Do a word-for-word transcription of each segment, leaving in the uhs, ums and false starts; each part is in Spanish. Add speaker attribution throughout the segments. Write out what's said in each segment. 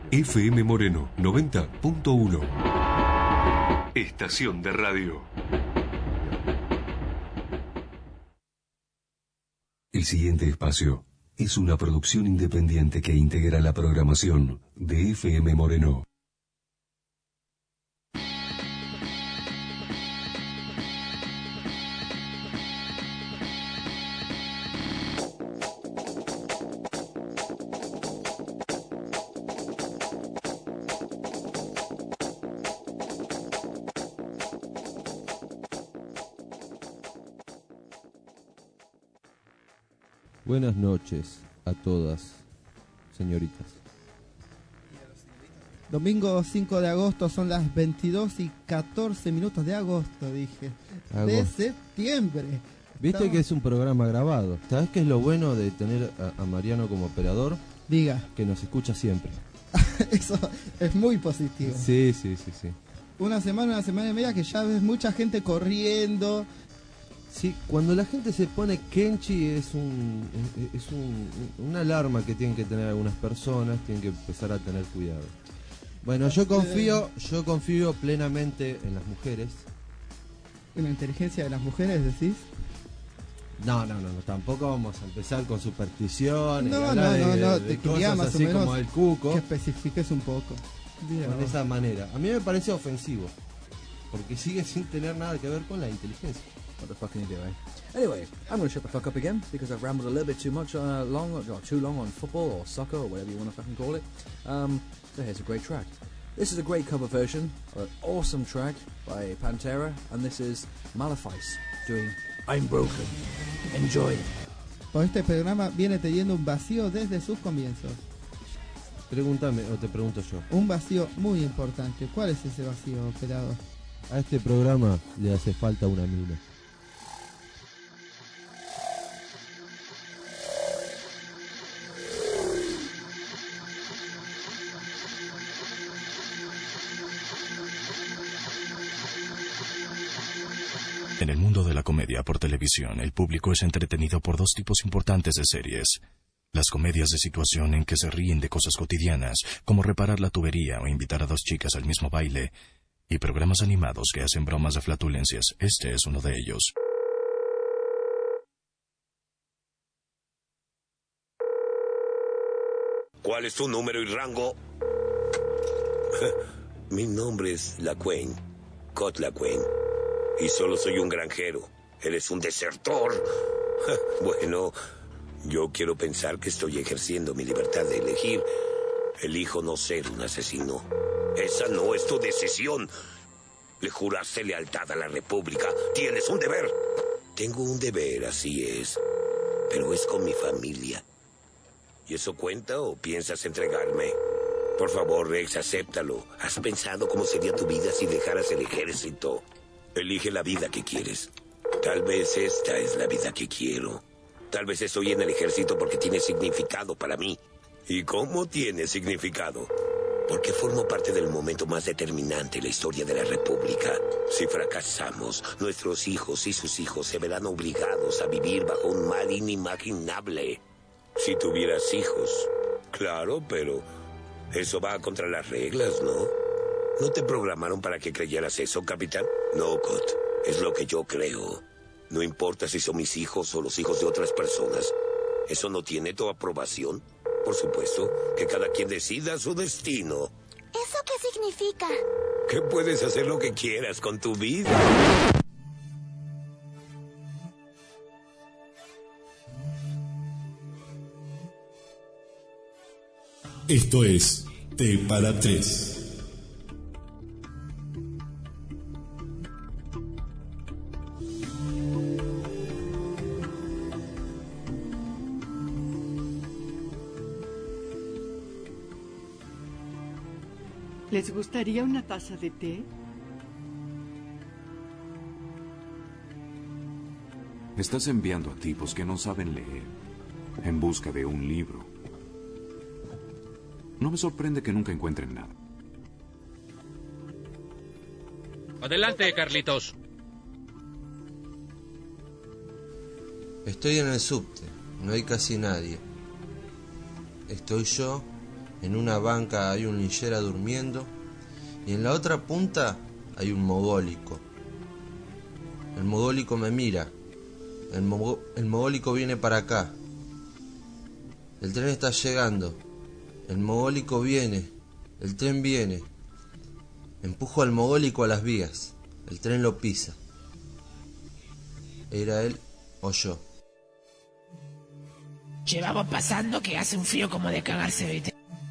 Speaker 1: F M Moreno noventa punto uno. Estación de radio. El siguiente espacio es una producción independiente que integra la programación de F M Moreno.
Speaker 2: Buenas noches a todas, señoritas.
Speaker 3: Domingo cinco de agosto, son las veintidós y catorce minutos de agosto, dije.
Speaker 2: Agosto.
Speaker 3: De septiembre.
Speaker 2: Viste
Speaker 3: Estamos...
Speaker 2: que es un programa grabado. ¿Sabes qué es lo bueno de tener a, a Mariano como operador?
Speaker 3: Diga.
Speaker 2: Que nos escucha siempre.
Speaker 3: Eso es muy positivo.
Speaker 2: Sí, sí, sí, sí.
Speaker 3: Una semana, una semana y media que ya ves mucha gente corriendo.
Speaker 2: Sí, cuando la gente se pone Kenchi es un es un, una alarma que tienen que tener algunas personas, tienen que empezar a tener cuidado. Bueno, yo confío, yo confío plenamente en las mujeres.
Speaker 3: ¿En la inteligencia de las mujeres, decís?
Speaker 2: No, no, no, no, tampoco vamos a empezar con supersticiones.
Speaker 3: No,
Speaker 2: y
Speaker 3: no,
Speaker 2: hablar
Speaker 3: no,
Speaker 2: de,
Speaker 3: no,
Speaker 2: de
Speaker 3: te quería
Speaker 2: cosas
Speaker 3: más o
Speaker 2: así
Speaker 3: menos
Speaker 2: como el cuco.
Speaker 3: que especifiques un poco.
Speaker 2: Con esa manera. A mí me parece ofensivo, porque sigue sin tener nada que ver con la inteligencia.
Speaker 4: What the fuck can you do, eh? Anyway, I'm going to shut the fuck up again because I've rambled a little bit too much uh, long, or too long on football or soccer or whatever you want to fucking call it. Um, so here's a great track. This is a great cover version of an awesome track by Pantera, and this is Malefice doing I'm Broken. Enjoy.
Speaker 3: Pues este programa viene teniendo un vacío desde sus comienzos.
Speaker 2: Pregúntame, o te pregunto yo.
Speaker 3: Un vacío muy importante. ¿Cuál es ese vacío, operador?
Speaker 2: A este programa le hace falta una mina.
Speaker 5: En el mundo de la comedia por televisión, el público es entretenido por dos tipos importantes de series. Las comedias de situación en que se ríen de cosas cotidianas, como reparar la tubería o invitar a dos chicas al mismo baile, y programas animados que hacen bromas de flatulencias. Este es uno de ellos.
Speaker 6: ¿Cuál es tu número y rango? Mi nombre es LaQuain, Cot LaQuain, y solo soy un granjero. ¿Eres un desertor? Bueno, yo quiero pensar que estoy ejerciendo mi libertad de elegir. Elijo no ser un asesino. Esa no es tu decisión. Le juraste lealtad a la República. Tienes un deber. Tengo un deber, así es. Pero es con mi familia. ¿Y eso cuenta o piensas entregarme? Por favor, Rex, acéptalo. ¿Has pensado cómo sería tu vida si dejaras el ejército? Elige la vida que quieres. Tal vez esta es la vida que quiero. Tal vez estoy en el ejército porque tiene significado para mí. ¿Y cómo tiene significado? Porque formo parte del momento más determinante en la historia de la República. Si fracasamos, nuestros hijos y sus hijos se verán obligados a vivir bajo un mal inimaginable. Si tuvieras hijos, claro, pero eso va contra las reglas, ¿no? ¿No te programaron para que creyeras eso, capitán? No, Cot, es lo que yo creo. No importa si son mis hijos o los hijos de otras personas. ¿Eso no tiene tu aprobación? Por supuesto, que cada quien decida su destino.
Speaker 7: ¿Eso qué significa?
Speaker 6: Que puedes hacer lo que quieras con tu vida.
Speaker 8: Esto es T para tres.
Speaker 9: ¿Les gustaría una taza de té?
Speaker 10: Estás enviando a tipos que no saben leer en busca de un libro. No me sorprende que nunca encuentren nada.
Speaker 11: Adelante, Carlitos.
Speaker 12: Estoy en el subte, no hay casi nadie. Estoy yo
Speaker 2: En una banca hay un linchera durmiendo y en la otra punta hay un mogólico. El mogólico me mira. El, mogo- el mogólico viene para acá. El tren está llegando. El mogólico viene. El tren viene. Empujo al mogólico a las vías. El tren lo pisa. Era él o yo.
Speaker 12: Llevamos pasando que hace un frío como de cagarse, ¿viste?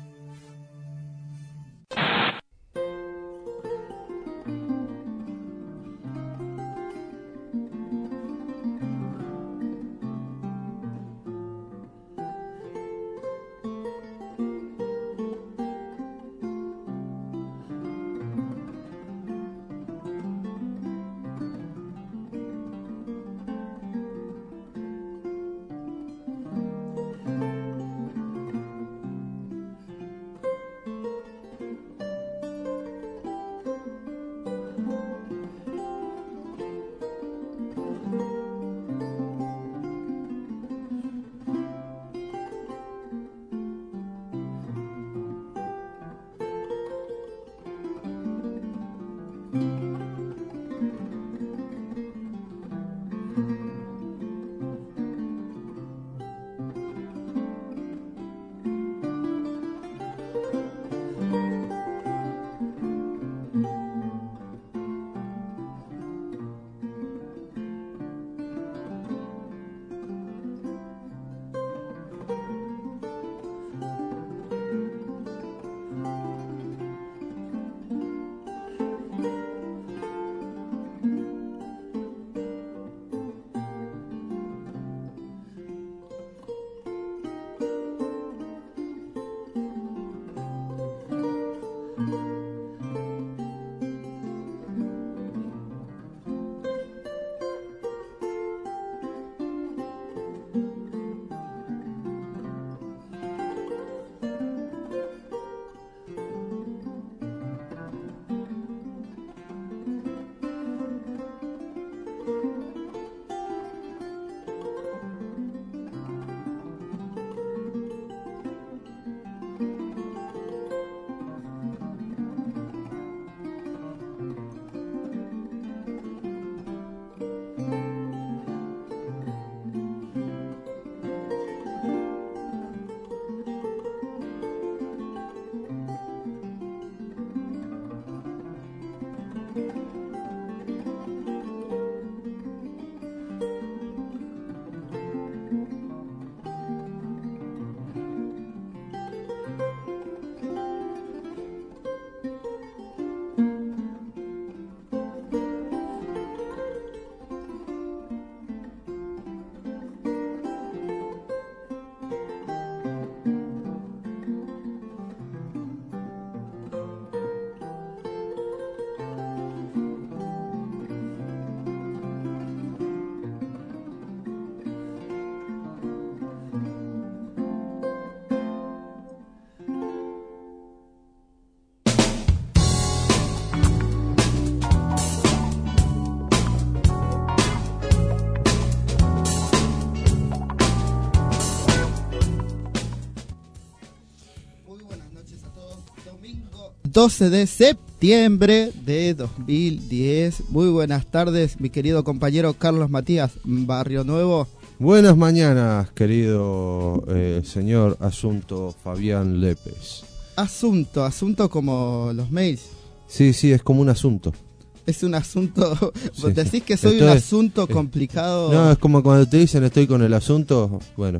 Speaker 3: doce de septiembre de dos mil diez. Muy buenas tardes, mi querido compañero Carlos Matías, Barrio Nuevo.
Speaker 2: Buenas mañanas, querido eh, señor Asunto Fabián Lépez.
Speaker 3: Asunto, asunto como los mails.
Speaker 2: Sí, sí, es como un asunto.
Speaker 3: Es un asunto.
Speaker 2: Sí.
Speaker 3: Decís que soy
Speaker 2: Estoy,
Speaker 3: un asunto complicado.
Speaker 2: No, es como cuando te dicen estoy con el asunto. Bueno.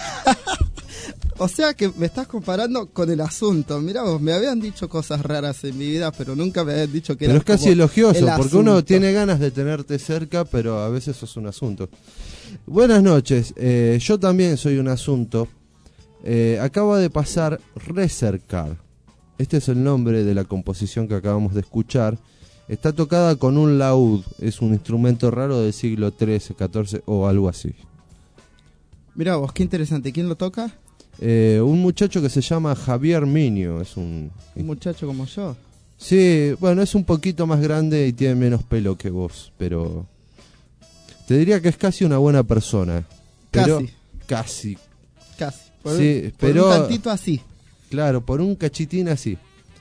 Speaker 3: O sea que me estás comparando con el asunto. Mirá vos, me habían dicho cosas raras en mi vida, pero nunca me habían dicho que
Speaker 2: pero
Speaker 3: era
Speaker 2: es casi
Speaker 3: como
Speaker 2: elogioso,
Speaker 3: el
Speaker 2: porque
Speaker 3: asunto.
Speaker 2: uno tiene ganas de tenerte cerca, pero a veces sos un asunto. Buenas noches, eh, yo también soy un asunto. Eh, acaba de pasar Recercar. Este es el nombre de la composición que acabamos de escuchar. Está tocada con un laúd, es un instrumento raro del siglo trece, catorce o algo así.
Speaker 3: Mirá vos, qué interesante. ¿Quién lo toca?
Speaker 2: Eh, un muchacho que se llama Javier Minio. Es un...
Speaker 3: Un muchacho como yo.
Speaker 2: Sí, bueno, es un poquito más grande y tiene menos pelo que vos, pero... Te diría que es casi una buena persona. Pero
Speaker 3: Casi.
Speaker 2: Casi.
Speaker 3: Casi. Por,
Speaker 2: sí,
Speaker 3: por
Speaker 2: pero...
Speaker 3: un tantito así.
Speaker 2: Claro, por un cachitín así.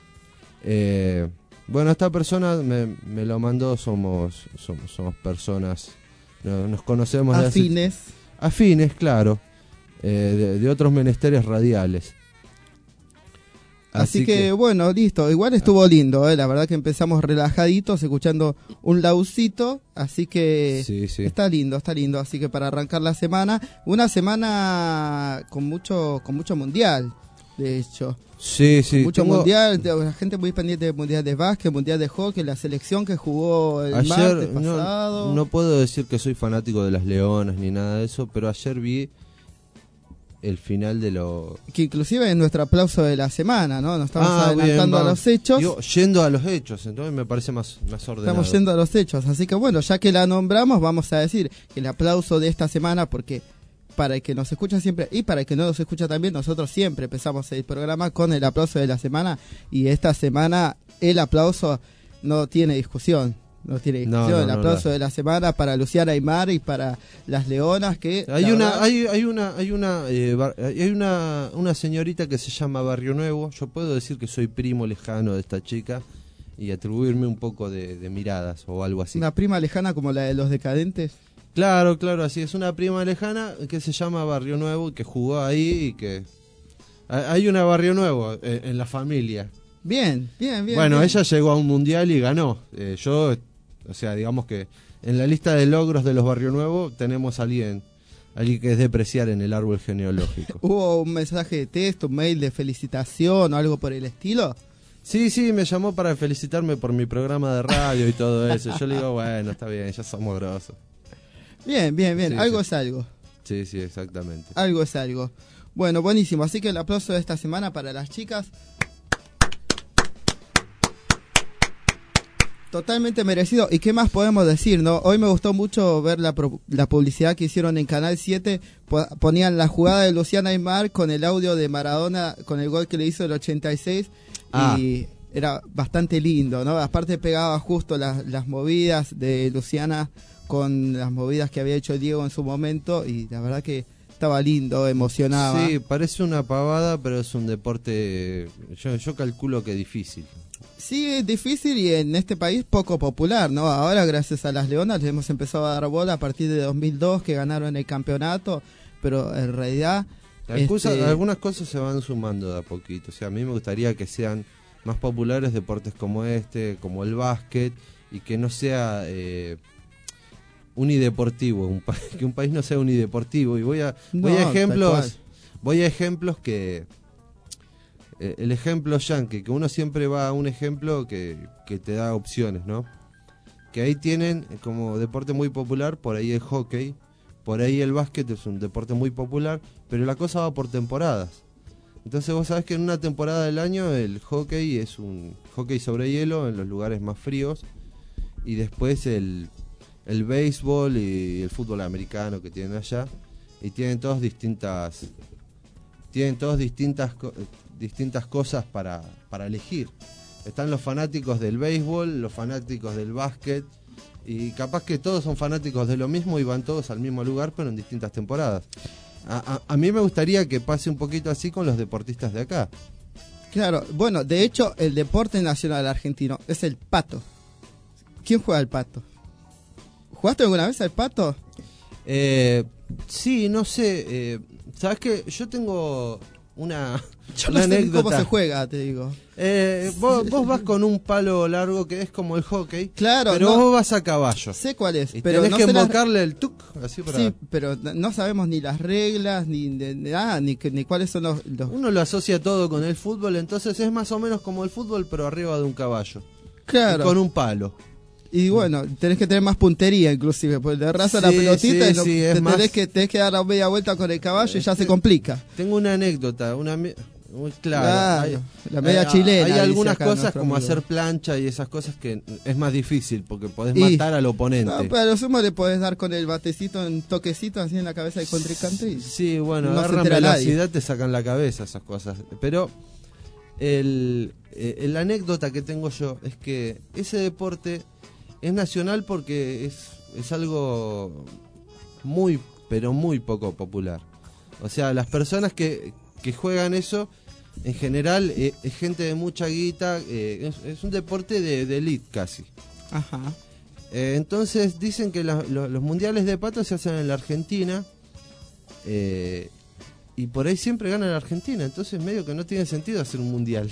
Speaker 2: Eh, bueno, esta persona me, me lo mandó, somos, somos, somos personas, no, nos conocemos de
Speaker 3: afines.
Speaker 2: Hace, afines, claro, eh, de, de otros menesteres radiales.
Speaker 3: Así,
Speaker 2: Así
Speaker 3: que,
Speaker 2: que,
Speaker 3: bueno, listo. Igual estuvo lindo, ¿eh? La verdad que empezamos relajaditos, escuchando un laucito. Así que
Speaker 2: sí, sí.
Speaker 3: está lindo, está lindo. Así que para arrancar la semana, una semana con mucho con mucho mundial, de hecho.
Speaker 2: Sí, sí.
Speaker 3: Mucho
Speaker 2: tengo...
Speaker 3: mundial, la gente muy pendiente del mundial de básquet, mundial de hockey, la selección que jugó el
Speaker 2: ayer,
Speaker 3: martes
Speaker 2: no,
Speaker 3: pasado.
Speaker 2: No puedo decir que soy fanático de las Leonas ni nada de eso, pero ayer vi el final de lo...
Speaker 3: Que inclusive es nuestro aplauso de la semana, ¿no? Nos estamos
Speaker 2: ah,
Speaker 3: adelantando
Speaker 2: bien,
Speaker 3: a los hechos.
Speaker 2: Digo, yendo a los hechos, entonces me parece más, más ordenado.
Speaker 3: Estamos yendo a los hechos, así que bueno, ya que la nombramos, vamos a decir que el aplauso de esta semana, porque para el que nos escucha siempre y para el que no nos escucha también, nosotros siempre empezamos el programa con el aplauso de la semana, y esta semana el aplauso no tiene discusión. No tiene discusión,
Speaker 2: no, no,
Speaker 3: el aplauso
Speaker 2: no,
Speaker 3: de la semana para Luciana Aymar y para las Leonas, que
Speaker 2: hay una,
Speaker 3: verdad...
Speaker 2: hay, hay una, hay una, eh, bar, hay una, una señorita que se llama Barrio Nuevo. Yo puedo decir que soy primo lejano de esta chica y atribuirme un poco de, de miradas o algo así.
Speaker 3: Una prima lejana como la de los Decadentes.
Speaker 2: Claro, claro, así es, una prima lejana que se llama Barrio Nuevo y que jugó ahí y que hay una Barrio Nuevo en, en la familia.
Speaker 3: Bien, bien, bien.
Speaker 2: Bueno,
Speaker 3: bien.
Speaker 2: ella llegó a un mundial y ganó. Eh, yo O sea, digamos que en la lista de logros de los Barrio Nuevo tenemos a alguien, alguien que es de apreciar en el árbol genealógico.
Speaker 3: ¿Hubo un mensaje de texto, un mail de felicitación o algo por el estilo?
Speaker 2: Sí, sí, me llamó para felicitarme por mi programa de radio y todo eso. Yo le digo, bueno, está bien, ya somos grosos.
Speaker 3: Bien, bien, bien.
Speaker 2: Sí,
Speaker 3: algo
Speaker 2: sí.
Speaker 3: es algo.
Speaker 2: Sí, sí, exactamente.
Speaker 3: Algo es algo. Bueno, buenísimo. Así que el aplauso de esta semana para las chicas. Totalmente merecido. ¿Y qué más podemos decir, no? Hoy me gustó mucho ver la, pro, la publicidad que hicieron en Canal siete. Po, ponían la jugada de Luciana Aymar con el audio de Maradona, con el gol que le hizo el ochenta y seis. Ah. Y era bastante lindo, ¿no? Aparte pegaba justo las, las movidas de Luciana con las movidas que había hecho Diego en su momento. Y la verdad que estaba lindo, emocionaba.
Speaker 2: Sí, parece una pavada, pero es un deporte, yo, yo calculo que difícil.
Speaker 3: Sí, es difícil y en este país poco popular, ¿no? Ahora, gracias a las Leonas, les hemos empezado a dar bola a partir de dos mil dos, que ganaron el campeonato, pero en realidad...
Speaker 2: Cosa,
Speaker 3: este...
Speaker 2: algunas cosas se van sumando de a poquito. O sea, a mí me gustaría que sean más populares deportes como este, como el básquet, y que no sea eh, unideportivo, un pa que un país no sea unideportivo. Y voy a, voy
Speaker 3: no,
Speaker 2: a ejemplos, voy a ejemplos que... el ejemplo yankee, que uno siempre va a un ejemplo que, que te da opciones, ¿no? Que ahí tienen como deporte muy popular, por ahí el hockey, por ahí el básquet es un deporte muy popular, pero la cosa va por temporadas. Entonces vos sabés que en una temporada del año el hockey es un hockey sobre hielo en los lugares más fríos, y después el, el béisbol y el fútbol americano que tienen allá, y tienen todas distintas... Tienen todas distintas... distintas cosas para, para elegir. Están los fanáticos del béisbol, los fanáticos del básquet, y capaz que todos son fanáticos de lo mismo y van todos al mismo lugar, pero en distintas temporadas. A, a, a mí me gustaría que pase un poquito así con los deportistas de acá.
Speaker 3: Claro, bueno, de hecho el deporte nacional argentino es el pato. ¿Quién juega al pato? ¿Jugaste alguna vez al pato?
Speaker 2: Eh, sí, no sé. Eh, ¿Sabes qué? Yo tengo... Una,
Speaker 3: Yo
Speaker 2: una
Speaker 3: no sé
Speaker 2: anécdota.
Speaker 3: cómo se juega, te digo.
Speaker 2: Eh, vos, vos vas con un palo largo que es como el hockey,
Speaker 3: claro,
Speaker 2: pero
Speaker 3: no,
Speaker 2: vos vas a caballo.
Speaker 3: Sé cuál es,
Speaker 2: y
Speaker 3: pero
Speaker 2: tenés
Speaker 3: no
Speaker 2: que
Speaker 3: sé
Speaker 2: embocarle
Speaker 3: las...
Speaker 2: el tuc, así para...
Speaker 3: Sí, pero no sabemos ni las reglas, ni de, nada, ni, ni cuáles son los, los...
Speaker 2: Uno lo asocia todo con el fútbol, entonces es más o menos como el fútbol, pero arriba de un caballo.
Speaker 3: Claro.
Speaker 2: Y con un palo.
Speaker 3: Y bueno, tenés que tener más puntería inclusive, porque le raza sí, la pelotita
Speaker 2: sí,
Speaker 3: y no,
Speaker 2: sí,
Speaker 3: te
Speaker 2: más...
Speaker 3: tenés, que, tenés que dar la media vuelta con el caballo y ya se complica.
Speaker 2: Tengo una anécdota, una... Muy claro,
Speaker 3: claro
Speaker 2: hay,
Speaker 3: la media
Speaker 2: hay,
Speaker 3: chilena.
Speaker 2: Hay algunas cosas como
Speaker 3: amigo.
Speaker 2: hacer plancha y esas cosas que es más difícil porque podés y, matar al oponente.
Speaker 3: No, pero a lo sumo le podés dar con el batecito en toquecito así en la cabeza del contrincante. Y
Speaker 2: sí, bueno,
Speaker 3: no
Speaker 2: agarran velocidad, te sacan la cabeza esas cosas. Pero el, eh, la anécdota que tengo yo es que ese deporte es nacional porque es, es algo muy, pero muy poco popular. O sea, las personas que, que juegan eso en general eh, es gente de mucha guita, eh, es, es un deporte de, de elite casi.
Speaker 3: Ajá.
Speaker 2: Eh, entonces dicen que la, lo, los mundiales de pato se hacen en la Argentina, eh, y por ahí siempre gana la Argentina, entonces medio que no tiene sentido hacer un mundial.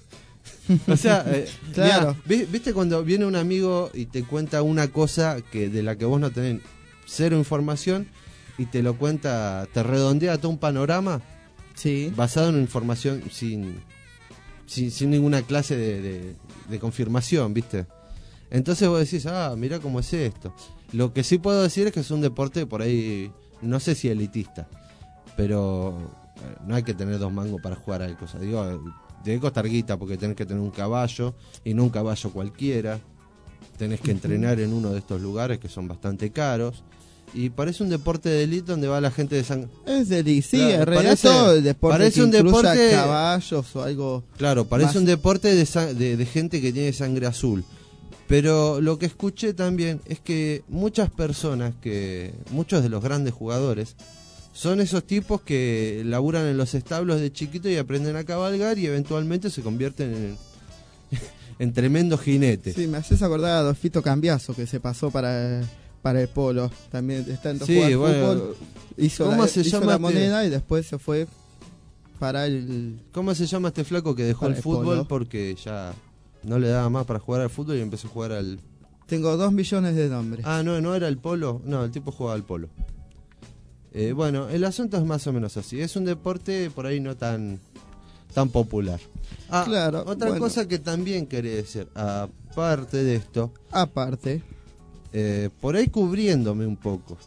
Speaker 2: O sea, eh,
Speaker 3: claro.
Speaker 2: Mirá, ¿viste cuando viene un amigo y te cuenta una cosa que de la que vos no tenés cero información y te lo cuenta, te redondea todo un panorama?
Speaker 3: Sí.
Speaker 2: Basado en información sin, sin, sin ninguna clase de, de, de confirmación, ¿viste? Entonces vos decís, ah, mirá cómo es esto. Lo que sí puedo decir es que es un deporte por ahí, no sé si elitista, pero eh, no hay que tener dos mangos para jugar a cosa. Digo, debe costar guita porque tenés que tener un caballo, y no un caballo cualquiera. Tenés que entrenar en uno de estos lugares que son bastante caros. Y parece un deporte de élite donde va la gente de San...
Speaker 3: Es de élite, sí,
Speaker 2: claro,
Speaker 3: en realidad
Speaker 2: parece,
Speaker 3: todo el deporte
Speaker 2: parece
Speaker 3: que
Speaker 2: un deporte,
Speaker 3: caballos o algo...
Speaker 2: Claro, parece
Speaker 3: más...
Speaker 2: un deporte de, de, de gente que tiene sangre azul. Pero lo que escuché también es que muchas personas, que muchos de los grandes jugadores, son esos tipos que laburan en los establos de chiquito y aprenden a cabalgar y eventualmente se convierten en, en tremendos jinetes.
Speaker 3: Sí, me haces acordar a Adolfito Cambiaso, que se pasó para... para el polo, también está en
Speaker 2: sí,
Speaker 3: jugar
Speaker 2: bueno,
Speaker 3: fútbol, hizo,
Speaker 2: ¿cómo
Speaker 3: la,
Speaker 2: se
Speaker 3: hizo
Speaker 2: llama
Speaker 3: la
Speaker 2: este?
Speaker 3: moneda y después se fue para el...
Speaker 2: ¿Cómo se llama este flaco que dejó
Speaker 3: para
Speaker 2: el
Speaker 3: el
Speaker 2: fútbol
Speaker 3: polo?
Speaker 2: Porque ya no le daba más para jugar al fútbol y empezó a jugar al...
Speaker 3: Tengo dos millones de nombres.
Speaker 2: Ah, no, no era el polo, no, el tipo jugaba al polo. Eh, bueno, el asunto es más o menos así, es un deporte por ahí no tan tan popular. Ah,
Speaker 3: claro,
Speaker 2: otra
Speaker 3: bueno.
Speaker 2: cosa que también quería decir, aparte de esto...
Speaker 3: Aparte...
Speaker 2: Eh, por ahí cubriéndome un poco.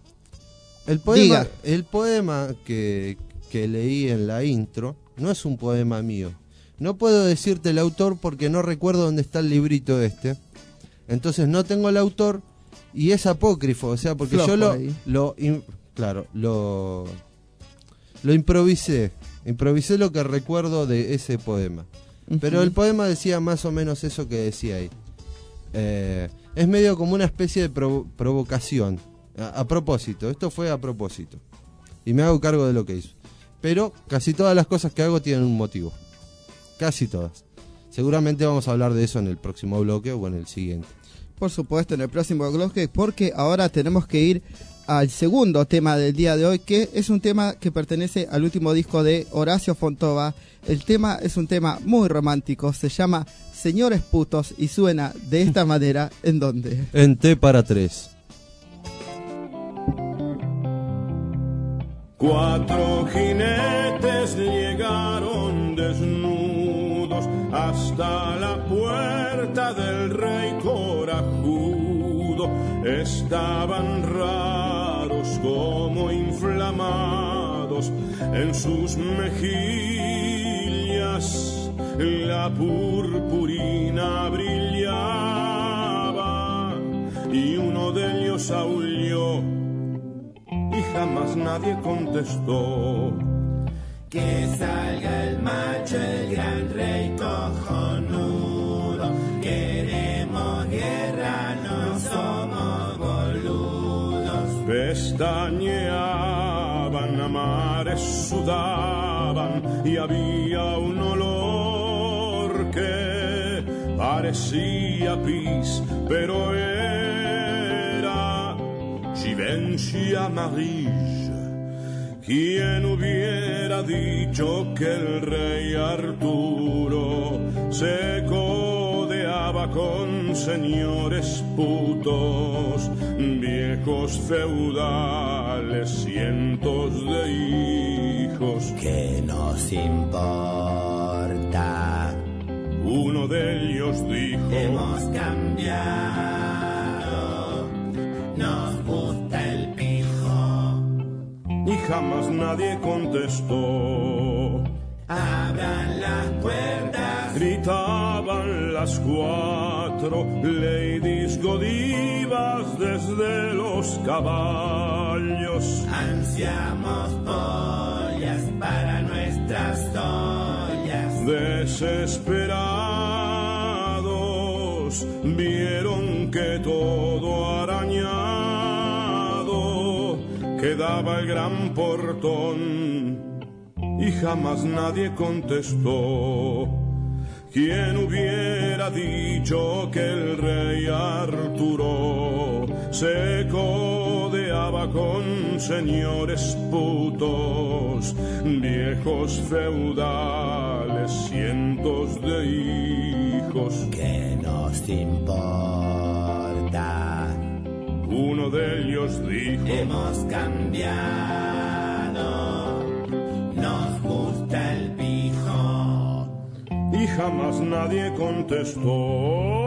Speaker 2: El poema,
Speaker 3: Diga.
Speaker 2: el poema que, que leí en la intro no es un poema mío. No puedo decirte el autor porque no recuerdo dónde está el librito este. Entonces no tengo el autor y es apócrifo, o sea, porque
Speaker 3: Flojo
Speaker 2: yo lo,
Speaker 3: ahí.
Speaker 2: lo in- claro, lo lo improvisé, improvisé lo que recuerdo de ese poema.
Speaker 3: Uh-huh.
Speaker 2: Pero el poema decía más o menos eso que decía ahí. Eh, es medio como una especie de provo- provocación. A, a propósito, esto fue a propósito. Y me hago cargo de lo que hizo. Pero casi todas las cosas que hago tienen un motivo. Casi todas. Seguramente vamos a hablar de eso en el próximo bloque o en el siguiente.
Speaker 3: Por supuesto, en el próximo bloque, porque ahora tenemos que ir al segundo tema del día de hoy, que es un tema que pertenece al último disco de Horacio Fontova. El tema es un tema muy romántico, se llama Señores Putos y suena de esta manera. ¿En dónde?
Speaker 2: En T para tres.
Speaker 13: Cuatro jinetes llegaron desnudos hasta la puerta del rey corajudo. Estaban raros como inflamados en sus mejillas. La purpurina brillaba y uno de ellos aulló y jamás nadie contestó.
Speaker 14: Que salga el macho, el gran rey cojonudo. Queremos guerra, no somos boludos.
Speaker 13: Pestañeaban, a mares sudaban y había un olor que parecía pis, pero era Givenchy Amarillo. ¿Quién hubiera dicho que el rey Arturo se codeaba con señores putos, viejos feudales, cientos de hijos?
Speaker 14: ¿Qué nos importa?
Speaker 13: Uno de ellos dijo:
Speaker 14: hemos cambiado, nos gusta el pijo.
Speaker 13: Y jamás nadie contestó.
Speaker 14: Abran las puertas,
Speaker 13: gritaban las cuatro ladies godivas desde los caballos.
Speaker 14: Ansiamos pollas para nuestras ollas.
Speaker 13: Desesperados vieron que todo arañado quedaba el gran portón y jamás nadie contestó. ¿Quién hubiera dicho que el rey Arturo se codeaba con señores putos, viejos feudales, cientos de hijos?
Speaker 14: ¿Qué nos importa?
Speaker 13: Uno de ellos dijo:
Speaker 14: hemos cambiado, nos gusta el pijo.
Speaker 13: Y jamás nadie contestó.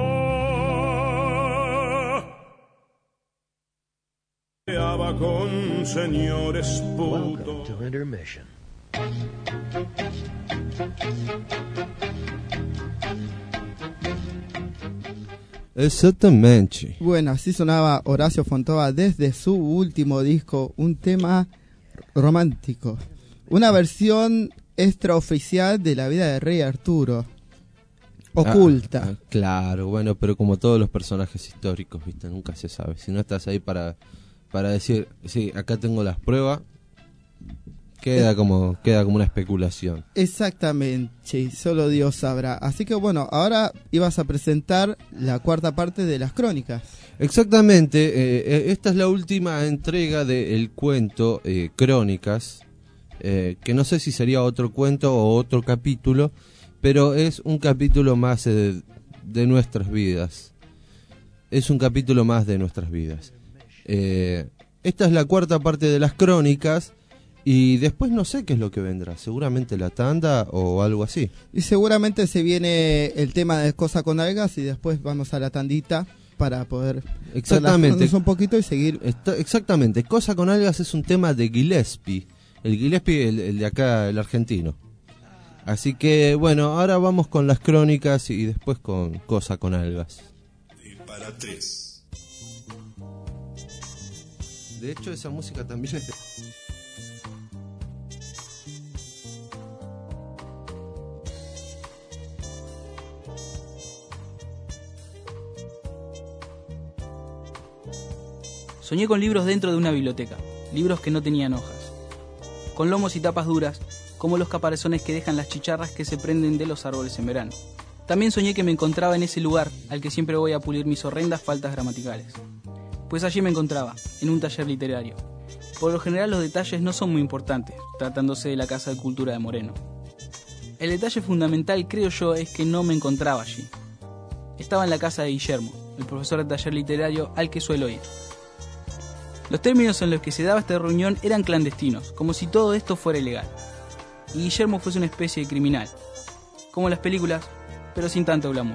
Speaker 13: Codeaba con señores putos.
Speaker 15: Welcome to intermission.
Speaker 2: Exactamente.
Speaker 3: Bueno, así sonaba Horacio Fontova desde su último disco, un tema romántico. Una versión extraoficial de la vida de Rey Arturo. Oculta.
Speaker 2: Ah, ah, claro, bueno, pero como todos los personajes históricos, ¿viste? Nunca se sabe. Si no estás ahí para, para decir, sí, acá tengo las pruebas, queda como queda como una especulación.
Speaker 3: Exactamente, solo Dios sabrá. Así que bueno, ahora ibas a presentar la cuarta parte de las crónicas.
Speaker 2: Exactamente, eh, esta es la última entrega del cuento eh, Crónicas, eh, que no sé si sería otro cuento o otro capítulo, pero es un capítulo más eh, de nuestras vidas. Es un capítulo más de nuestras vidas. Eh, esta es la cuarta parte de las crónicas. Y después no sé qué es lo que vendrá, seguramente la tanda o algo así.
Speaker 3: Y seguramente se viene el tema de Cosa con Algas y después vamos a la tandita para poder
Speaker 2: exactamente
Speaker 3: un poquito y seguir.
Speaker 2: Está, exactamente, Cosa con Algas es un tema de Gillespie, el Gillespie, el, el de acá, el argentino. Así que bueno, ahora vamos con las crónicas y después con Cosa con Algas.
Speaker 8: Para tres.
Speaker 2: De hecho esa música también es de...
Speaker 16: Soñé con libros dentro de una biblioteca, libros que no tenían hojas, con lomos y tapas duras, como los caparazones que dejan las chicharras que se prenden de los árboles en verano. También soñé que me encontraba en ese lugar al que siempre voy a pulir mis horrendas faltas gramaticales. Pues allí me encontraba, en un taller literario. Por lo general los detalles no son muy importantes, tratándose de la Casa de Cultura de Moreno. El detalle fundamental, creo yo, es que no me encontraba allí. Estaba en la casa de Guillermo, el profesor de taller literario al que suelo ir. Los términos en los que se daba esta reunión eran clandestinos, como si todo esto fuera ilegal. Y Guillermo fuese una especie de criminal, como las películas, pero sin tanto glamour.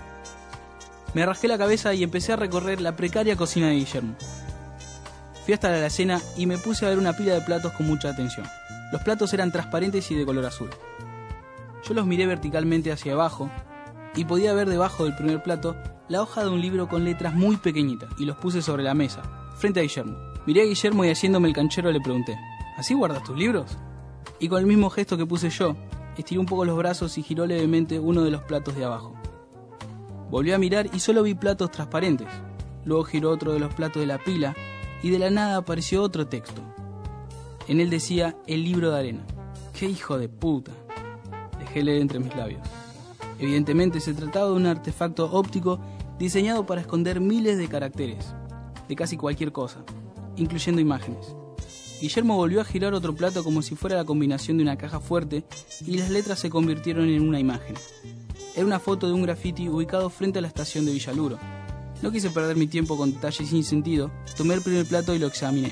Speaker 16: Me rasqué la cabeza y empecé a recorrer la precaria cocina de Guillermo. Fui hasta la alacena y me puse a ver una pila de platos con mucha atención. Los platos eran transparentes y de color azul. Yo los miré verticalmente hacia abajo y podía ver debajo del primer plato la hoja de un libro con letras muy pequeñitas y los puse sobre la mesa, frente a Guillermo. Miré a Guillermo y haciéndome el canchero le pregunté: ¿así guardas tus libros? Y con el mismo gesto que puse yo, estiró un poco los brazos y giró levemente uno de los platos de abajo. Volvió a mirar y solo vi platos transparentes. Luego giró otro de los platos de la pila y de la nada apareció otro texto. En él decía: el libro de arena. ¡Qué hijo de puta!, dejé leer entre mis labios. Evidentemente se trataba de un artefacto óptico diseñado para esconder miles de caracteres, de casi cualquier cosa, incluyendo imágenes. Guillermo volvió a girar otro plato como si fuera la combinación de una caja fuerte y las letras se convirtieron en una imagen. Era una foto de un graffiti ubicado frente a la estación de Villaluro. No quise perder mi tiempo con detalles sin sentido, tomé el primer plato y lo examiné.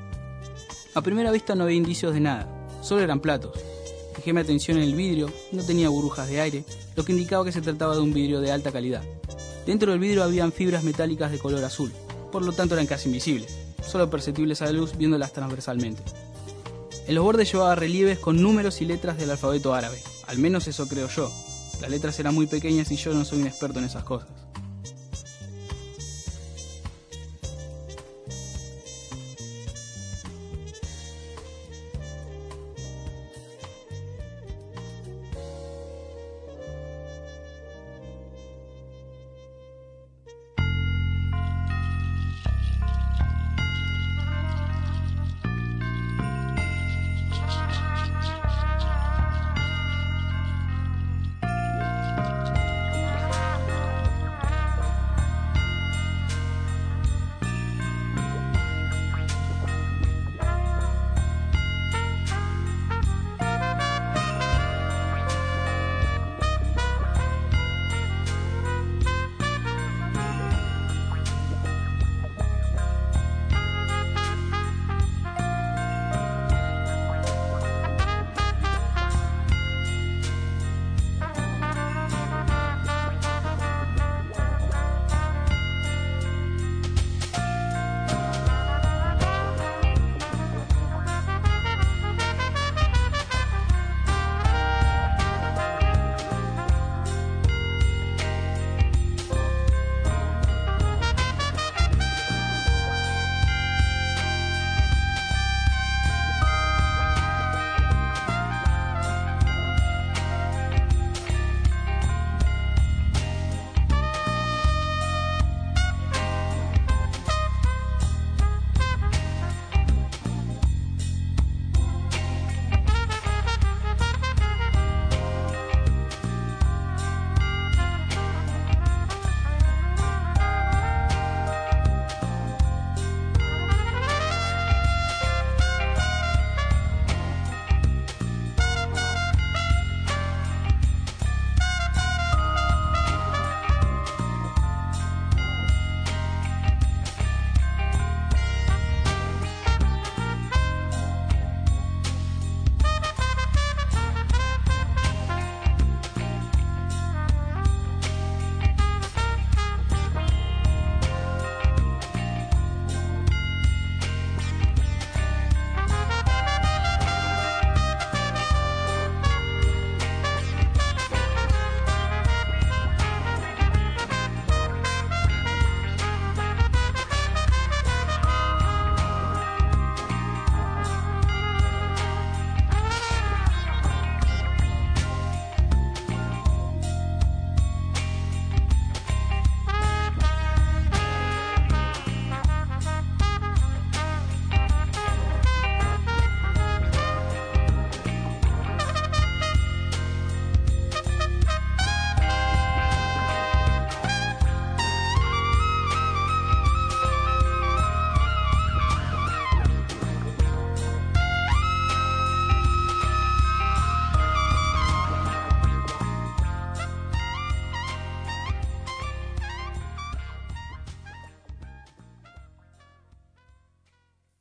Speaker 16: A primera vista no había indicios de nada, solo eran platos. Fijé mi atención en el vidrio, no tenía burbujas de aire, lo que indicaba que se trataba de un vidrio de alta calidad. Dentro del vidrio habían fibras metálicas de color azul, por lo tanto eran casi invisibles, solo perceptibles a la luz viéndolas transversalmente. En los bordes llevaba relieves con números y letras del alfabeto árabe, al menos eso creo yo. Las letras eran muy pequeñas y yo no soy un experto en esas cosas.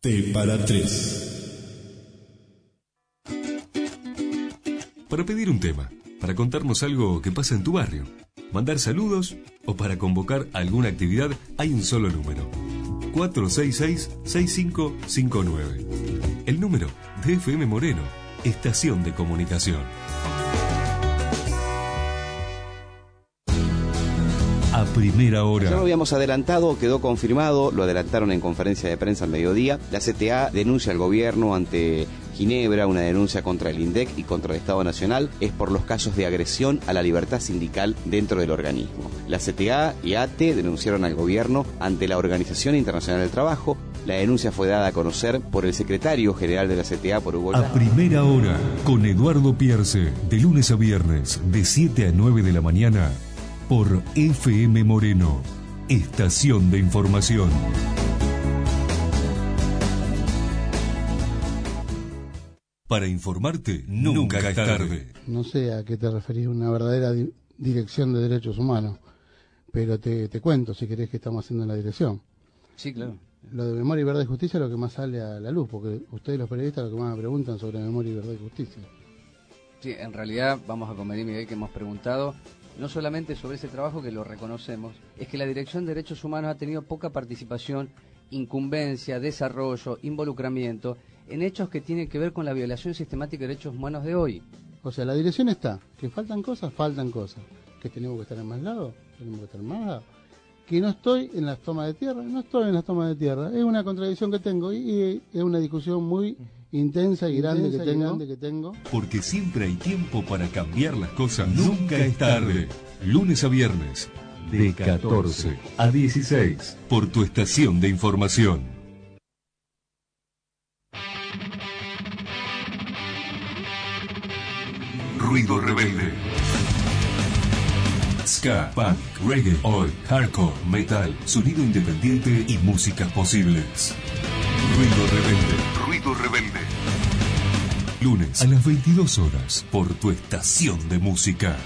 Speaker 8: T para tres.
Speaker 1: Para pedir un tema, para contarnos algo que pasa en tu barrio, mandar saludos o para convocar alguna actividad, hay un solo número. cuatro seis seis, seis cinco cinco nueve. El número de F M Moreno, estación de comunicación. A primera hora.
Speaker 15: Ya lo habíamos adelantado, quedó confirmado, lo adelantaron en conferencia de prensa al mediodía. La C T A denuncia al gobierno ante Ginebra, una denuncia contra el INDEC y contra el Estado Nacional, es por los casos de agresión a la libertad sindical dentro del organismo. La C T A y A T E denunciaron al gobierno ante la Organización Internacional del Trabajo. La denuncia fue dada a conocer por el secretario general de la C T A, por Hugo Lázaro.
Speaker 1: A primera hora, con Eduardo Pierce, de lunes a viernes, de siete a nueve de la mañana, por F M Moreno, estación de información. Para informarte, nunca, nunca es tarde.
Speaker 17: No sé a qué te referís, una verdadera di- dirección de derechos humanos, pero te, te cuento, si querés, que estamos haciendo en la dirección.
Speaker 18: Sí, claro.
Speaker 17: Lo de memoria y verdad y justicia es lo que más sale a la luz, porque ustedes los periodistas lo que más me preguntan sobre memoria y verdad y justicia.
Speaker 18: Sí, en realidad vamos a convenir, Miguel, que hemos preguntado no solamente sobre ese trabajo, que lo reconocemos, es que la Dirección de Derechos Humanos ha tenido poca participación, incumbencia, desarrollo, involucramiento en hechos que tienen que ver con la violación sistemática de derechos humanos de hoy.
Speaker 17: O sea, la dirección está, que faltan cosas, faltan cosas, que tenemos que estar en más lados, tenemos que estar en más lados, que no estoy en las tomas de tierra, no estoy en las tomas de tierra, es una contradicción que tengo y, y es una discusión muy intensa y grande, intensa que, tengo, y grande que tengo.
Speaker 1: Porque siempre hay tiempo para cambiar las cosas, nunca es tarde. Lunes a viernes, de catorce a dieciséis, por tu estación de información. Ruido rebelde. Ska, punk, reggae, oi, hardcore, metal, sonido independiente y músicas posibles. Ruido rebelde. Ruido rebelde. Lunes a las veintidós horas por tu estación de música.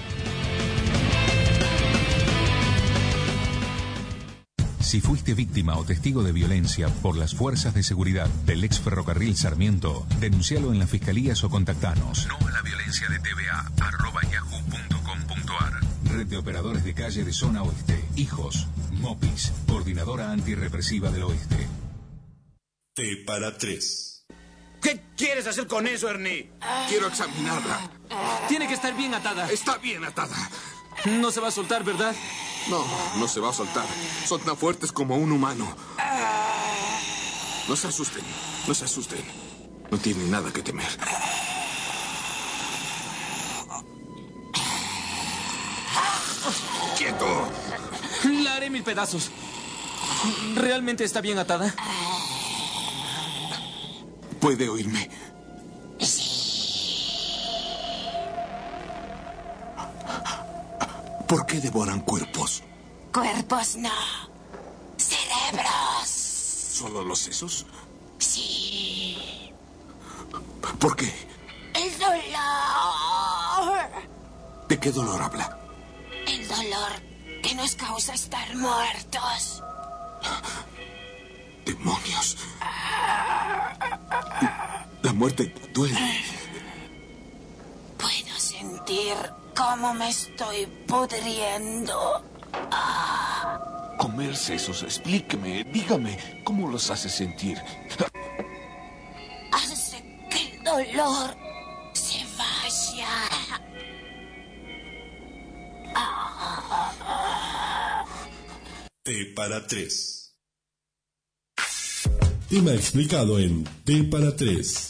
Speaker 19: Si fuiste víctima o testigo de violencia por las fuerzas de seguridad del ex ferrocarril Sarmiento, denuncialo en las fiscalías o contactanos. No a la violencia de T V A, arroba yahoo punto com punto ar. Red de Operadores de Calle de Zona Oeste. Hijos. Mopis. Coordinadora Antirrepresiva del Oeste.
Speaker 8: T para tres.
Speaker 20: ¿Qué quieres hacer con eso, Ernie?
Speaker 21: Quiero examinarla.
Speaker 20: Tiene que estar bien atada.
Speaker 21: Está bien atada.
Speaker 20: No se va a soltar, ¿verdad?
Speaker 21: No, no se va a soltar. Son tan fuertes como un humano. No se asusten, no se asusten. No tienen nada que temer. ¡Quieto!
Speaker 20: La haré mil pedazos. ¿Realmente está bien atada?
Speaker 21: ¿Puede oírme? ¿Por qué devoran cuerpos?
Speaker 7: Cuerpos no. Cerebros.
Speaker 21: ¿Solo los sesos?
Speaker 7: Sí.
Speaker 21: ¿Por qué?
Speaker 7: El dolor.
Speaker 21: ¿De qué dolor habla?
Speaker 7: El dolor que nos causa estar muertos.
Speaker 21: ¡Demonios! La muerte duele.
Speaker 7: Puedo sentir cómo me estoy pudriendo. Ah.
Speaker 21: Comer sesos, explíqueme, dígame, ¿cómo los hace sentir?
Speaker 7: Hace que el dolor se vaya. Ah.
Speaker 8: T para tres. Tema explicado en T para tres.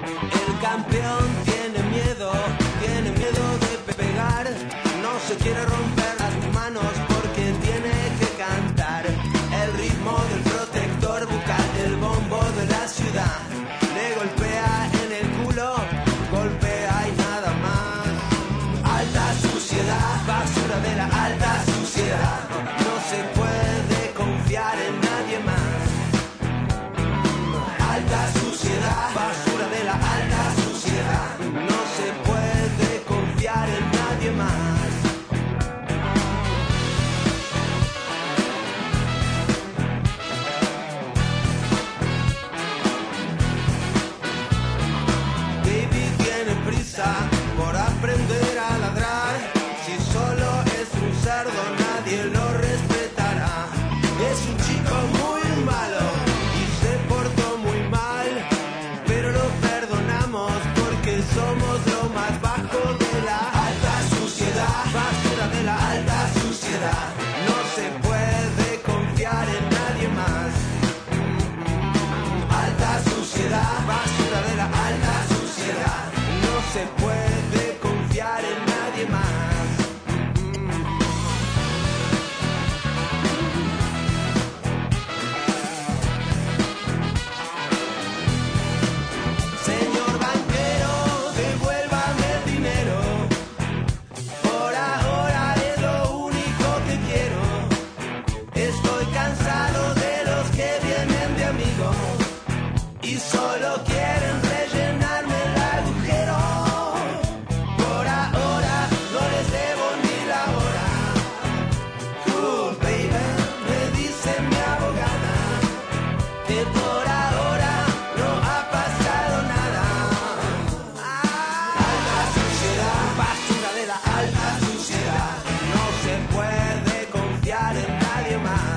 Speaker 22: Quiere
Speaker 4: que por ahora no ha pasado nada. Alta suciedad, basura de la alta suciedad. No se puede confiar en nadie más.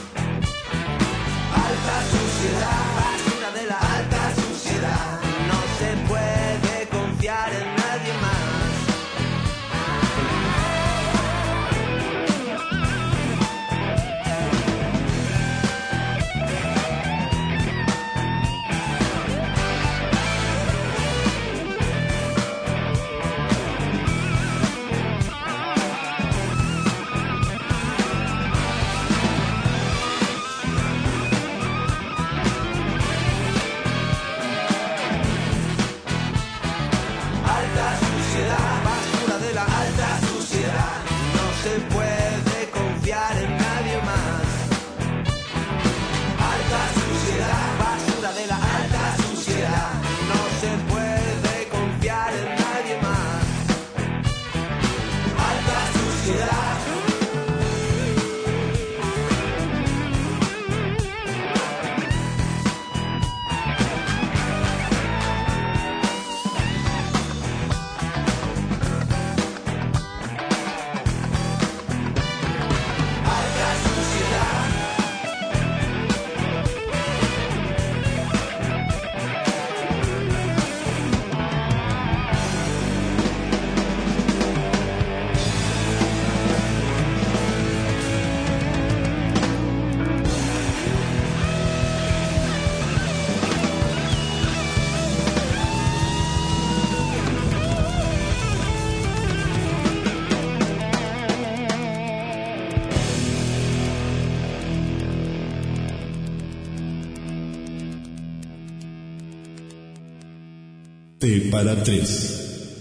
Speaker 4: Alta suciedad, basura de la alta suciedad. No se puede confiar en nadie más. Alta suciedad, basura de la alta suciedad. No se puede confiar en nadie más. Alta suciedad, basura de la alta suciedad. No se puede confiar en nadie más. Alta suciedad.
Speaker 8: T para tres.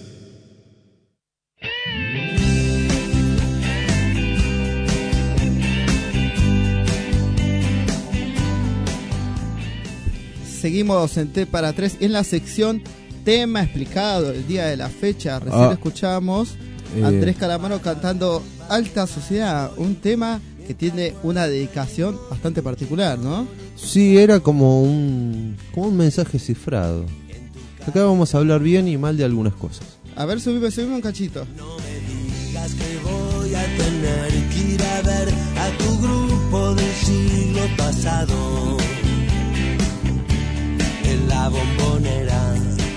Speaker 3: Seguimos en T para tres en la sección tema explicado el día de la fecha. Recién
Speaker 2: Ah.
Speaker 3: escuchamos
Speaker 2: Eh.
Speaker 3: a Andrés Calamaro cantando Alta Suciedad, un tema que tiene una dedicación bastante particular, ¿no?
Speaker 2: Sí, era como un, como un mensaje cifrado. Acá vamos a hablar bien y mal de algunas cosas.
Speaker 3: A ver, subime, subime un cachito.
Speaker 4: Digas que voy a tener que ir a ver a tu grupo del siglo pasado en la Bombonera.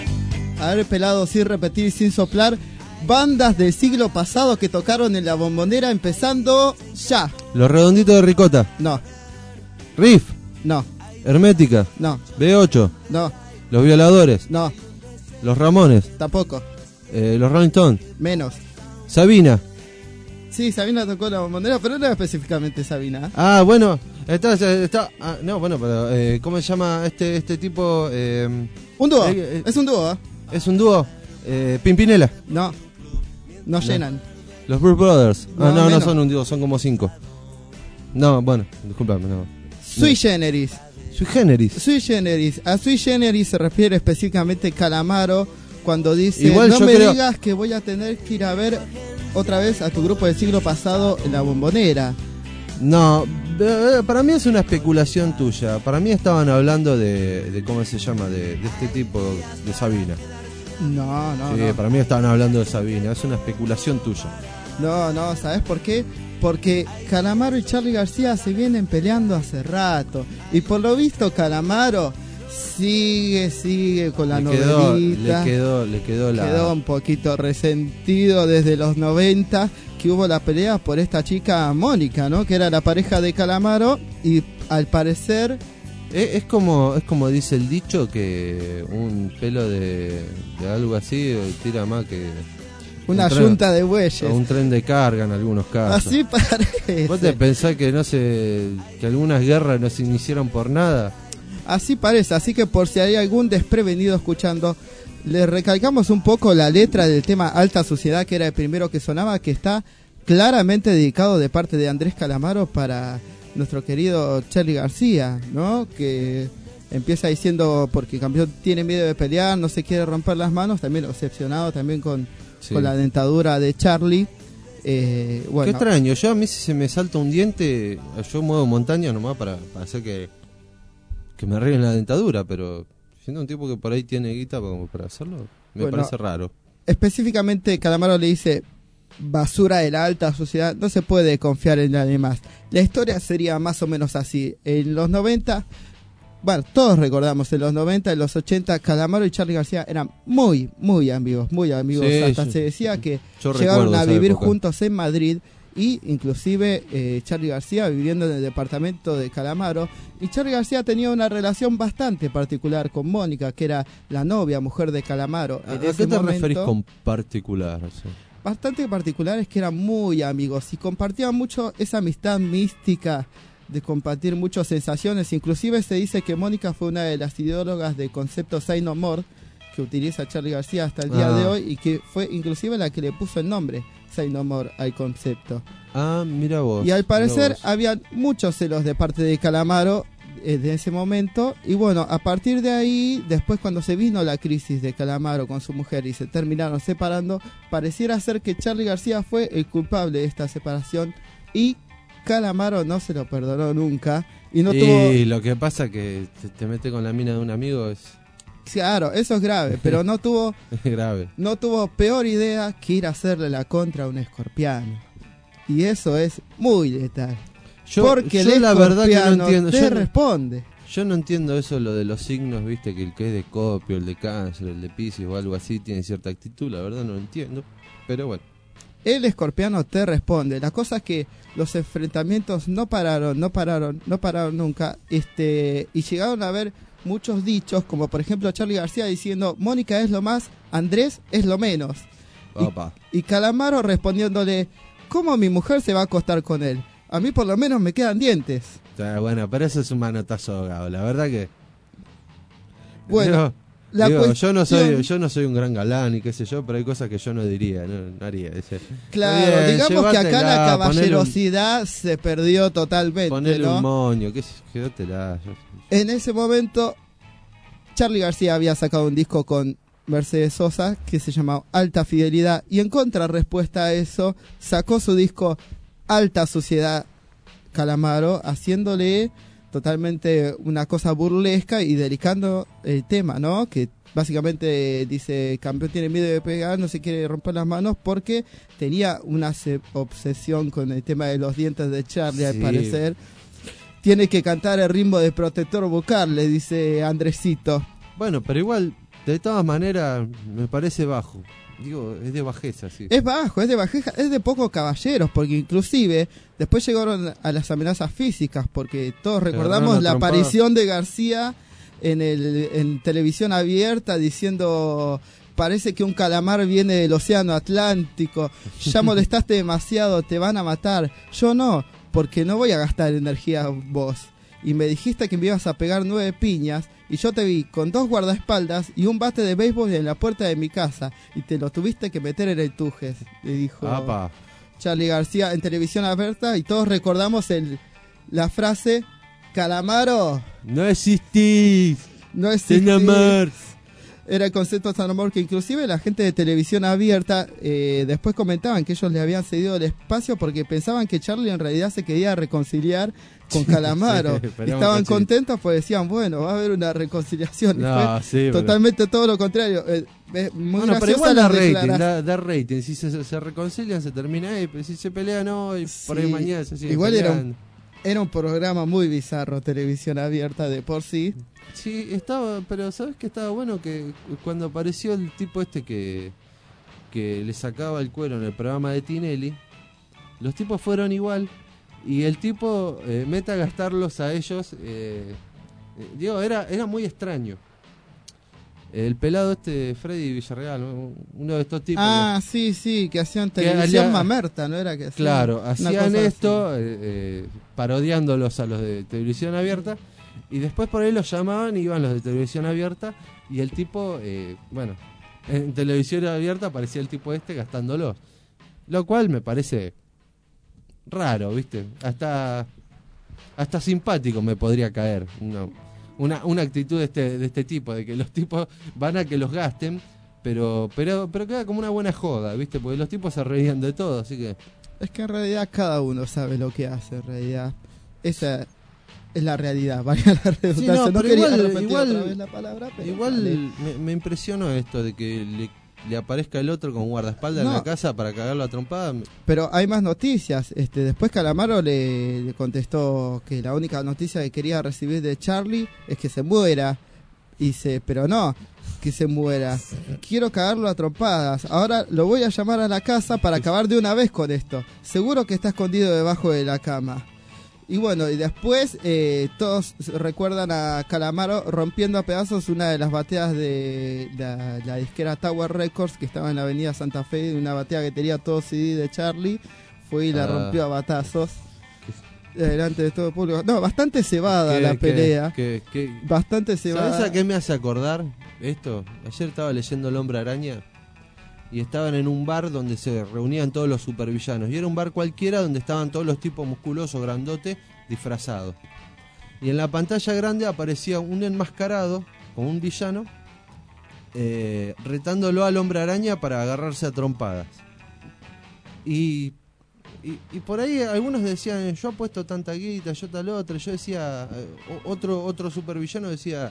Speaker 3: A ver, pelado, sin repetir, sin soplar. Bandas del siglo pasado que tocaron en la Bombonera, empezando ya.
Speaker 2: Los Redonditos de Ricota.
Speaker 3: No.
Speaker 2: Riff.
Speaker 3: No.
Speaker 2: Hermética.
Speaker 3: No.
Speaker 2: B ocho.
Speaker 3: No.
Speaker 2: Los Violadores.
Speaker 3: No.
Speaker 2: Los Ramones.
Speaker 3: Tampoco.
Speaker 2: Eh, los Rolling Stones.
Speaker 3: Menos.
Speaker 2: Sabina.
Speaker 3: Sí, Sabina tocó la Bombonera, pero no era específicamente Sabina.
Speaker 2: Ah, bueno. Está, está ah, no, bueno, pero eh, ¿cómo se llama este este tipo? Eh,
Speaker 3: un dúo.
Speaker 2: Eh, eh,
Speaker 3: es un dúo. ¿eh?
Speaker 2: Es un dúo. Eh, Pimpinela.
Speaker 3: No. No, no llenan.
Speaker 2: Los Bruce Brothers.
Speaker 3: No,
Speaker 2: Ah, no,
Speaker 3: menos.
Speaker 2: no son un dúo, son como cinco. No, bueno, disculpame, no.
Speaker 3: Sui Generis.
Speaker 2: Sui Generis.
Speaker 3: Sui Generis. A Sui Generis se refiere específicamente Calamaro cuando dice:
Speaker 2: Igual
Speaker 3: no
Speaker 2: yo
Speaker 3: me
Speaker 2: creo...
Speaker 3: digas que voy a tener que ir a ver otra vez a tu grupo del siglo pasado en la Bombonera.
Speaker 2: No, eh, para mí es una especulación tuya. Para mí estaban hablando de, de ¿cómo se llama? De, de este tipo, de Sabina.
Speaker 3: No, no,
Speaker 2: Sí,
Speaker 3: no.
Speaker 2: para mí estaban hablando de Sabina. Es una especulación tuya.
Speaker 3: No, no, ¿sabes por qué? Porque Calamaro y Charly García se vienen peleando hace rato. Y por lo visto Calamaro sigue, sigue con la
Speaker 2: le quedó,
Speaker 3: novelita.
Speaker 2: le quedó, le quedó la...
Speaker 3: Quedó un poquito resentido desde los noventa, que hubo la pelea por esta chica Mónica, ¿no? Que era la pareja de Calamaro y al parecer...
Speaker 2: Es, es como es como dice el dicho, que un pelo de, de algo así tira más que...
Speaker 3: Una
Speaker 2: un tren,
Speaker 3: yunta de bueyes.
Speaker 2: O un tren de carga en algunos casos.
Speaker 3: Así parece.
Speaker 2: ¿Vos te pensás que no se, que algunas guerras no se iniciaron por nada?
Speaker 3: Así parece, así que por si hay algún desprevenido escuchando, le recalcamos un poco la letra del tema Alta Suciedad, que era el primero que sonaba, que está claramente dedicado de parte de Andrés Calamaro para nuestro querido Charly García, ¿no? Que empieza diciendo, porque campeón tiene miedo de pelear, no se quiere romper las manos, también obsesionado también con,
Speaker 2: sí.
Speaker 3: con la dentadura de Charly. Eh, bueno.
Speaker 2: Qué extraño, yo a mí si se me salta un diente, yo muevo montaña nomás para, para hacer que... que me arreglen la dentadura, pero siendo un tipo que por ahí tiene guita como para hacerlo, me
Speaker 3: Bueno,
Speaker 2: parece raro.
Speaker 3: Específicamente, Calamaro le dice basura de la alta sociedad, no se puede confiar en nadie más. La historia sería más o menos así. En los noventa, bueno, todos recordamos, en los noventa, en los ochenta, Calamaro y Charly García eran muy, muy amigos, muy amigos.
Speaker 2: Sí,
Speaker 3: Hasta
Speaker 2: yo-
Speaker 3: se decía que
Speaker 2: yo
Speaker 3: llegaron
Speaker 2: recuerdo
Speaker 3: a
Speaker 2: esa
Speaker 3: vivir
Speaker 2: época.
Speaker 3: juntos en Madrid, y inclusive eh, Charly García viviendo en el departamento de Calamaro. Y Charly García tenía una relación bastante particular con Mónica, que era la novia, mujer de Calamaro.
Speaker 2: ¿A,
Speaker 3: En
Speaker 2: a
Speaker 3: ese
Speaker 2: qué te
Speaker 3: momento,
Speaker 2: referís con particular? O sea,
Speaker 3: bastante particulares, que eran muy amigos y compartían mucho esa amistad mística de compartir muchas sensaciones. Inclusive se dice que Mónica fue una de las ideólogas del concepto Say No More que utiliza Charly García hasta el día
Speaker 2: Ah.
Speaker 3: de hoy, y que fue inclusive la que le puso el nombre Say No More al concepto.
Speaker 2: ah, mira vos.
Speaker 3: Y al parecer
Speaker 2: mira vos.
Speaker 3: había muchos celos de parte de Calamaro eh, de ese momento. Y bueno, a partir de ahí, después cuando se vino la crisis de Calamaro con su mujer y se terminaron separando, pareciera ser que Charly García fue el culpable de esta separación, y Calamaro no se lo perdonó nunca. Y no
Speaker 2: y
Speaker 3: tuvo...
Speaker 2: lo que pasa que te, te mete con la mina de un amigo es,
Speaker 3: Claro, eso es grave, pero no tuvo...
Speaker 2: es grave.
Speaker 3: no tuvo peor idea que ir a hacerle la contra a un escorpiano. Y eso es muy letal.
Speaker 2: Yo,
Speaker 3: Porque
Speaker 2: yo
Speaker 3: el
Speaker 2: la verdad que no
Speaker 3: escorpiano
Speaker 2: entiendo.
Speaker 3: te
Speaker 2: Yo no-
Speaker 3: responde.
Speaker 2: Yo no entiendo eso, lo de los signos, viste, que el que es de Escorpio, el de Cáncer, el de Piscis o algo así, tiene cierta actitud, la verdad no lo entiendo. Pero bueno.
Speaker 3: El escorpiano te responde. La cosa es que los enfrentamientos no pararon, no pararon, no pararon nunca. Este, y llegaron a haber muchos dichos, como por ejemplo Charly García diciendo: Mónica es lo más, Andrés es lo menos. Y-
Speaker 2: Opa.
Speaker 3: Y, Calamaro respondiéndole: ¿cómo mi mujer se va a acostar con él? A mí por lo menos me quedan dientes.
Speaker 2: O sea, bueno, pero eso es un manotazo ahogado, la verdad que...
Speaker 3: Bueno,
Speaker 2: Digo,
Speaker 3: la
Speaker 2: digo,
Speaker 3: cuestión...
Speaker 2: yo no soy yo no soy un gran galán y qué sé yo, pero hay cosas que yo no diría, no, no haría. Dice,
Speaker 3: Claro,
Speaker 2: "Está bien,
Speaker 3: digamos que acá la
Speaker 2: llévatela,
Speaker 3: caballerosidad se perdió totalmente,
Speaker 2: Ponele
Speaker 3: ¿no?
Speaker 2: un moño, qué sé, quédatela. yo-
Speaker 3: En ese momento, Charly García había sacado un disco con Mercedes Sosa que se llamaba Alta Fidelidad, y en contrarrespuesta a eso sacó su disco Alta Suciedad Calamaro, haciéndole totalmente una cosa burlesca y delicando el tema, ¿no? Que básicamente dice: campeón tiene miedo de pegar, no se quiere romper las manos, porque tenía una se- obsesión con el tema de los dientes de Charly, al
Speaker 2: Sí.
Speaker 3: parecer. Tiene que cantar el ritmo de protector bucal, le dice Andresito.
Speaker 2: Bueno, pero igual, de todas maneras, me parece bajo. Digo, es de bajeza, sí.
Speaker 3: Es bajo, es de bajeza, es de pocos caballeros, porque inclusive después llegaron a las amenazas físicas, porque todos recordamos
Speaker 2: una
Speaker 3: la
Speaker 2: trompada.
Speaker 3: aparición de García en el en televisión abierta diciendo: parece que un calamar viene del océano Atlántico, ya molestaste demasiado, te van a matar. Yo no, porque no voy a gastar energía vos. Y me dijiste que me ibas a pegar nueve piñas, y yo te vi con dos guardaespaldas y un bate de béisbol en la puerta de mi casa, y te lo tuviste que meter en el tujes, le dijo
Speaker 2: Apa.
Speaker 3: Charly García en televisión abierta. Y todos recordamos el la frase: Calamaro,
Speaker 2: No existís.
Speaker 3: no es
Speaker 2: Sin amor.
Speaker 3: Era el concepto de San Amor, que inclusive la gente de televisión abierta eh, después comentaban que ellos le habían cedido el espacio porque pensaban que Charly en realidad se quería reconciliar con Calamaro.
Speaker 2: Sí,
Speaker 3: Y
Speaker 2: esperemos
Speaker 3: estaban
Speaker 2: que sí.
Speaker 3: contentos, pues decían: bueno, va a haber una reconciliación. Y
Speaker 2: No,
Speaker 3: fue
Speaker 2: sí, pero-
Speaker 3: totalmente todo lo contrario. Eh, eh, muy
Speaker 2: Bueno, pero
Speaker 3: graciosa
Speaker 2: igual
Speaker 3: la
Speaker 2: da rating,
Speaker 3: declara-
Speaker 2: da, da rating. Si se, se reconcilian, se termina ahí. Pero si se pelean hoy, por ahí
Speaker 3: Sí,
Speaker 2: mañana se siguen
Speaker 3: igual era
Speaker 2: peleando.
Speaker 3: un, era un programa muy bizarro, televisión abierta de por sí.
Speaker 2: Sí, estaba, pero ¿sabes qué estaba bueno? Que cuando apareció el tipo este que, que le sacaba el cuero en el programa de Tinelli, los tipos fueron igual, y el tipo eh, mete a gastarlos a ellos, eh, eh, digo, era, era muy extraño. El pelado este, Freddy Villarreal, ¿no? Uno de estos tipos.
Speaker 3: Ah, sí, sí, que hacían
Speaker 2: Que
Speaker 3: televisión
Speaker 2: haría-
Speaker 3: mamerta, ¿no era que hacían?
Speaker 2: Claro,
Speaker 3: una
Speaker 2: hacían
Speaker 3: cosa
Speaker 2: esto eh, eh, parodiándolos a los de televisión abierta, y después por ahí los llamaban y iban los de televisión abierta, y el tipo, eh, bueno, en televisión abierta aparecía el tipo este gastándolos, lo cual me parece raro, ¿viste? Hasta hasta simpático me podría caer una, una, una actitud de este, de este tipo, de que los tipos van a que los gasten, pero pero pero queda como una buena joda, ¿viste? Porque los tipos se reían de todo, así que...
Speaker 3: Es que en realidad cada uno sabe lo que hace, en realidad. Esa Es la realidad, valga la redundancia.
Speaker 2: Sí, no,
Speaker 3: no
Speaker 2: pero
Speaker 3: quería
Speaker 2: igual,
Speaker 3: repetir
Speaker 2: igual,
Speaker 3: otra vez la palabra, pero
Speaker 2: igual
Speaker 3: vale.
Speaker 2: me, me impresionó esto de que le, le aparezca el otro con guardaespaldas
Speaker 3: No.
Speaker 2: en la casa para cagarlo a trompada.
Speaker 3: Pero hay más noticias. Este, después Calamaro le, le contestó que la única noticia que quería recibir de Charlie es que se muera. Y dice, pero no, que se muera. Quiero cagarlo a trompadas. Ahora lo voy a llamar a la casa para acabar de una vez con esto. Seguro que está escondido debajo de la cama. Y bueno, y después eh, todos recuerdan a Calamaro rompiendo a pedazos una de las bateas de la, la disquera Tower Records, que estaba en la avenida Santa Fe, una batea que tenía todo C D de Charlie. Fue y la
Speaker 2: Ah.
Speaker 3: rompió a batazos delante de todo el público. No, bastante cebada
Speaker 2: ¿Qué-
Speaker 3: la
Speaker 2: qué-
Speaker 3: pelea.
Speaker 2: qué- qué-
Speaker 3: Bastante cebada.
Speaker 2: ¿Sabes a qué me hace acordar esto? Ayer estaba leyendo El Hombre Araña y estaban en un bar donde se reunían todos los supervillanos. Y era un bar cualquiera donde estaban todos los tipos musculosos, grandotes, disfrazados. Y en la pantalla grande aparecía un enmascarado con un villano eh, retándolo al Hombre Araña para agarrarse a trompadas. Y, y, y por ahí algunos decían, yo apuesto tanta guita, yo tal otra. Yo decía, eh, o- otro, otro supervillano decía,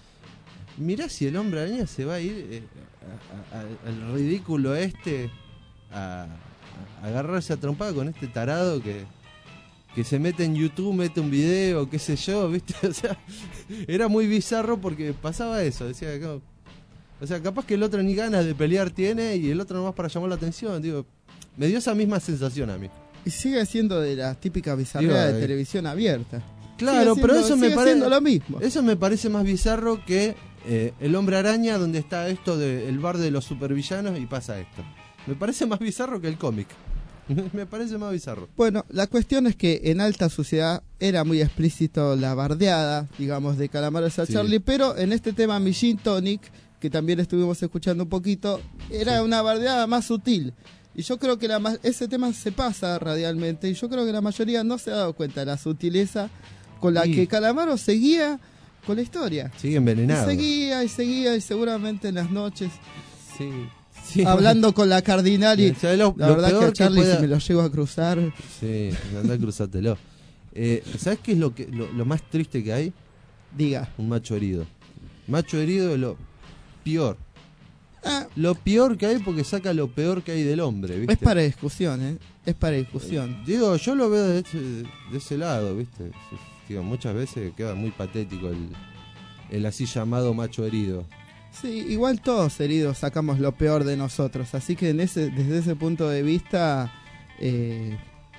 Speaker 2: mirá si el Hombre Araña se va a ir eh, a- a- al ridículo este a, a agarrarse a trompada con este tarado que, que se mete en YouTube, mete un video, qué sé yo, ¿viste? O sea, era muy bizarro porque pasaba eso, decía, como- o sea, capaz que el otro ni ganas de pelear tiene y el otro nomás para llamar la atención, digo, me dio esa misma sensación a mí.
Speaker 3: Y sigue siendo de la típica bizarrea
Speaker 2: Digo,
Speaker 3: de
Speaker 2: eh,
Speaker 3: televisión abierta.
Speaker 2: Claro,
Speaker 3: Sigue
Speaker 2: pero
Speaker 3: siendo-
Speaker 2: eso me
Speaker 3: sigue
Speaker 2: parece
Speaker 3: siendo lo mismo.
Speaker 2: Eso me parece más bizarro que eh, El Hombre Araña, donde está esto del bar de los supervillanos y pasa esto. Me parece más bizarro que el cómic. Me parece más bizarro.
Speaker 3: Bueno, la cuestión es que en Alta Sociedad era muy explícito la bardeada, digamos, de Calamaro hacia
Speaker 2: Sí.
Speaker 3: Charlie, pero en este tema Mi Gin Tonic, que también estuvimos escuchando un poquito, era
Speaker 2: Sí.
Speaker 3: una bardeada más sutil. Y yo creo que la ma- ese tema se pasa radialmente, y yo creo que la mayoría no se ha dado cuenta de la sutileza con la
Speaker 2: Sí.
Speaker 3: que Calamaro seguía con la historia.
Speaker 2: Sigue envenenado.
Speaker 3: Y seguía y seguía, y seguramente en las noches,
Speaker 2: Sí. Sí.
Speaker 3: hablando con la Cardinali,
Speaker 2: ¿Sabes lo-
Speaker 3: la
Speaker 2: lo
Speaker 3: verdad que
Speaker 2: peor
Speaker 3: a
Speaker 2: que
Speaker 3: Charlie
Speaker 2: pueda-
Speaker 3: si me lo llego a cruzar...
Speaker 2: Sí, anda, cruzátelo. Eh, ¿Sabes qué es lo, que, lo, lo más triste que hay?
Speaker 3: Diga.
Speaker 2: Un macho herido. Macho herido es lo peor.
Speaker 3: Ah.
Speaker 2: Lo peor que hay porque saca lo peor que hay del hombre, ¿viste?
Speaker 3: Es para discusión, ¿eh? Es para discusión.
Speaker 2: Digo, yo lo veo de ese, de ese lado, ¿viste? Digo, muchas veces queda muy patético el, el así llamado macho herido.
Speaker 3: Sí, igual todos heridos sacamos lo peor de nosotros, así que en ese, desde ese punto de vista, eh,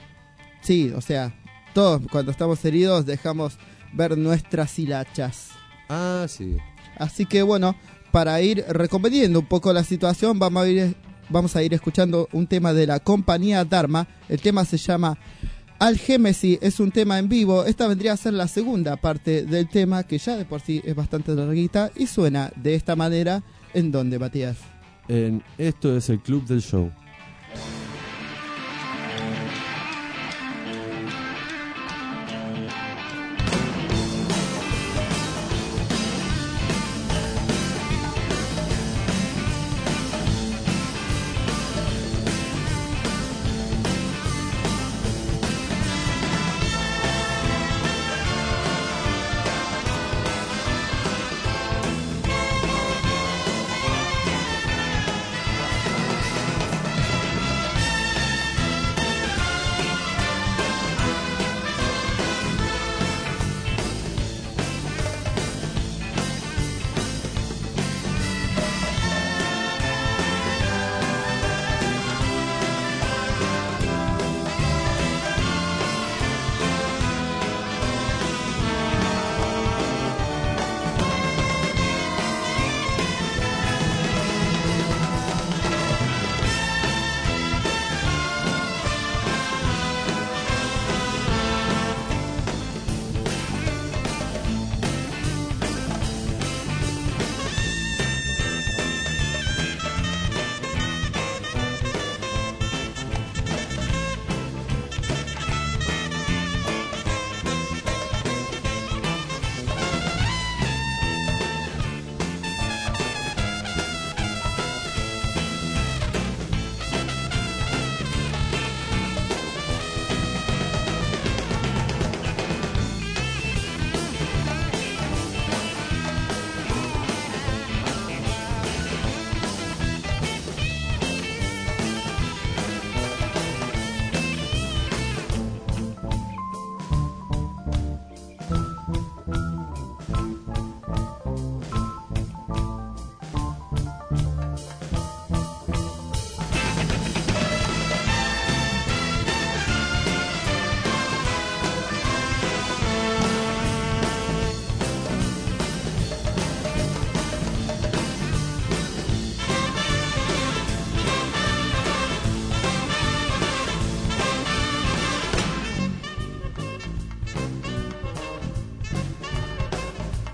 Speaker 3: sí, o sea, todos cuando estamos heridos dejamos ver nuestras hilachas.
Speaker 2: Ah, sí.
Speaker 3: Así que bueno, para ir reconveniendo un poco la situación, vamos a ir, vamos a ir escuchando un tema de la compañía Dharma. El tema se llama Algémesis, es un tema en vivo. Esta vendría a ser la segunda parte del tema, que ya de por sí es bastante larguita y suena de esta manera. ¿En dónde, Matías?
Speaker 2: En Esto es el Club del Show.
Speaker 4: Thank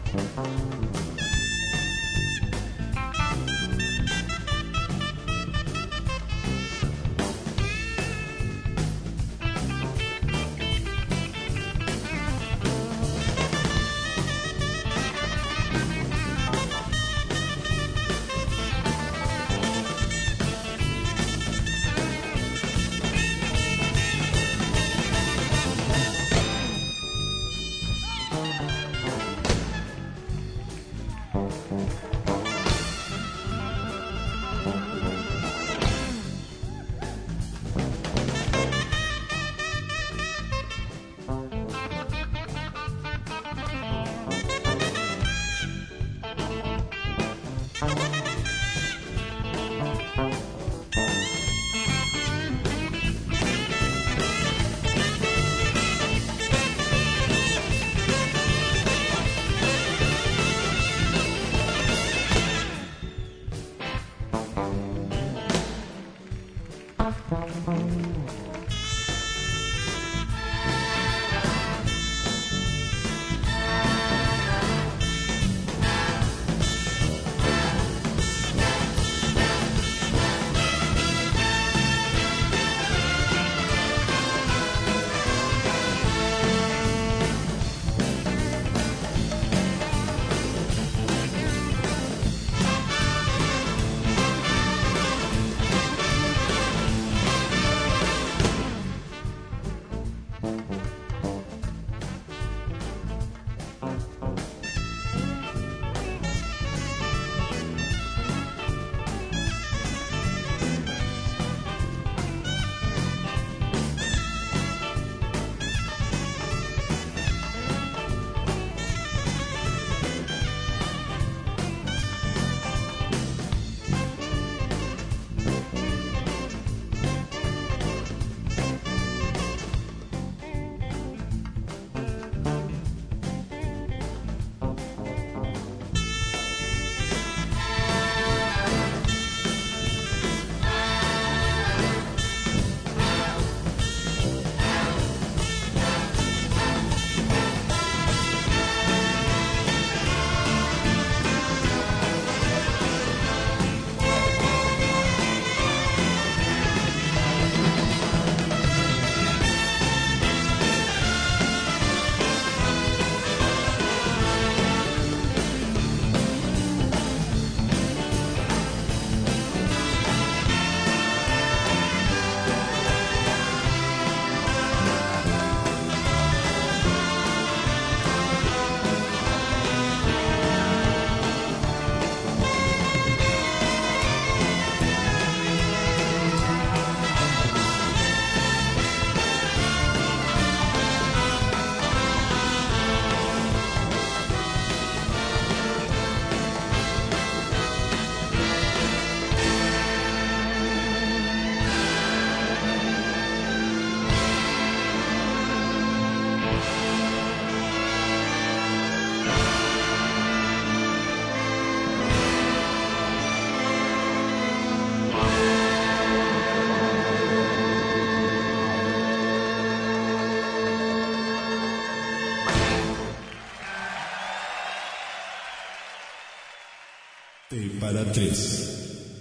Speaker 8: Para tres.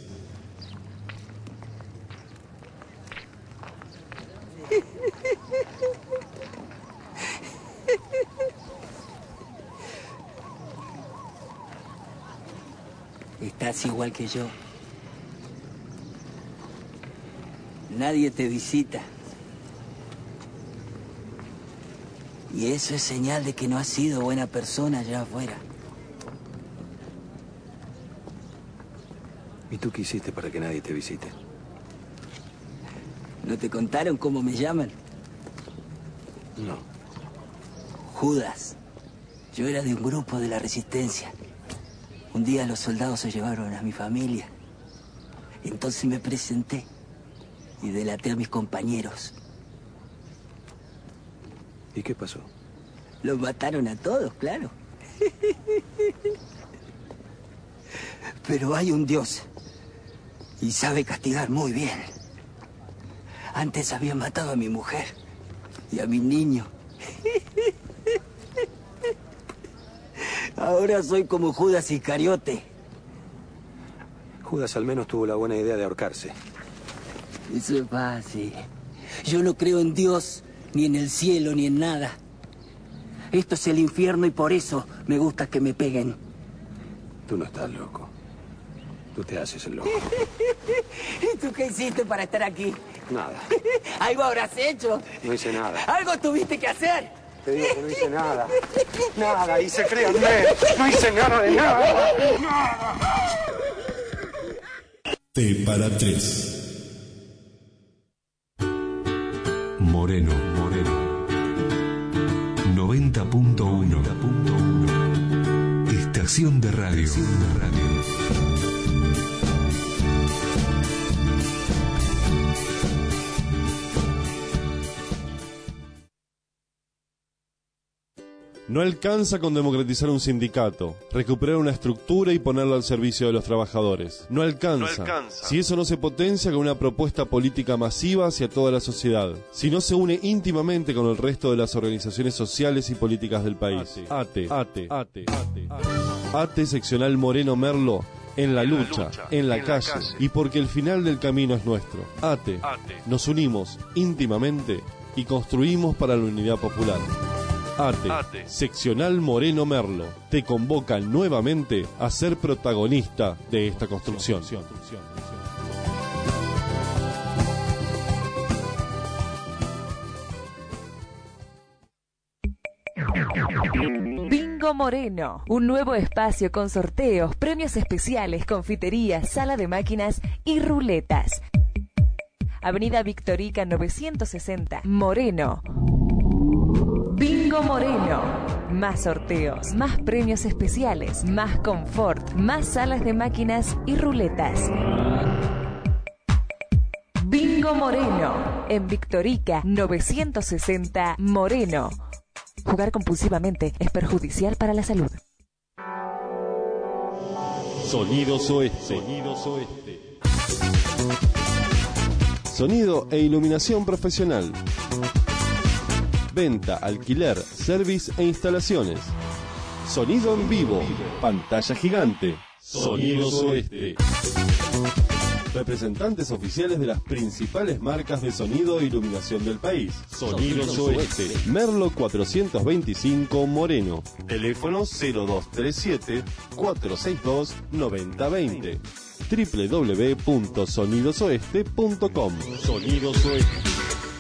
Speaker 5: Estás igual que yo. Nadie te visita. Y eso es señal de que no has sido buena persona allá afuera.
Speaker 6: ¿Y tú qué hiciste para que nadie te visite?
Speaker 5: ¿No te contaron cómo me llaman?
Speaker 6: No.
Speaker 5: Judas. Yo era de un grupo de la resistencia. Un día los soldados se llevaron a mi familia. Entonces me presenté y delaté a mis compañeros.
Speaker 6: ¿Y qué pasó?
Speaker 5: Los mataron a todos, claro. Pero hay un Dios y sabe castigar muy bien. Antes habían matado a mi mujer y a mi niño. Ahora soy como Judas Iscariote.
Speaker 9: Judas al menos tuvo la buena idea de ahorcarse.
Speaker 5: Eso es fácil. Yo no creo en Dios, ni en el cielo, ni en nada. Esto es el infierno y por eso me gusta que me peguen.
Speaker 9: Tú no estás loco. Tú te haces el loco.
Speaker 5: ¿Y tú qué hiciste para estar aquí?
Speaker 9: Nada.
Speaker 5: ¿Algo habrás hecho?
Speaker 9: No hice nada.
Speaker 5: ¿Algo tuviste que hacer?
Speaker 9: Te digo que no hice nada. Nada hice, créanme. No hice nada de nada. Nada.
Speaker 8: T para tres.
Speaker 1: Moreno, Moreno. noventa punto uno. Estación de radio. Estación de radio.
Speaker 22: No alcanza con democratizar un sindicato, recuperar una estructura y ponerla al servicio de los trabajadores. No alcanza,
Speaker 23: No alcanza.
Speaker 22: si eso no se potencia con una propuesta política masiva hacia toda la sociedad, si no se une íntimamente con el resto de las organizaciones sociales y políticas del país. ATE, ATE, ATE, ATE, ATE seccional Moreno Merlo, en la lucha, en la calle, y porque el final del camino es nuestro. ATE, nos unimos íntimamente y construimos para la unidad popular. ATE, ATE, seccional Moreno Merlo, te convoca nuevamente a ser protagonista de esta construcción.
Speaker 24: Bingo Moreno, un nuevo espacio con sorteos, premios especiales, confiterías, sala de máquinas y ruletas. Avenida Victorica novecientos sesenta, Moreno. Bingo Moreno. Más sorteos, más premios especiales, más confort, más salas de máquinas y ruletas. Bingo Moreno. En Victorica novecientos sesenta, Moreno. Jugar compulsivamente es perjudicial para la salud.
Speaker 22: Sonidos Oeste. Sonidos Oeste. Sonido e iluminación profesional. Venta, alquiler, service e instalaciones. Sonido en vivo. Pantalla gigante. Sonidos Oeste. Representantes oficiales de las principales marcas de sonido e iluminación del país. Sonidos Oeste. Merlo cuatrocientos veinticinco, Moreno. Teléfono cero dos tres siete, cuatro seis dos, nueve cero dos cero. doble u doble u doble u punto sonidos oeste punto com. Sonidos Oeste.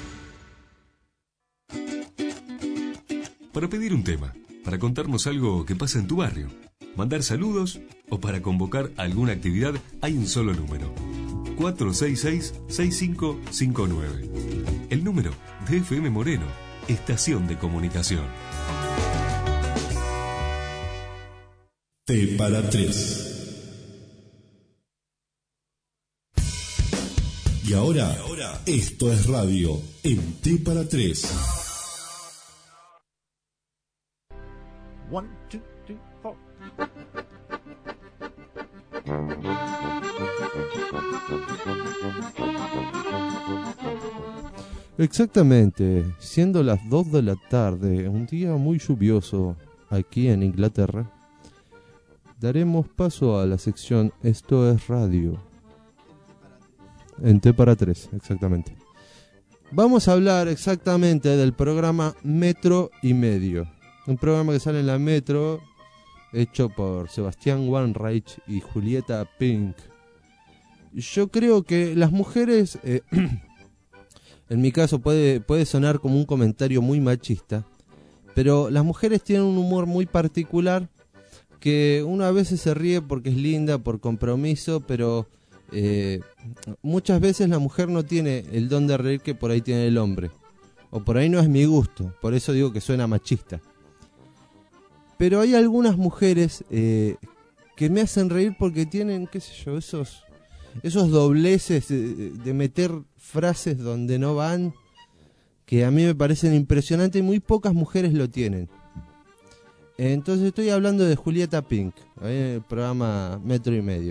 Speaker 1: Para pedir un tema, para contarnos algo que pasa en tu barrio, mandar saludos o para convocar alguna actividad, hay un solo número. cuatro seis seis, seis cinco cinco nueve. El número de F M Moreno, Estación de Comunicación.
Speaker 8: T para tres. Y ahora, esto es radio en T para tres.
Speaker 25: One, two, three, four.
Speaker 2: Exactamente, siendo las dos de la tarde, un día muy lluvioso aquí en Inglaterra, daremos paso a la sección Esto es Radio. En T para tres, exactamente. Vamos a hablar exactamente del programa Metro y Medio. Un programa que sale en la Metro, hecho por Sebastián Wanreich y Julieta Pink. Yo creo que las mujeres, eh, en mi caso puede, puede sonar como un comentario muy machista, pero las mujeres tienen un humor muy particular que uno a veces se ríe porque es linda, por compromiso, pero eh, muchas veces la mujer no tiene el don de reír que por ahí tiene el hombre. O por ahí no es mi gusto, por eso digo que suena machista. Pero hay algunas mujeres eh, que me hacen reír porque tienen, qué sé yo, esos, esos dobleces de, de meter frases donde no van, que a mí me parecen impresionantes y muy pocas mujeres lo tienen. Entonces estoy hablando de Julieta Pink, ahí en el programa Metro y Medio.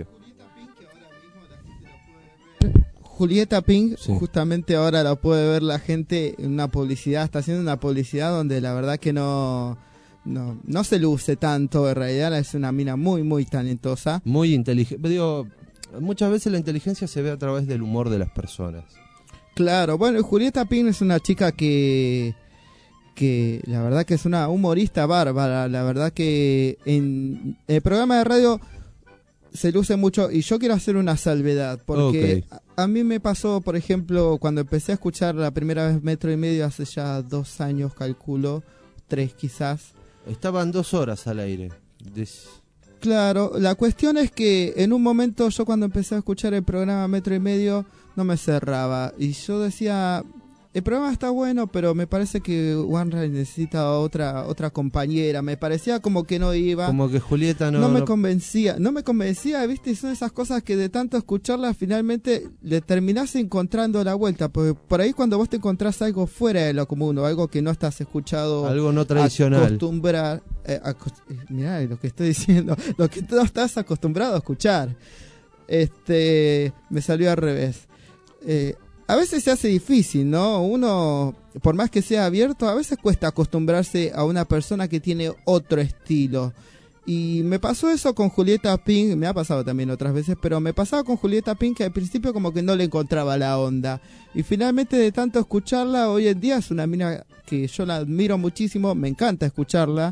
Speaker 3: Julieta Pink,
Speaker 2: Sí.
Speaker 3: justamente ahora la puede ver la gente en una publicidad, está haciendo una publicidad donde la verdad que no... no, no se luce tanto, en realidad es una mina muy, muy talentosa.
Speaker 2: Muy inteligente. Digo, muchas veces la inteligencia se ve a través del humor de las personas.
Speaker 3: Claro, bueno, Julieta Pin es una chica que, que la verdad que es una humorista bárbara, la verdad que en el programa de radio se luce mucho, y yo quiero hacer una salvedad, porque
Speaker 2: Okay.
Speaker 3: a, a mí me pasó, por ejemplo, cuando empecé a escuchar la primera vez Metro y Medio hace ya dos años, calculo, tres quizás.
Speaker 2: Estaban dos horas al aire. Des...
Speaker 3: Claro, la cuestión es que en un momento yo cuando empecé a escuchar el programa Metro y Medio no me cerraba, y yo decía, el programa está bueno, pero me parece que One Ray necesita otra otra compañera, me parecía como que no iba.
Speaker 2: Como que Julieta no...
Speaker 3: No me
Speaker 2: no-
Speaker 3: convencía, no me convencía, viste, y son esas cosas que de tanto escucharlas finalmente le terminás encontrando la vuelta, porque por ahí cuando vos te encontrás algo fuera de lo común o algo que no estás escuchado,
Speaker 2: Algo no tradicional.
Speaker 3: acostumbrar, eh, acost- eh, mirá lo que estoy diciendo, lo que no estás acostumbrado a escuchar, este, me salió al revés. Eh, a veces se hace difícil, ¿no? Uno, por más que sea abierto, a veces cuesta acostumbrarse a una persona que tiene otro estilo. Y me pasó eso con Julieta Pink, me ha pasado también otras veces, pero me pasaba con Julieta Pink que al principio como que no le encontraba la onda. Y finalmente de tanto escucharla, hoy en día es una mina que yo la admiro muchísimo, me encanta escucharla.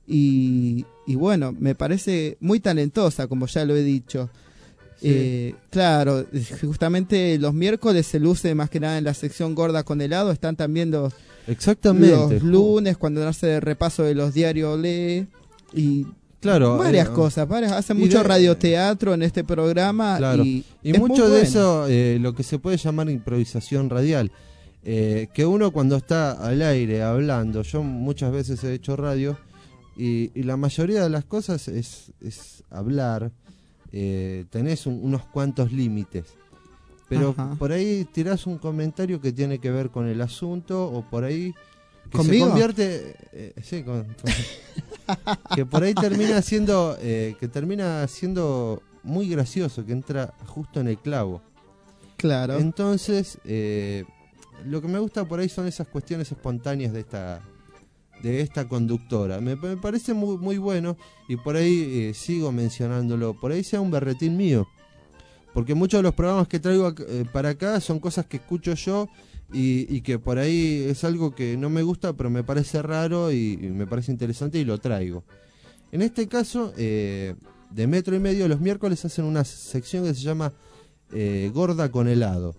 Speaker 3: Y, y bueno, me parece muy talentosa, como ya lo he dicho.
Speaker 2: Sí.
Speaker 3: Eh, claro, justamente los miércoles se luce más que nada en la sección gorda con helado, están también los,
Speaker 2: Exactamente.
Speaker 3: los lunes cuando hace el repaso de los diarios lee y
Speaker 2: Claro,
Speaker 3: varias
Speaker 2: eh,
Speaker 3: cosas, varias, hace
Speaker 2: y
Speaker 3: mucho
Speaker 2: de-
Speaker 3: radioteatro en este programa.
Speaker 2: Claro.
Speaker 3: y,
Speaker 2: Y,
Speaker 3: es muy
Speaker 2: mucho de
Speaker 3: bueno.
Speaker 2: eso, eh, lo que se puede llamar improvisación radial, eh, que uno cuando está al aire hablando, yo muchas veces he hecho radio, y, y la mayoría de las cosas es, es hablar, eh, tenés un- unos cuantos límites, pero
Speaker 3: Ajá.
Speaker 2: por ahí tirás un comentario que tiene que ver con el asunto, o por ahí que
Speaker 3: ¿Conmigo?
Speaker 2: se convierte, eh, sí, con- con- que por ahí termina siendo, eh, que termina siendo muy gracioso, que entra justo en el clavo.
Speaker 3: Claro.
Speaker 2: Entonces, eh, lo que me gusta por ahí son esas cuestiones espontáneas de esta de esta conductora. Me, me parece muy muy bueno, y por ahí eh, sigo mencionándolo. Por ahí sea un berretín mío, porque muchos de los programas que traigo ac- eh, para acá son cosas que escucho yo, y, y que por ahí es algo que no me gusta, pero me parece raro y, y me parece interesante y lo traigo. En este caso, eh, de Metro y Medio, los miércoles hacen una sección que se llama eh, Gorda con helado.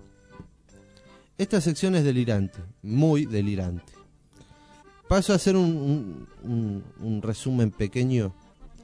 Speaker 2: Esta sección es delirante, muy delirante. Paso a hacer un, un, un- un resumen pequeño.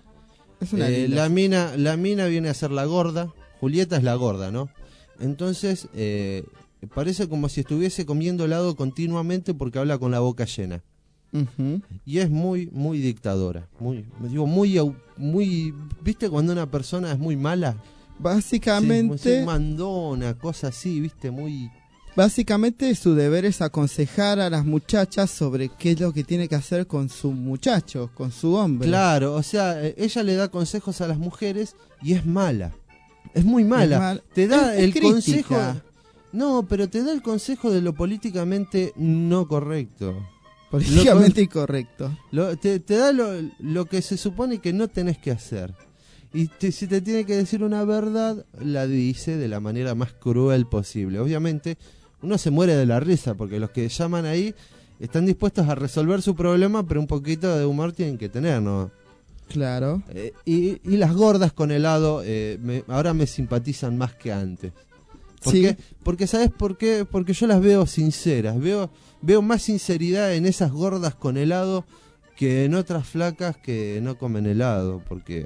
Speaker 3: Es una
Speaker 2: Eh,
Speaker 3: linda.
Speaker 2: la mina la mina viene a ser la gorda, Julieta es la gorda, ¿no? Entonces, eh, parece como si estuviese comiendo helado continuamente porque habla con la boca llena.
Speaker 3: Ujú.
Speaker 2: Y es muy, muy dictadora. Muy, me digo, muy, au- muy. ¿Viste cuando una persona es muy mala?
Speaker 3: Básicamente,
Speaker 2: Sí, muy mandona, cosa así, ¿viste? Muy.
Speaker 3: básicamente su deber es aconsejar a las muchachas sobre qué es lo que tiene que hacer con su muchacho, con su hombre.
Speaker 2: Claro, o sea, eh, ella le da consejos a las mujeres y es mala. Es muy mala.
Speaker 3: Es mal-
Speaker 2: Te da
Speaker 3: es- es
Speaker 2: el
Speaker 3: crítica.
Speaker 2: consejo. No, pero te da el consejo de lo políticamente no correcto.
Speaker 3: Políticamente
Speaker 2: Lo-
Speaker 3: incorrecto.
Speaker 2: Lo- te, te da lo, lo que se supone que no tenés que hacer. Y te- si te tiene que decir una verdad, la dice de la manera más cruel posible. Obviamente, uno se muere de la risa, porque los que llaman ahí están dispuestos a resolver su problema, pero un poquito de humor tienen que tener, ¿no?
Speaker 3: Claro.
Speaker 2: Eh, y, y las gordas con helado eh, me- ahora me simpatizan más que antes. ¿Por
Speaker 3: Sí.
Speaker 2: qué? Porque, ¿sabes por qué? Porque yo las veo sinceras. Veo, veo más sinceridad en esas gordas con helado que en otras flacas que no comen helado. Porque,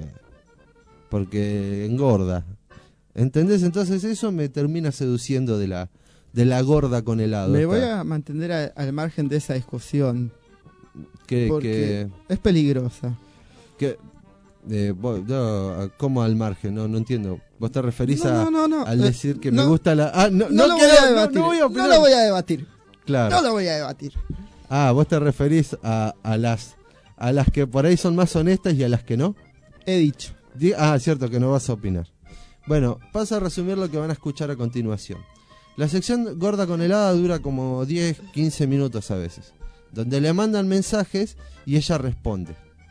Speaker 2: porque engorda. ¿Entendés? Entonces eso me termina seduciendo de la, de la gorda con helado.
Speaker 3: Me
Speaker 2: esta.
Speaker 3: voy a mantener a- al margen de esa discusión.
Speaker 2: Que,
Speaker 3: porque
Speaker 2: que,
Speaker 3: es peligrosa.
Speaker 2: que, eh, vos- no, ¿cómo al margen? No, no entiendo. ¿Vos te referís
Speaker 3: No,
Speaker 2: a,
Speaker 3: no, no, no.
Speaker 2: al
Speaker 3: Eh,
Speaker 2: decir que
Speaker 3: no.
Speaker 2: me gusta la... Ah, no,
Speaker 3: No,
Speaker 2: no
Speaker 3: lo
Speaker 2: quiero-
Speaker 3: voy a
Speaker 2: no-
Speaker 3: debatir.
Speaker 2: no voy a
Speaker 3: No,
Speaker 2: opinar.
Speaker 3: lo voy a debatir.
Speaker 2: Claro.
Speaker 3: No lo voy a debatir.
Speaker 2: Ah, vos te referís a, a las a las que por ahí son más honestas y a las que no.
Speaker 3: He dicho.
Speaker 2: Di- ah, cierto que no vas a opinar. Bueno, paso a resumir lo que van a escuchar a continuación. La sección Gorda con helada dura como diez, quince minutos a veces, donde le mandan mensajes y ella responde.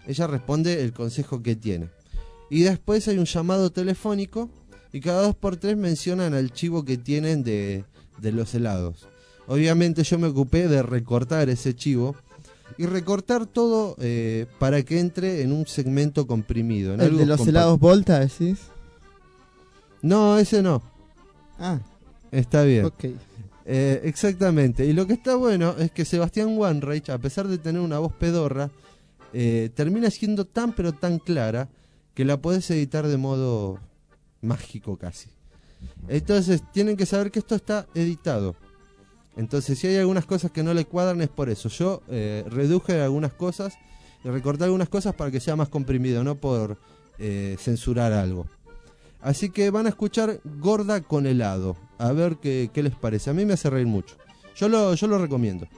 Speaker 2: ella responde el consejo que tiene. Y después hay un llamado telefónico y cada dos por tres mencionan al chivo que tienen de, de los helados. Obviamente yo me ocupé de recortar ese chivo y recortar todo eh, para que entre en un segmento comprimido. En
Speaker 3: ¿El
Speaker 2: algo
Speaker 3: de los
Speaker 2: compa-
Speaker 3: helados Volta, decís?
Speaker 2: No, ese no.
Speaker 3: Ah.
Speaker 2: Está bien.
Speaker 3: Ok.
Speaker 2: Eh, exactamente. Y lo que está bueno es que Sebastián Wanreich, a pesar de tener una voz pedorra, eh, termina siendo tan pero tan clara que la podés editar de modo mágico casi. Entonces tienen que saber que esto está editado. Entonces si hay algunas cosas que no le cuadran es por eso. Yo eh, reduje algunas cosas y recorté algunas cosas para que sea más comprimido, no por eh, censurar algo. Así que van a escuchar Gorda con helado. A ver qué, qué les parece. A mí me hace reír mucho. Yo lo, yo lo recomiendo.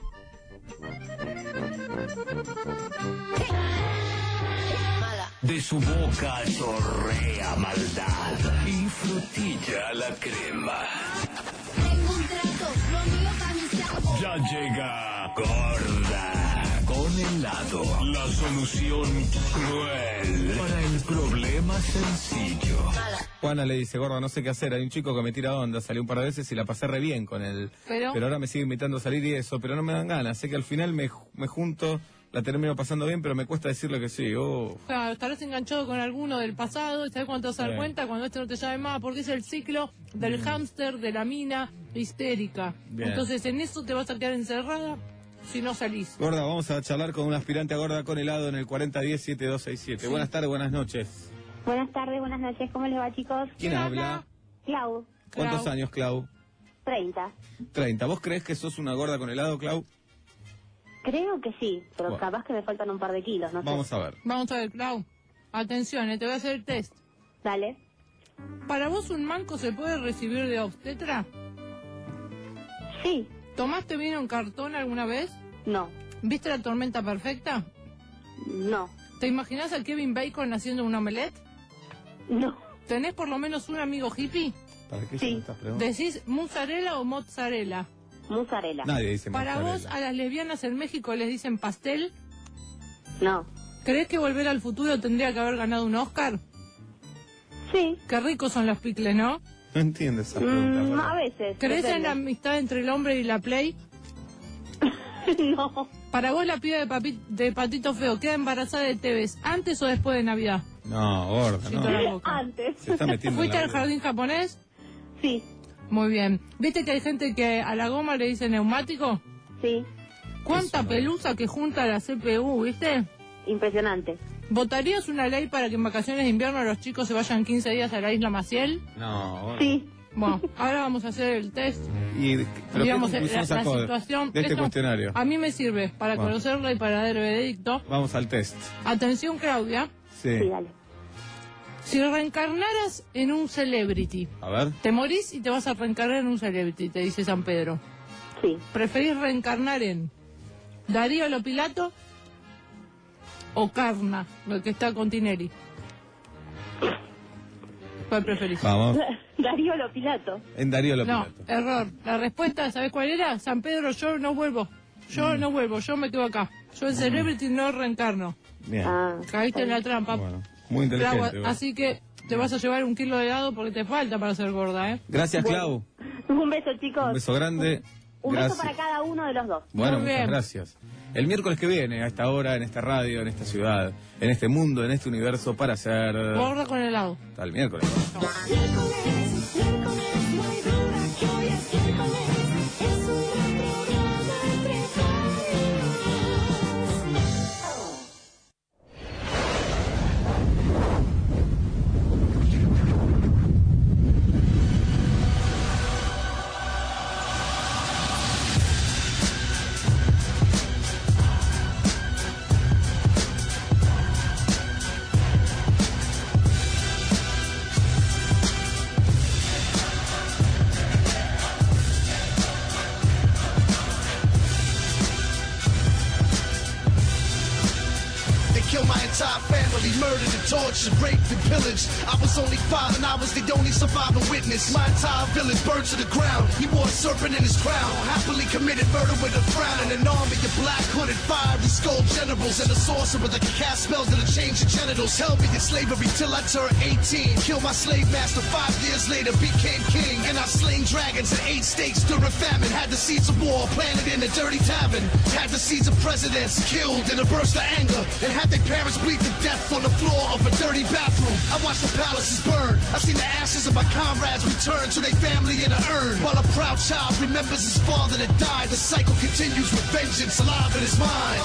Speaker 10: De su boca chorrea maldad y frutilla a la crema.
Speaker 11: Tengo un trato, Romeo Camisado.
Speaker 10: Ya llega Gorda con helado. La solución cruel para el problema sencillo.
Speaker 12: Juana le dice, Gorda, no sé qué hacer, hay un chico que me tira onda, salí un par de veces y la pasé re bien con él.
Speaker 14: Pero,
Speaker 12: pero ahora me sigue invitando a salir y eso, pero no me dan ganas. Sé que al final me, me junto, la termino pasando bien, pero me cuesta decirle que sí. Oh.
Speaker 14: o sea, estarás enganchado con alguno del pasado y sabes cuándo te vas a dar
Speaker 12: Sí.
Speaker 14: cuenta cuando este no te llame más, porque es el ciclo del
Speaker 12: Mm.
Speaker 14: hámster de la mina histérica.
Speaker 12: Bien.
Speaker 14: Entonces en eso te vas a quedar encerrada si no salís.
Speaker 12: Gorda, vamos a charlar con un aspirante a Gorda con helado en el cuarenta diez siete dos seis siete.
Speaker 14: Sí.
Speaker 12: Buenas tardes, buenas noches.
Speaker 23: Buenas tardes, buenas noches. ¿Cómo les va, chicos?
Speaker 12: ¿Quién habla?
Speaker 23: Clau,
Speaker 12: ¿Cuántos años, Clau?
Speaker 23: treinta.
Speaker 12: treinta. ¿Vos crees que sos una gorda con helado, Clau?
Speaker 23: Creo que sí, pero
Speaker 12: Bueno.
Speaker 23: capaz que me faltan un par de kilos, no
Speaker 12: Vamos
Speaker 23: sé.
Speaker 12: a ver.
Speaker 14: Vamos a ver, Clau. Atención, eh, te voy a hacer el test.
Speaker 23: Dale.
Speaker 14: ¿Para vos un manco se puede recibir de obstetra?
Speaker 23: Sí.
Speaker 14: ¿Tomaste vino en cartón alguna vez?
Speaker 23: No.
Speaker 14: ¿Viste La Tormenta Perfecta?
Speaker 23: No.
Speaker 14: ¿Te imaginas a Kevin Bacon haciendo un omelette?
Speaker 23: No.
Speaker 14: ¿Tenés por lo menos un amigo hippie?
Speaker 12: ¿Para qué
Speaker 23: Sí.
Speaker 12: se me estás preguntando?
Speaker 14: ¿Decís mozzarella o mozzarella?
Speaker 23: Mozzarella.
Speaker 12: Nadie dice
Speaker 14: ¿Para
Speaker 12: mozzarella.
Speaker 14: vos a las lesbianas en México les dicen pastel?
Speaker 23: No.
Speaker 14: ¿Crees que Volver al Futuro tendría que haber ganado un Oscar?
Speaker 23: Sí.
Speaker 14: Qué ricos son los picles, ¿no?
Speaker 12: No entiendo esa pregunta.
Speaker 23: Mm,
Speaker 12: perdón.
Speaker 23: a veces.
Speaker 14: ¿Crees en
Speaker 23: depende.
Speaker 14: la amistad entre el hombre y la Play?
Speaker 23: No.
Speaker 14: ¿Para vos la piba de, papi- de Patito Feo queda embarazada de Tevez antes o después de Navidad?
Speaker 12: No, gorda,
Speaker 14: Chito la
Speaker 12: no.
Speaker 14: boca.
Speaker 23: Antes.
Speaker 12: Se está metiendo en
Speaker 14: ¿Fuiste
Speaker 12: la
Speaker 14: al
Speaker 12: vida.
Speaker 14: jardín japonés?
Speaker 23: Sí.
Speaker 14: Muy bien. ¿Viste que hay gente que a la goma le dice neumático?
Speaker 23: Sí.
Speaker 14: ¿Cuánta pelusa que junta la C P U, viste?
Speaker 23: Impresionante.
Speaker 14: ¿Votarías una ley para que en vacaciones de invierno los chicos se vayan quince días a la isla Maciel?
Speaker 12: No, gorda.
Speaker 23: Sí.
Speaker 14: Bueno, ahora vamos a hacer el test.
Speaker 12: ¿Y pero qué
Speaker 14: Digamos,
Speaker 12: conclusión
Speaker 14: la,
Speaker 12: sacó
Speaker 14: la
Speaker 12: de-
Speaker 14: situación.
Speaker 12: de este
Speaker 14: Esto
Speaker 12: cuestionario?
Speaker 14: A mí me sirve para
Speaker 12: Bueno.
Speaker 14: conocerla y para dar el veredicto.
Speaker 12: Vamos al test.
Speaker 14: Atención, Claudia.
Speaker 12: Sí.
Speaker 23: Sí, dale.
Speaker 14: Si reencarnaras en un celebrity,
Speaker 12: A ver.
Speaker 14: te morís y te vas a reencarnar en un celebrity, te dice San Pedro.
Speaker 23: Sí.
Speaker 14: ¿Preferís reencarnar en Darío Lopilato o Carna, el que está con Tinelli? ¿Cuál preferís?
Speaker 12: Vamos.
Speaker 23: Darío Lopilato.
Speaker 12: En Darío
Speaker 14: No,
Speaker 12: Lopilato.
Speaker 14: error. La respuesta, ¿sabes cuál era? San Pedro, yo no vuelvo. Yo
Speaker 12: Mm.
Speaker 14: no vuelvo, yo me quedo acá. Yo en Celebrity no reencarno.
Speaker 12: Bien.
Speaker 23: Ah.
Speaker 14: Caíste en la trampa.
Speaker 12: Bueno, muy inteligente.
Speaker 14: Clau,
Speaker 12: vos.
Speaker 14: así que te vas a llevar un kilo de helado porque te falta para ser gorda, ¿eh?
Speaker 12: Gracias, Clau.
Speaker 23: Un beso, chicos.
Speaker 12: Un beso grande.
Speaker 23: Un
Speaker 12: Gracias.
Speaker 23: beso para cada uno de los dos.
Speaker 12: Bueno,
Speaker 14: Muy
Speaker 12: muchas
Speaker 14: bien.
Speaker 12: gracias. El miércoles que viene, a esta hora, en esta radio, en esta ciudad, en este mundo, en este universo, para hacer...
Speaker 14: Gorda con helado.
Speaker 12: Hasta el miércoles.
Speaker 13: captured, raped, and pillaged. I was only five and I was the only surviving witness. My entire village burned to the ground. He wore a serpent in his crown. Happily committed murder with a frown. And an army of black hooded fiery skull generals. And a sorcerer that can cast spells that'll change your genitals. Held me in slavery till I turned eighteen. Killed my slave master five years later, became king. And I slain dragons in eight states during famine. Had the seeds of war planted in a dirty tavern. Had the seeds of presidents killed in a burst of anger. And had their parents bleed to death on the floor of a dirty bathroom. I watched the palaces burn. I seen the ashes of my comrades return to their family in an urn. While a proud child remembers his father that died, the cycle continues with vengeance alive in his mind.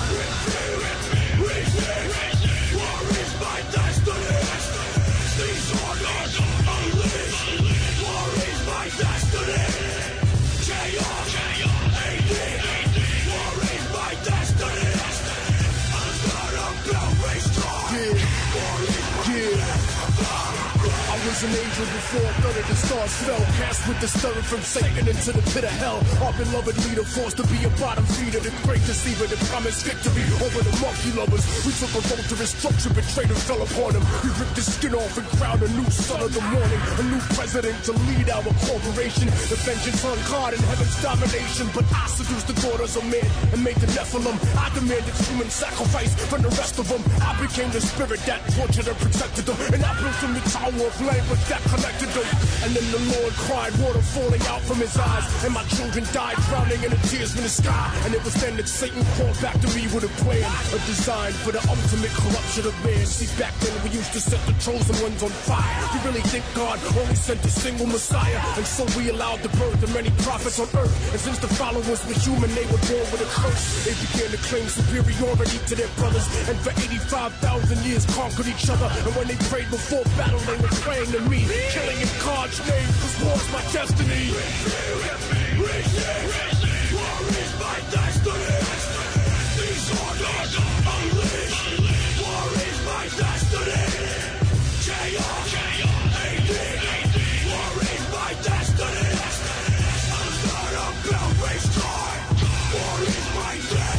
Speaker 13: Was an angel before a third of the stars fell. Cast with the stirring from Satan into the pit of hell. Our beloved leader forced to be a bottom feeder. The great deceiver that promised victory over the monkey lovers. We took a vote to his structure, betrayed and fell upon him. We ripped his skin off and crowned a new son of the morning. A new president to lead our corporation. The vengeance on God and heaven's domination. But I seduced the daughters of men and made the Nephilim. I demanded human sacrifice from the rest of them. I became the spirit that tortured and protected them. And I built from the tower of language that connected them. And then the Lord cried, water falling out from his eyes. And my children died drowning in the tears from the sky. And it was then that Satan called back to me with a plan, a design for the ultimate corruption of man. See, back then we used to set the chosen ones on fire. You really think God only sent a single Messiah? And so we allowed the birth of many prophets on earth. And since the followers were human, they were born with a curse. They began to claim superiority to their brothers. And for eighty-five thousand years conquered each other. And when they prayed before battle, they were praying to me. Killing in God's name, cause war's my destiny. War is my destiny. These orders unleashed. War is my destiny. J R A D. War is my destiny. I'm not a bell race time. War is my destiny.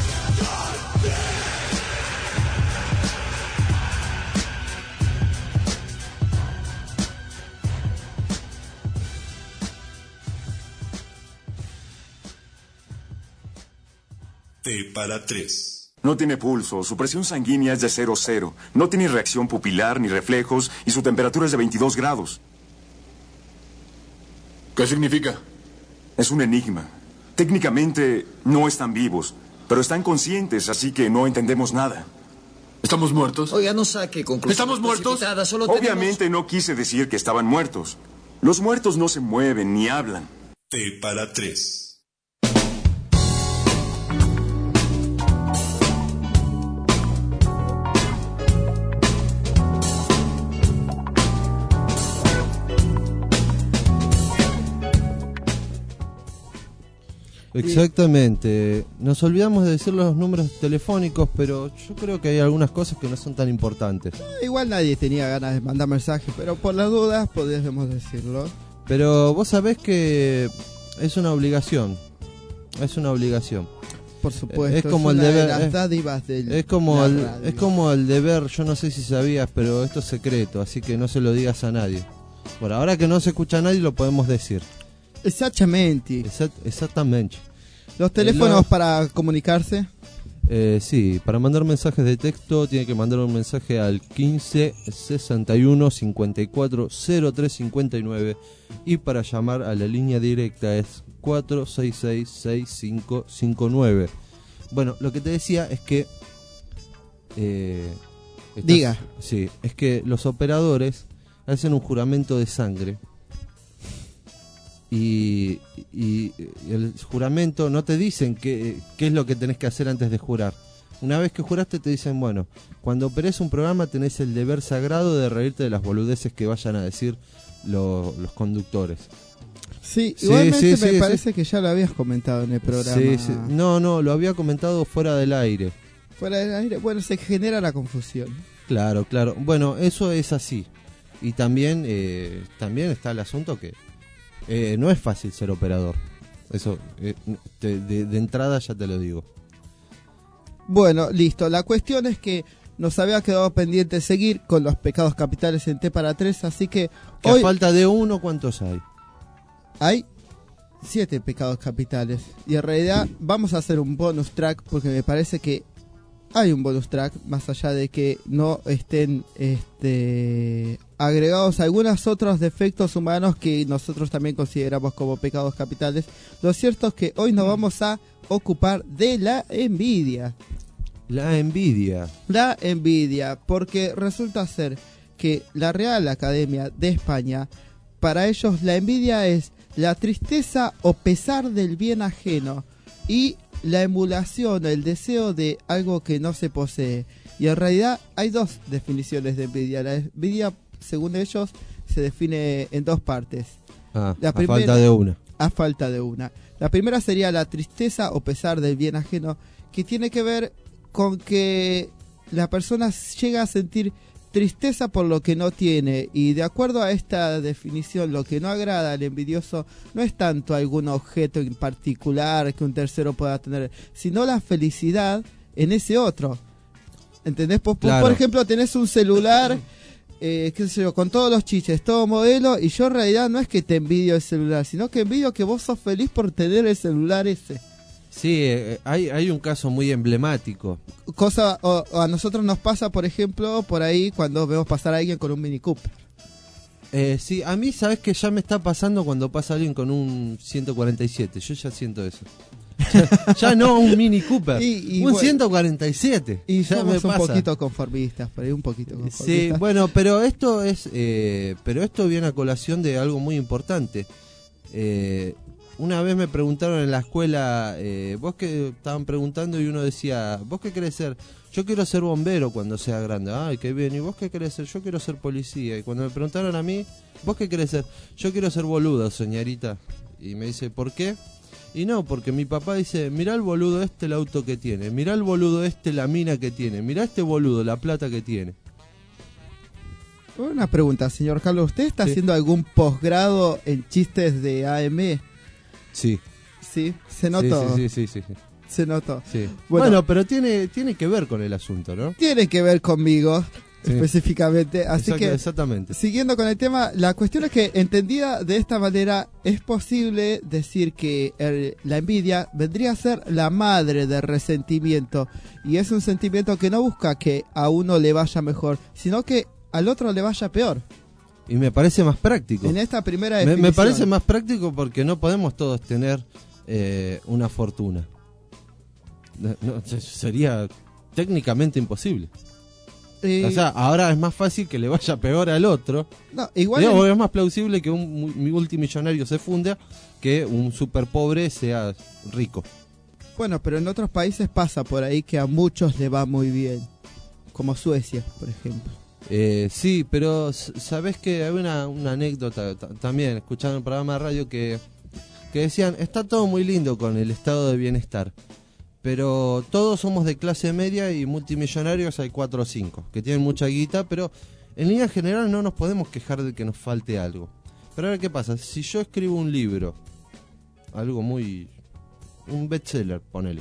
Speaker 8: T para tres.
Speaker 15: No tiene pulso, su presión sanguínea es de cero cero. No tiene reacción pupilar ni reflejos y su temperatura es de veintidós grados.
Speaker 16: ¿Qué significa?
Speaker 15: Es un enigma. Técnicamente no están vivos, pero están conscientes, así que no entendemos nada.
Speaker 16: ¿Estamos muertos?
Speaker 17: Oiga, no saque conclusiones.
Speaker 16: ¿Estamos muertos?
Speaker 17: Solo
Speaker 15: Obviamente
Speaker 17: tenemos...
Speaker 15: no quise decir que estaban muertos. Los muertos no se mueven ni hablan.
Speaker 8: T para tres.
Speaker 2: Exactamente. Nos olvidamos de decir los números telefónicos, pero yo creo que hay algunas cosas que no son tan importantes.
Speaker 3: Eh, igual nadie tenía ganas de mandar mensajes, pero por las dudas podemos decirlo.
Speaker 2: Pero vos sabés que es una obligación. Es una obligación.
Speaker 3: Por supuesto.
Speaker 2: Es como
Speaker 3: es
Speaker 2: el
Speaker 3: una
Speaker 2: deber.
Speaker 3: De las
Speaker 2: Es,
Speaker 3: dádivas del,
Speaker 2: es como el,
Speaker 3: radio.
Speaker 2: es como el deber. Yo no sé si sabías, pero esto es secreto, así que no se lo digas a nadie. Por ahora que no se escucha a nadie, lo podemos decir.
Speaker 3: Exactamente.
Speaker 2: Exact, exactamente.
Speaker 3: Los teléfonos Los, para comunicarse.
Speaker 2: Eh, sí, para mandar mensajes de texto tiene que mandar un mensaje al quince sesenta y uno cincuenta y cuatro cero tres cincuenta y nueve y para llamar a la línea directa es cuatro seis seis seis cinco cinco nueve. Bueno, lo que te decía es que eh, estás,
Speaker 3: diga.
Speaker 2: Sí, es que los operadores hacen un juramento de sangre. Y, y, y el juramento no te dicen qué, qué es lo que tenés que hacer antes de jurar. Una vez que juraste te dicen, bueno, cuando operes un programa tenés el deber sagrado de reírte de las boludeces que vayan a decir lo, los conductores.
Speaker 3: Sí,
Speaker 2: sí
Speaker 3: igualmente
Speaker 2: sí,
Speaker 3: me
Speaker 2: sí,
Speaker 3: parece
Speaker 2: sí.
Speaker 3: que ya lo habías comentado en el programa.
Speaker 2: Sí, sí. No, no, lo había comentado fuera del aire.
Speaker 3: Fuera del aire, bueno, se genera la confusión.
Speaker 2: Claro, claro. Bueno, eso es así. Y también, eh, también está el asunto que Eh, no es fácil ser operador. Eso, eh, te, de, de entrada ya te lo digo.
Speaker 3: Bueno, listo. La cuestión es que nos había quedado pendiente seguir con los pecados capitales en T para tres, así que,
Speaker 2: que
Speaker 3: hoy
Speaker 2: a falta de uno, ¿cuántos hay?
Speaker 3: Hay siete pecados capitales. Y en realidad vamos a hacer un bonus track porque me parece que hay un bonus track, más allá de que no estén este, agregados algunos otros defectos humanos que nosotros también consideramos como pecados capitales. Lo cierto es que hoy nos vamos a ocupar de la envidia.
Speaker 2: La envidia.
Speaker 3: La envidia, porque resulta ser que la Real Academia de España, para ellos la envidia es la tristeza o pesar del bien ajeno y la emulación, el deseo de algo que no se posee. Y en realidad hay dos definiciones de envidia. La envidia, según ellos, se define en dos partes.
Speaker 2: Ah,
Speaker 3: la
Speaker 2: a
Speaker 3: primera,
Speaker 2: falta de una.
Speaker 3: A falta de una. La primera sería la tristeza o pesar del bien ajeno, que tiene que ver con que la persona llega a sentir tristeza por lo que no tiene, y de acuerdo a esta definición, lo que no agrada al envidioso no es tanto algún objeto en particular que un tercero pueda tener, sino la felicidad en ese otro. ¿Entendés? Por,
Speaker 2: Claro.
Speaker 3: por ejemplo, tenés un celular, eh, qué sé yo, con todos los chiches, todo modelo, y yo en realidad no es que te envidio el celular, sino que envidio que vos sos feliz por tener el celular ese.
Speaker 2: Sí, eh, hay, hay un caso muy emblemático.
Speaker 3: Cosa, o, o a nosotros nos pasa, por ejemplo, por ahí cuando vemos pasar a alguien con un Mini Cooper.
Speaker 2: Eh, sí, a mí, sabes que ya me está pasando cuando pasa alguien con un ciento cuarenta y siete. Yo ya siento eso. Ya, ya no un Mini Cooper,
Speaker 3: Y- y
Speaker 2: un
Speaker 3: bueno,
Speaker 2: ciento cuarenta y siete.
Speaker 3: Y
Speaker 2: ya me
Speaker 3: somos un
Speaker 2: pasa.
Speaker 3: poquito conformistas, por ahí un poquito conformistas.
Speaker 2: Sí, bueno, pero esto es, eh, pero esto viene a colación de algo muy importante. Eh, una vez me preguntaron en la escuela, eh, vos que estaban preguntando y uno decía, ¿vos qué querés ser? Yo quiero ser bombero cuando sea grande. Ay, qué bien. ¿Y vos qué querés ser? Yo quiero ser policía. Y cuando me preguntaron a mí, ¿vos qué querés ser? Yo quiero ser boludo, señorita. Y me dice, ¿por qué? Y no, porque mi papá dice, mirá el boludo este el auto que tiene, mirá el boludo este la mina que tiene, mirá este boludo la plata que tiene.
Speaker 3: Una pregunta, señor Carlos, ¿usted está
Speaker 2: Sí.
Speaker 3: haciendo algún posgrado en chistes de A M?
Speaker 2: Sí.
Speaker 3: Sí, se notó.
Speaker 2: Sí, sí, sí, sí, sí.
Speaker 3: Se notó.
Speaker 2: Sí.
Speaker 3: Bueno,
Speaker 2: Bueno, pero tiene, tiene que ver con el asunto, ¿no?
Speaker 3: tiene que ver conmigo,
Speaker 2: Sí.
Speaker 3: específicamente. Así
Speaker 2: Exact-
Speaker 3: que,
Speaker 2: Exactamente.
Speaker 3: siguiendo con el tema, la cuestión es que, entendida de esta manera, es posible decir que el- la envidia vendría a ser la madre del resentimiento. Y es un sentimiento que no busca que a uno le vaya mejor, sino que al otro le vaya peor.
Speaker 2: Y me parece más práctico.
Speaker 3: En esta primera
Speaker 2: Me,
Speaker 3: definición.
Speaker 2: me parece más práctico porque no podemos todos tener eh, una fortuna. No, no, se- sería técnicamente imposible.
Speaker 3: Eh,
Speaker 2: O sea, ahora es más fácil que le vaya peor al otro.
Speaker 3: no, igual
Speaker 2: Digo,
Speaker 3: en-
Speaker 2: es más plausible que un mu- multimillonario se funda que un super pobre sea rico.
Speaker 3: Bueno, pero en otros países pasa por ahí que a muchos le va muy bien. Como Suecia, por ejemplo.
Speaker 2: Eh, sí, pero s- sabés que hay una, una anécdota ta- también, escuchando el programa de radio que, que decían, está todo muy lindo con el estado de bienestar, pero todos somos de clase media y multimillonarios hay cuatro o cinco, que tienen mucha guita, pero en línea general no nos podemos quejar de que nos falte algo. Pero ahora, ¿qué pasa? Si yo escribo un libro, algo muy... un bestseller, ponele,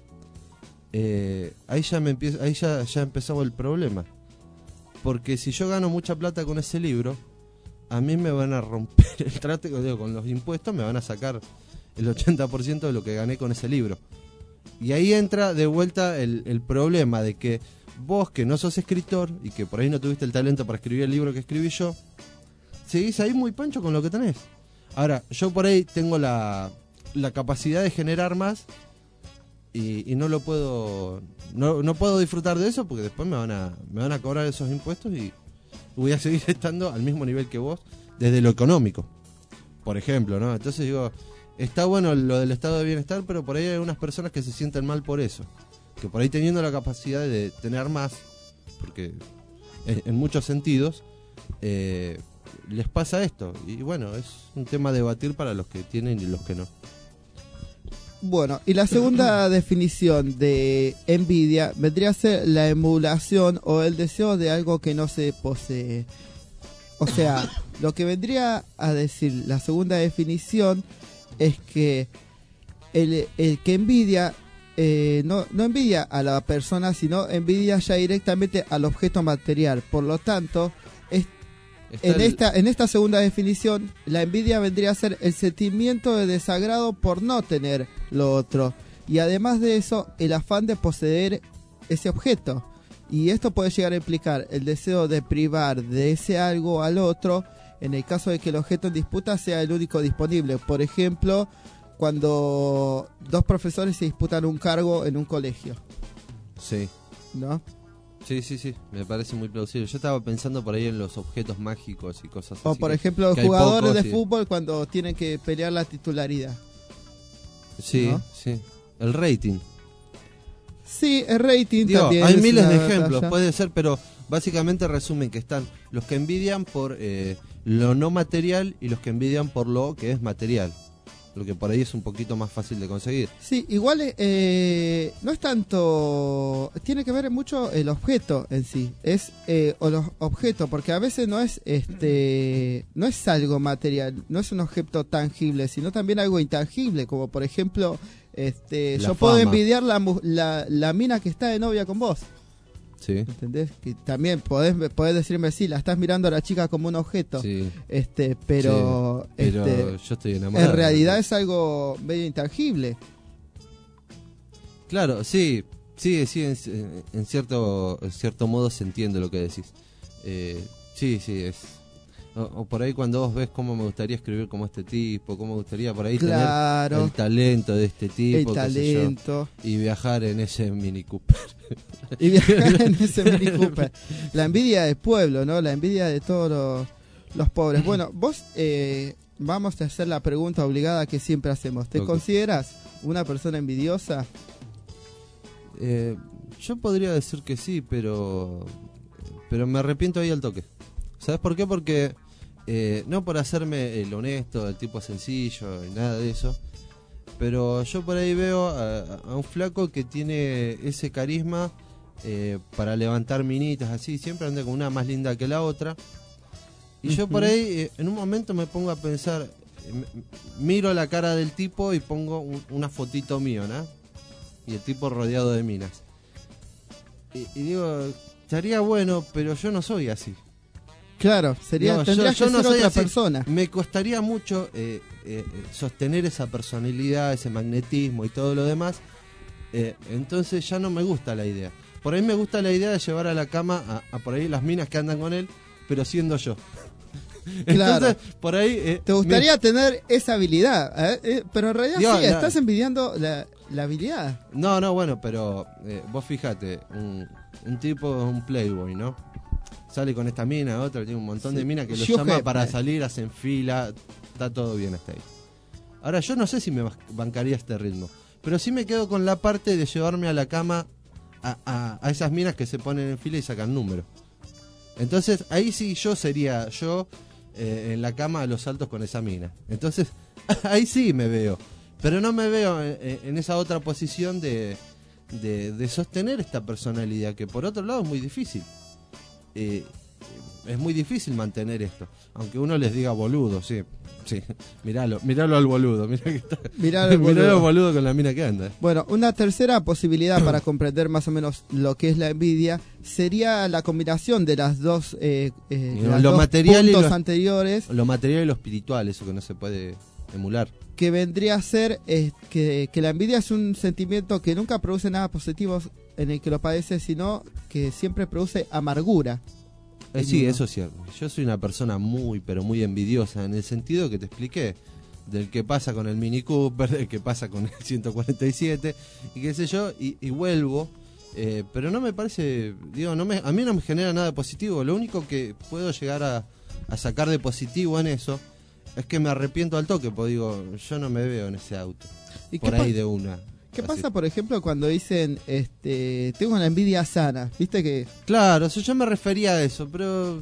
Speaker 2: eh, ahí ya me empiezo, ahí ya, ya empezaba el problema. Porque si yo gano mucha plata con ese libro, a mí me van a romper el trato, digo, con los impuestos me van a sacar el ochenta por ciento de lo que gané con ese libro. Y ahí entra de vuelta el, el problema de que vos, que no sos escritor y que por ahí no tuviste el talento para escribir el libro que escribí yo, seguís ahí muy pancho con lo que tenés. Ahora, yo por ahí tengo la, la capacidad de generar más y, y no lo puedo no, no puedo disfrutar de eso porque después me van a me van a cobrar esos impuestos y voy a seguir estando al mismo nivel que vos desde lo económico, por ejemplo, ¿no? Entonces digo, está bueno lo del estado de bienestar, pero por ahí hay unas personas que se sienten mal por eso, que por ahí teniendo la capacidad de tener más, porque en, en muchos sentidos eh, les pasa esto, y bueno, es un tema a debatir para los que tienen y los que no.
Speaker 3: Bueno, y la segunda definición de envidia vendría a ser la emulación o el deseo de algo que no se posee. O sea, lo que vendría a decir la segunda definición es que el, el que envidia eh, no, no envidia a la persona, sino envidia ya directamente al objeto material. Por lo tanto, es, en,
Speaker 2: el...
Speaker 3: esta, en esta segunda definición, la envidia vendría a ser el sentimiento de desagrado por no tener lo otro. Y además de eso, el afán de poseer ese objeto. Y esto puede llegar a implicar el deseo de privar de ese algo al otro, en el caso de que el objeto en disputa sea el único disponible. Por ejemplo, cuando dos profesores se disputan un cargo en un colegio.
Speaker 2: Sí.
Speaker 3: ¿No?
Speaker 2: Sí, sí, sí, me parece muy plausible. Yo estaba pensando por ahí en los objetos mágicos y cosas así.
Speaker 3: O por
Speaker 2: que,
Speaker 3: ejemplo,
Speaker 2: que
Speaker 3: jugadores de
Speaker 2: y...
Speaker 3: fútbol cuando tienen que pelear la titularidad.
Speaker 2: Sí,
Speaker 3: ¿no?
Speaker 2: sí. El rating.
Speaker 3: Sí, el rating
Speaker 2: Digo,
Speaker 3: también.
Speaker 2: hay
Speaker 3: es
Speaker 2: miles
Speaker 3: una
Speaker 2: de ejemplos,
Speaker 3: batalla.
Speaker 2: puede ser, pero básicamente resumen que están los que envidian por eh, lo no material y los que envidian por lo que es material. Lo que por ahí es un poquito más fácil de conseguir.
Speaker 3: Sí, igual eh, no es tanto, tiene que ver mucho el objeto en sí, es eh, o los objetos, porque a veces no es este, no es algo material, no es un objeto tangible, sino también algo intangible, como por ejemplo, este,
Speaker 2: La
Speaker 3: yo
Speaker 2: fama.
Speaker 3: puedo envidiar la, mu- la la mina que está de novia con vos.
Speaker 2: Sí.
Speaker 3: ¿Entendés? Que también podés, podés decirme, sí, la estás mirando a la chica como un objeto.
Speaker 2: Sí.
Speaker 3: Este, pero,
Speaker 2: Sí, pero
Speaker 3: este,
Speaker 2: yo estoy enamorado.
Speaker 3: en realidad es algo medio intangible.
Speaker 2: Claro, sí, sí, sí, en, en cierto, en cierto modo se entiende lo que decís. Eh, sí, sí, es. O, o por ahí cuando vos ves cómo me gustaría escribir como este tipo, cómo me gustaría por ahí
Speaker 3: Claro.
Speaker 2: tener el talento de este tipo,
Speaker 3: El
Speaker 2: qué sé yo,
Speaker 3: talento.
Speaker 2: y viajar en ese Mini Cooper.
Speaker 3: Y viajar en ese Mini Cooper. La envidia del pueblo, ¿no? La envidia de todos los, los pobres. Bueno, vos eh, vamos a hacer la pregunta obligada que siempre hacemos. ¿Te
Speaker 2: Ok.
Speaker 3: consideras una persona envidiosa?
Speaker 2: Eh, yo podría decir que sí, pero pero me arrepiento ahí al toque. ¿Sabes por qué? Porque eh, no por hacerme el honesto, el tipo sencillo y nada de eso, pero yo por ahí veo a, a un flaco que tiene ese carisma eh, para levantar minitas así, siempre anda con una más linda que la otra. Y yo por ahí eh, en un momento me pongo a pensar, eh, m- miro la cara del tipo y pongo un- una fotito mío, ¿no? Y el tipo rodeado de minas. Y, y digo, estaría bueno, pero yo no soy así.
Speaker 3: Claro, sería,
Speaker 2: Digo,
Speaker 3: tendrías
Speaker 2: yo, yo
Speaker 3: que
Speaker 2: no
Speaker 3: ser
Speaker 2: soy
Speaker 3: otra
Speaker 2: así.
Speaker 3: persona.
Speaker 2: Me costaría mucho eh, eh, sostener esa personalidad, ese magnetismo y todo lo demás. Eh, entonces ya no me gusta la idea. Por ahí me gusta la idea de llevar a la cama a, a por ahí las minas que andan con él, pero siendo yo.
Speaker 3: Claro.
Speaker 2: Entonces, por ahí... eh,
Speaker 3: ¿Te gustaría
Speaker 2: me-
Speaker 3: tener esa habilidad? ¿eh? Eh, pero en realidad
Speaker 2: Digo,
Speaker 3: sí,
Speaker 2: no.
Speaker 3: estás envidiando la, la habilidad.
Speaker 2: No, no, bueno, pero eh, vos fíjate, un, un tipo es un playboy, ¿no? Sale con esta mina, otra, tiene un montón de
Speaker 3: Sí.
Speaker 2: minas que lo
Speaker 3: Yo
Speaker 2: llama
Speaker 3: jefe.
Speaker 2: para salir, hacen fila, está todo bien hasta ahí. Ahora, yo no sé si me bas- bancaría este ritmo, pero sí me quedo con la parte de llevarme a la cama a, a- a esas minas que se ponen en fila y sacan números. Entonces, ahí sí yo sería yo eh, en la cama a los saltos con esa mina. Entonces, ahí sí me veo. Pero no me veo en, en esa otra posición de, de, de sostener esta personalidad, que por otro lado es muy difícil. Eh, es muy difícil mantener esto. Aunque uno les diga boludo, sí. Sí, miralo, miralo al boludo. Mirá que está,
Speaker 3: Miralo al
Speaker 2: miralo
Speaker 3: boludo.
Speaker 2: al boludo con la mina que anda.
Speaker 3: Bueno, una tercera posibilidad para comprender más o menos lo que es la envidia sería la combinación de las dos, eh, eh,
Speaker 2: Y
Speaker 3: las
Speaker 2: lo
Speaker 3: dos
Speaker 2: material y
Speaker 3: puntos
Speaker 2: lo-
Speaker 3: anteriores,
Speaker 2: Lo material y lo espiritual, eso que no se puede emular.
Speaker 3: que vendría a ser eh, que, que la envidia es un sentimiento que nunca produce nada positivo en el que lo padece, sino que siempre produce amargura.
Speaker 2: Eh,
Speaker 3: en
Speaker 2: sí,
Speaker 3: uno.
Speaker 2: eso es cierto. Yo soy una persona muy, pero muy envidiosa en el sentido que te expliqué. Del que pasa con el Mini Cooper, del que pasa con el ciento cuarenta y siete, y qué sé yo, y, y vuelvo. Eh, pero no me parece, digo, no me, a mí no me genera nada positivo. Lo único que puedo llegar a, a sacar de positivo en eso es que me arrepiento al toque, porque digo, yo no me veo en ese auto.
Speaker 3: ¿Y
Speaker 2: Por
Speaker 3: qué
Speaker 2: ahí
Speaker 3: pa-
Speaker 2: de una.
Speaker 3: ¿Qué
Speaker 2: Así.
Speaker 3: pasa, por ejemplo, cuando dicen, este, tengo la envidia sana? ¿Viste que...?
Speaker 2: Claro, o sea, yo me refería a eso, pero...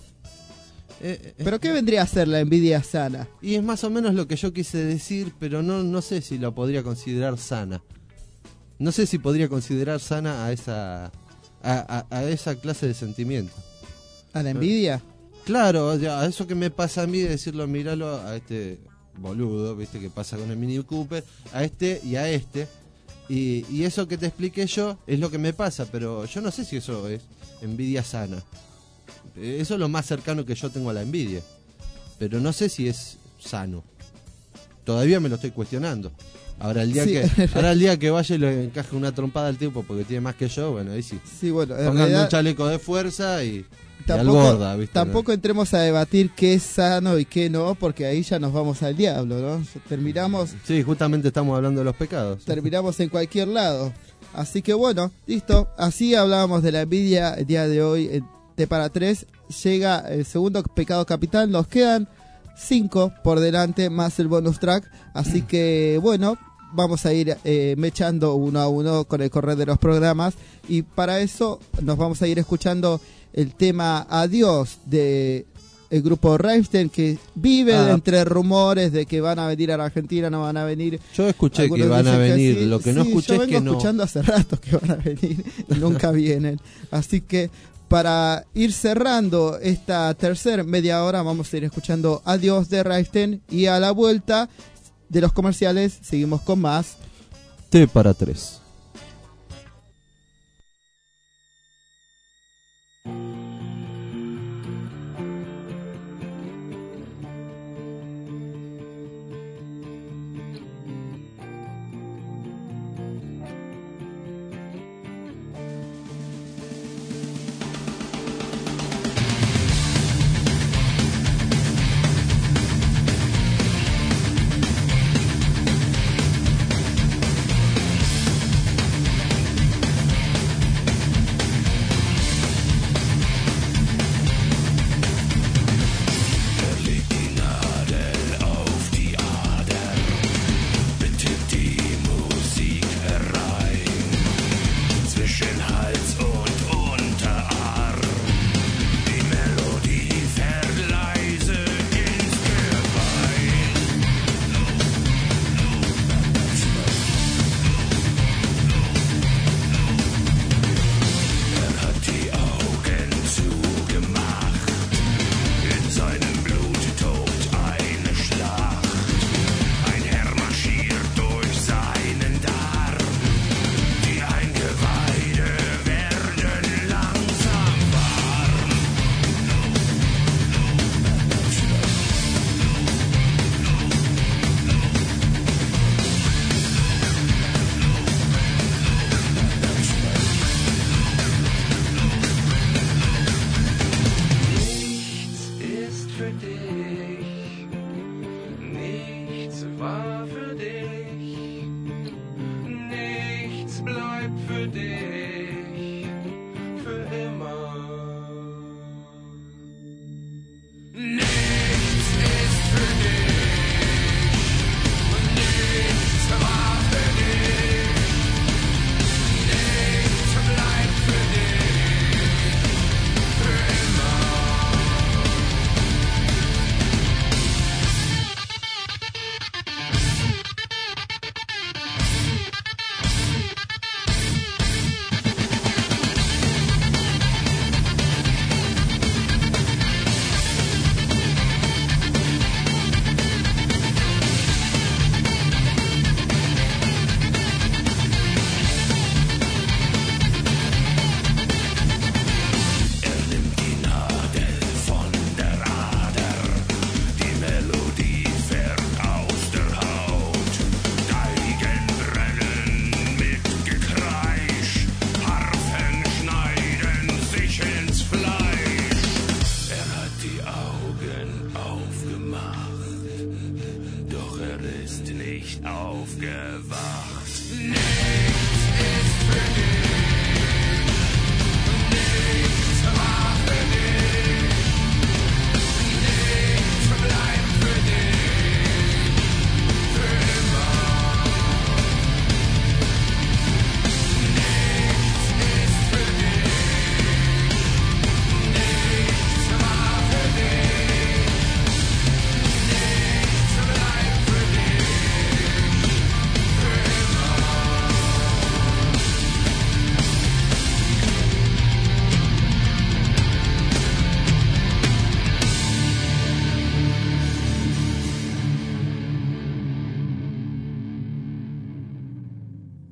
Speaker 2: eh, eh,
Speaker 3: ¿Pero qué vendría a ser la envidia sana?
Speaker 2: Y es más o menos lo que yo quise decir, pero no, no sé si lo podría considerar sana. No sé si podría considerar sana a esa, a, a- a esa clase de sentimiento.
Speaker 3: ¿A la envidia?
Speaker 2: Claro, o sea, a eso que me pasa a mí de decirlo, míralo a este boludo, viste, que pasa con el Mini Cooper, a este y a este. Y, y eso que te expliqué yo es lo que me pasa, pero yo no sé si eso es envidia sana. Eso es lo más cercano que yo tengo a la envidia. Pero no sé si es sano. Todavía me lo estoy cuestionando. Ahora el día
Speaker 3: Sí.
Speaker 2: que ahora el día que vaya y le encaje una trompada al tipo porque tiene más que yo, bueno, ahí sí.
Speaker 3: Sí, bueno, en
Speaker 2: Pónganme
Speaker 3: realidad-
Speaker 2: un chaleco de fuerza y, y al
Speaker 3: Tampoco,
Speaker 2: gorda, ¿viste?
Speaker 3: tampoco entremos a debatir qué es sano y qué no, porque ahí ya nos vamos al diablo, ¿no? Terminamos
Speaker 2: Sí, justamente estamos hablando de los pecados.
Speaker 3: terminamos en cualquier lado. Así que bueno, listo. Así hablábamos de la envidia el día de hoy en T para tres. Llega el segundo pecado capital. Nos quedan cinco por delante más el bonus track. Así que bueno, vamos a ir eh, mechando uno a uno con el correr de los programas. Y para eso nos vamos a ir escuchando el tema Adiós de el grupo Rammstein, que vive
Speaker 2: Ah.
Speaker 3: entre rumores de que van a venir a la Argentina, no van a venir.
Speaker 2: Yo escuché
Speaker 3: Algunos
Speaker 2: que van a
Speaker 3: dicen que
Speaker 2: venir,
Speaker 3: sí.
Speaker 2: lo que no
Speaker 3: Sí,
Speaker 2: escuché
Speaker 3: yo
Speaker 2: es que
Speaker 3: vengo
Speaker 2: no.
Speaker 3: escuchando hace rato que van a venir y nunca vienen. Así que para ir cerrando esta tercera media hora vamos a ir escuchando Adiós de Rammstein y a la vuelta de los comerciales seguimos con más
Speaker 2: T para tres.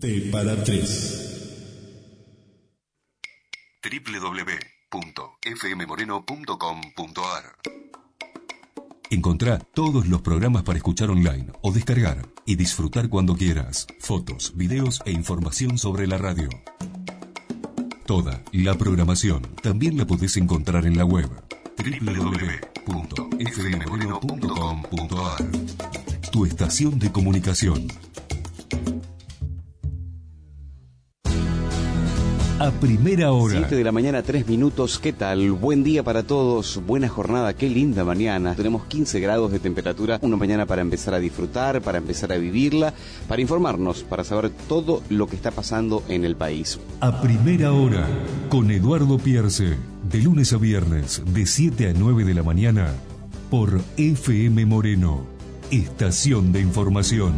Speaker 8: T para tres.
Speaker 1: doble u doble u doble u punto f m moreno punto com punto a r. Encontrá todos los programas para escuchar online o descargar y disfrutar cuando quieras. Fotos, videos e información sobre la radio. Toda la programación también la podés encontrar en la web doble u doble u doble u punto f m moreno punto com punto a r. Tu estación de comunicación. A primera hora.
Speaker 17: siete de la mañana, tres minutos. ¿Qué tal? Buen día para todos. Buena jornada. Qué linda mañana. Tenemos quince grados de temperatura. Una mañana para empezar a disfrutar, para empezar a vivirla, para informarnos, para saber todo lo que está pasando en el país.
Speaker 1: A primera hora, con Eduardo Pierce. De lunes a viernes, de siete a nueve de la mañana, por F M Moreno. Estación de información.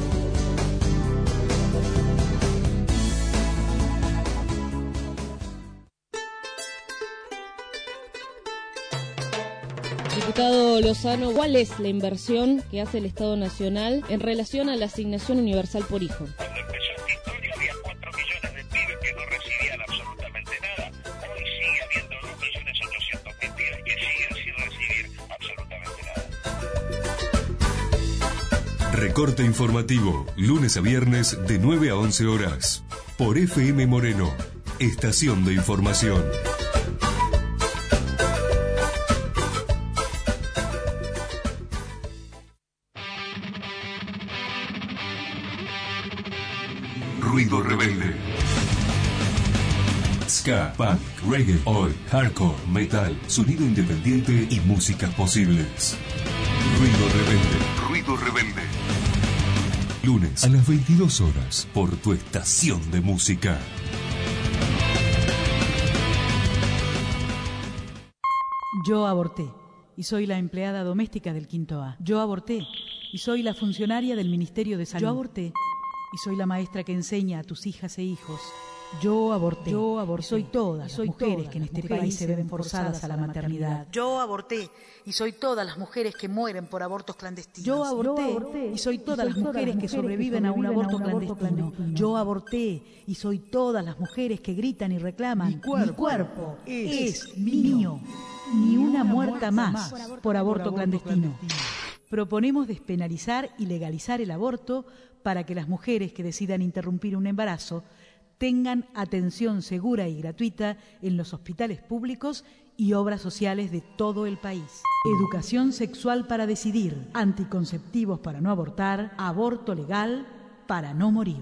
Speaker 18: Diputado Lozano, ¿cuál es la inversión que hace el Estado Nacional en relación a la asignación universal por hijo?
Speaker 19: Cuando empezó esta historia había cuatro millones de pibes que no recibían absolutamente nada. Hoy sigue habiendo dos millones ochocientos mil pibes que siguen sin recibir absolutamente nada.
Speaker 1: Recorte informativo, lunes a viernes de nueve a once horas, por F M Moreno. Estación de información. Ruido rebelde. Ska, punk, reggae, oi, hardcore, metal, sonido independiente y músicas posibles. Ruido rebelde. Ruido rebelde. Lunes a las veintidós horas por tu estación de música.
Speaker 20: Yo aborté y soy la empleada doméstica del Quinto A. Yo aborté y soy la funcionaria del Ministerio de Salud. Yo aborté y soy la maestra que enseña a tus hijas e hijos. Yo aborté. Yo aborté. Y soy todas las mujeres que en este país se ven forzadas a la maternidad. Yo aborté y soy todas las mujeres que mueren por abortos clandestinos. Yo aborté y soy todas las mujeres que sobreviven a un aborto clandestino. Yo aborté y soy todas las mujeres que gritan y reclaman. Mi cuerpo es mío. Ni una muerta más por aborto clandestino. Proponemos despenalizar y legalizar el aborto para que las mujeres que decidan interrumpir un embarazo tengan atención segura y gratuita en los hospitales públicos y obras sociales de todo el país. Educación sexual para decidir, anticonceptivos para no abortar, aborto legal para no morir.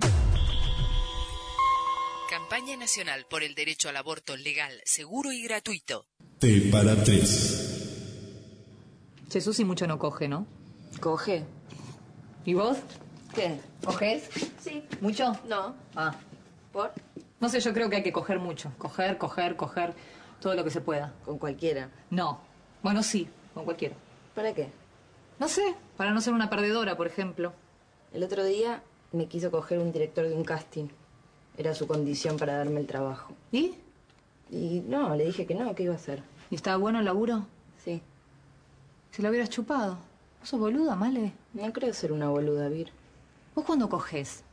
Speaker 21: Campaña Nacional por el Derecho al Aborto Legal, Seguro y Gratuito.
Speaker 8: T para tres.
Speaker 26: Che, Susi mucho no coge, ¿no?
Speaker 27: Coge.
Speaker 26: ¿Y vos?
Speaker 27: ¿Qué?
Speaker 26: ¿Cogés?
Speaker 27: Sí.
Speaker 26: ¿Mucho?
Speaker 27: No.
Speaker 26: Ah.
Speaker 27: ¿Por?
Speaker 26: No sé, yo creo que hay que coger mucho. Coger, coger, coger, todo lo que se pueda.
Speaker 27: ¿Con cualquiera?
Speaker 26: No. Bueno, sí, con cualquiera.
Speaker 27: ¿Para qué?
Speaker 26: No sé, para no ser una perdedora, por ejemplo.
Speaker 27: El otro día me quiso coger un director de un casting. Era su condición para darme el trabajo.
Speaker 26: ¿Y?
Speaker 27: Y no, le dije que no, ¿qué iba a hacer?
Speaker 26: ¿Y estaba bueno el laburo?
Speaker 27: Sí.
Speaker 26: ¿Se lo hubieras chupado? ¿Vos sos boluda, Male?
Speaker 27: No creo ser una boluda, Vir.
Speaker 26: ¿Vos cuándo coges?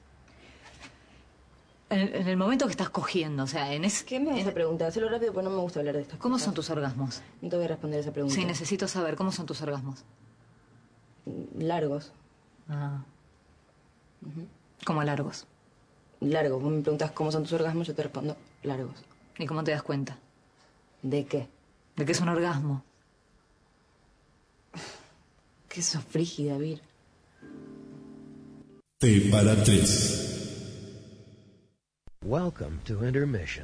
Speaker 26: En, en el momento que estás cogiendo, o sea, en ese...
Speaker 27: ¿Qué me vas
Speaker 26: en...
Speaker 27: a preguntar? Hacelo rápido porque no me gusta hablar de estas
Speaker 26: ¿Cómo
Speaker 27: cosas.
Speaker 26: son tus orgasmos?
Speaker 27: No te voy a responder esa pregunta.
Speaker 26: Sí, necesito saber, ¿cómo son tus orgasmos?
Speaker 27: Largos.
Speaker 26: Ah. Uh-huh. ¿Cómo largos?
Speaker 27: Largos. Vos me preguntas cómo son tus orgasmos, yo te respondo largos.
Speaker 26: ¿Y cómo te das cuenta?
Speaker 27: ¿De qué?
Speaker 26: ¿De qué es un orgasmo?
Speaker 27: ¿Qué sos frígida, Vir?
Speaker 8: T para tres.
Speaker 28: Welcome to intermission.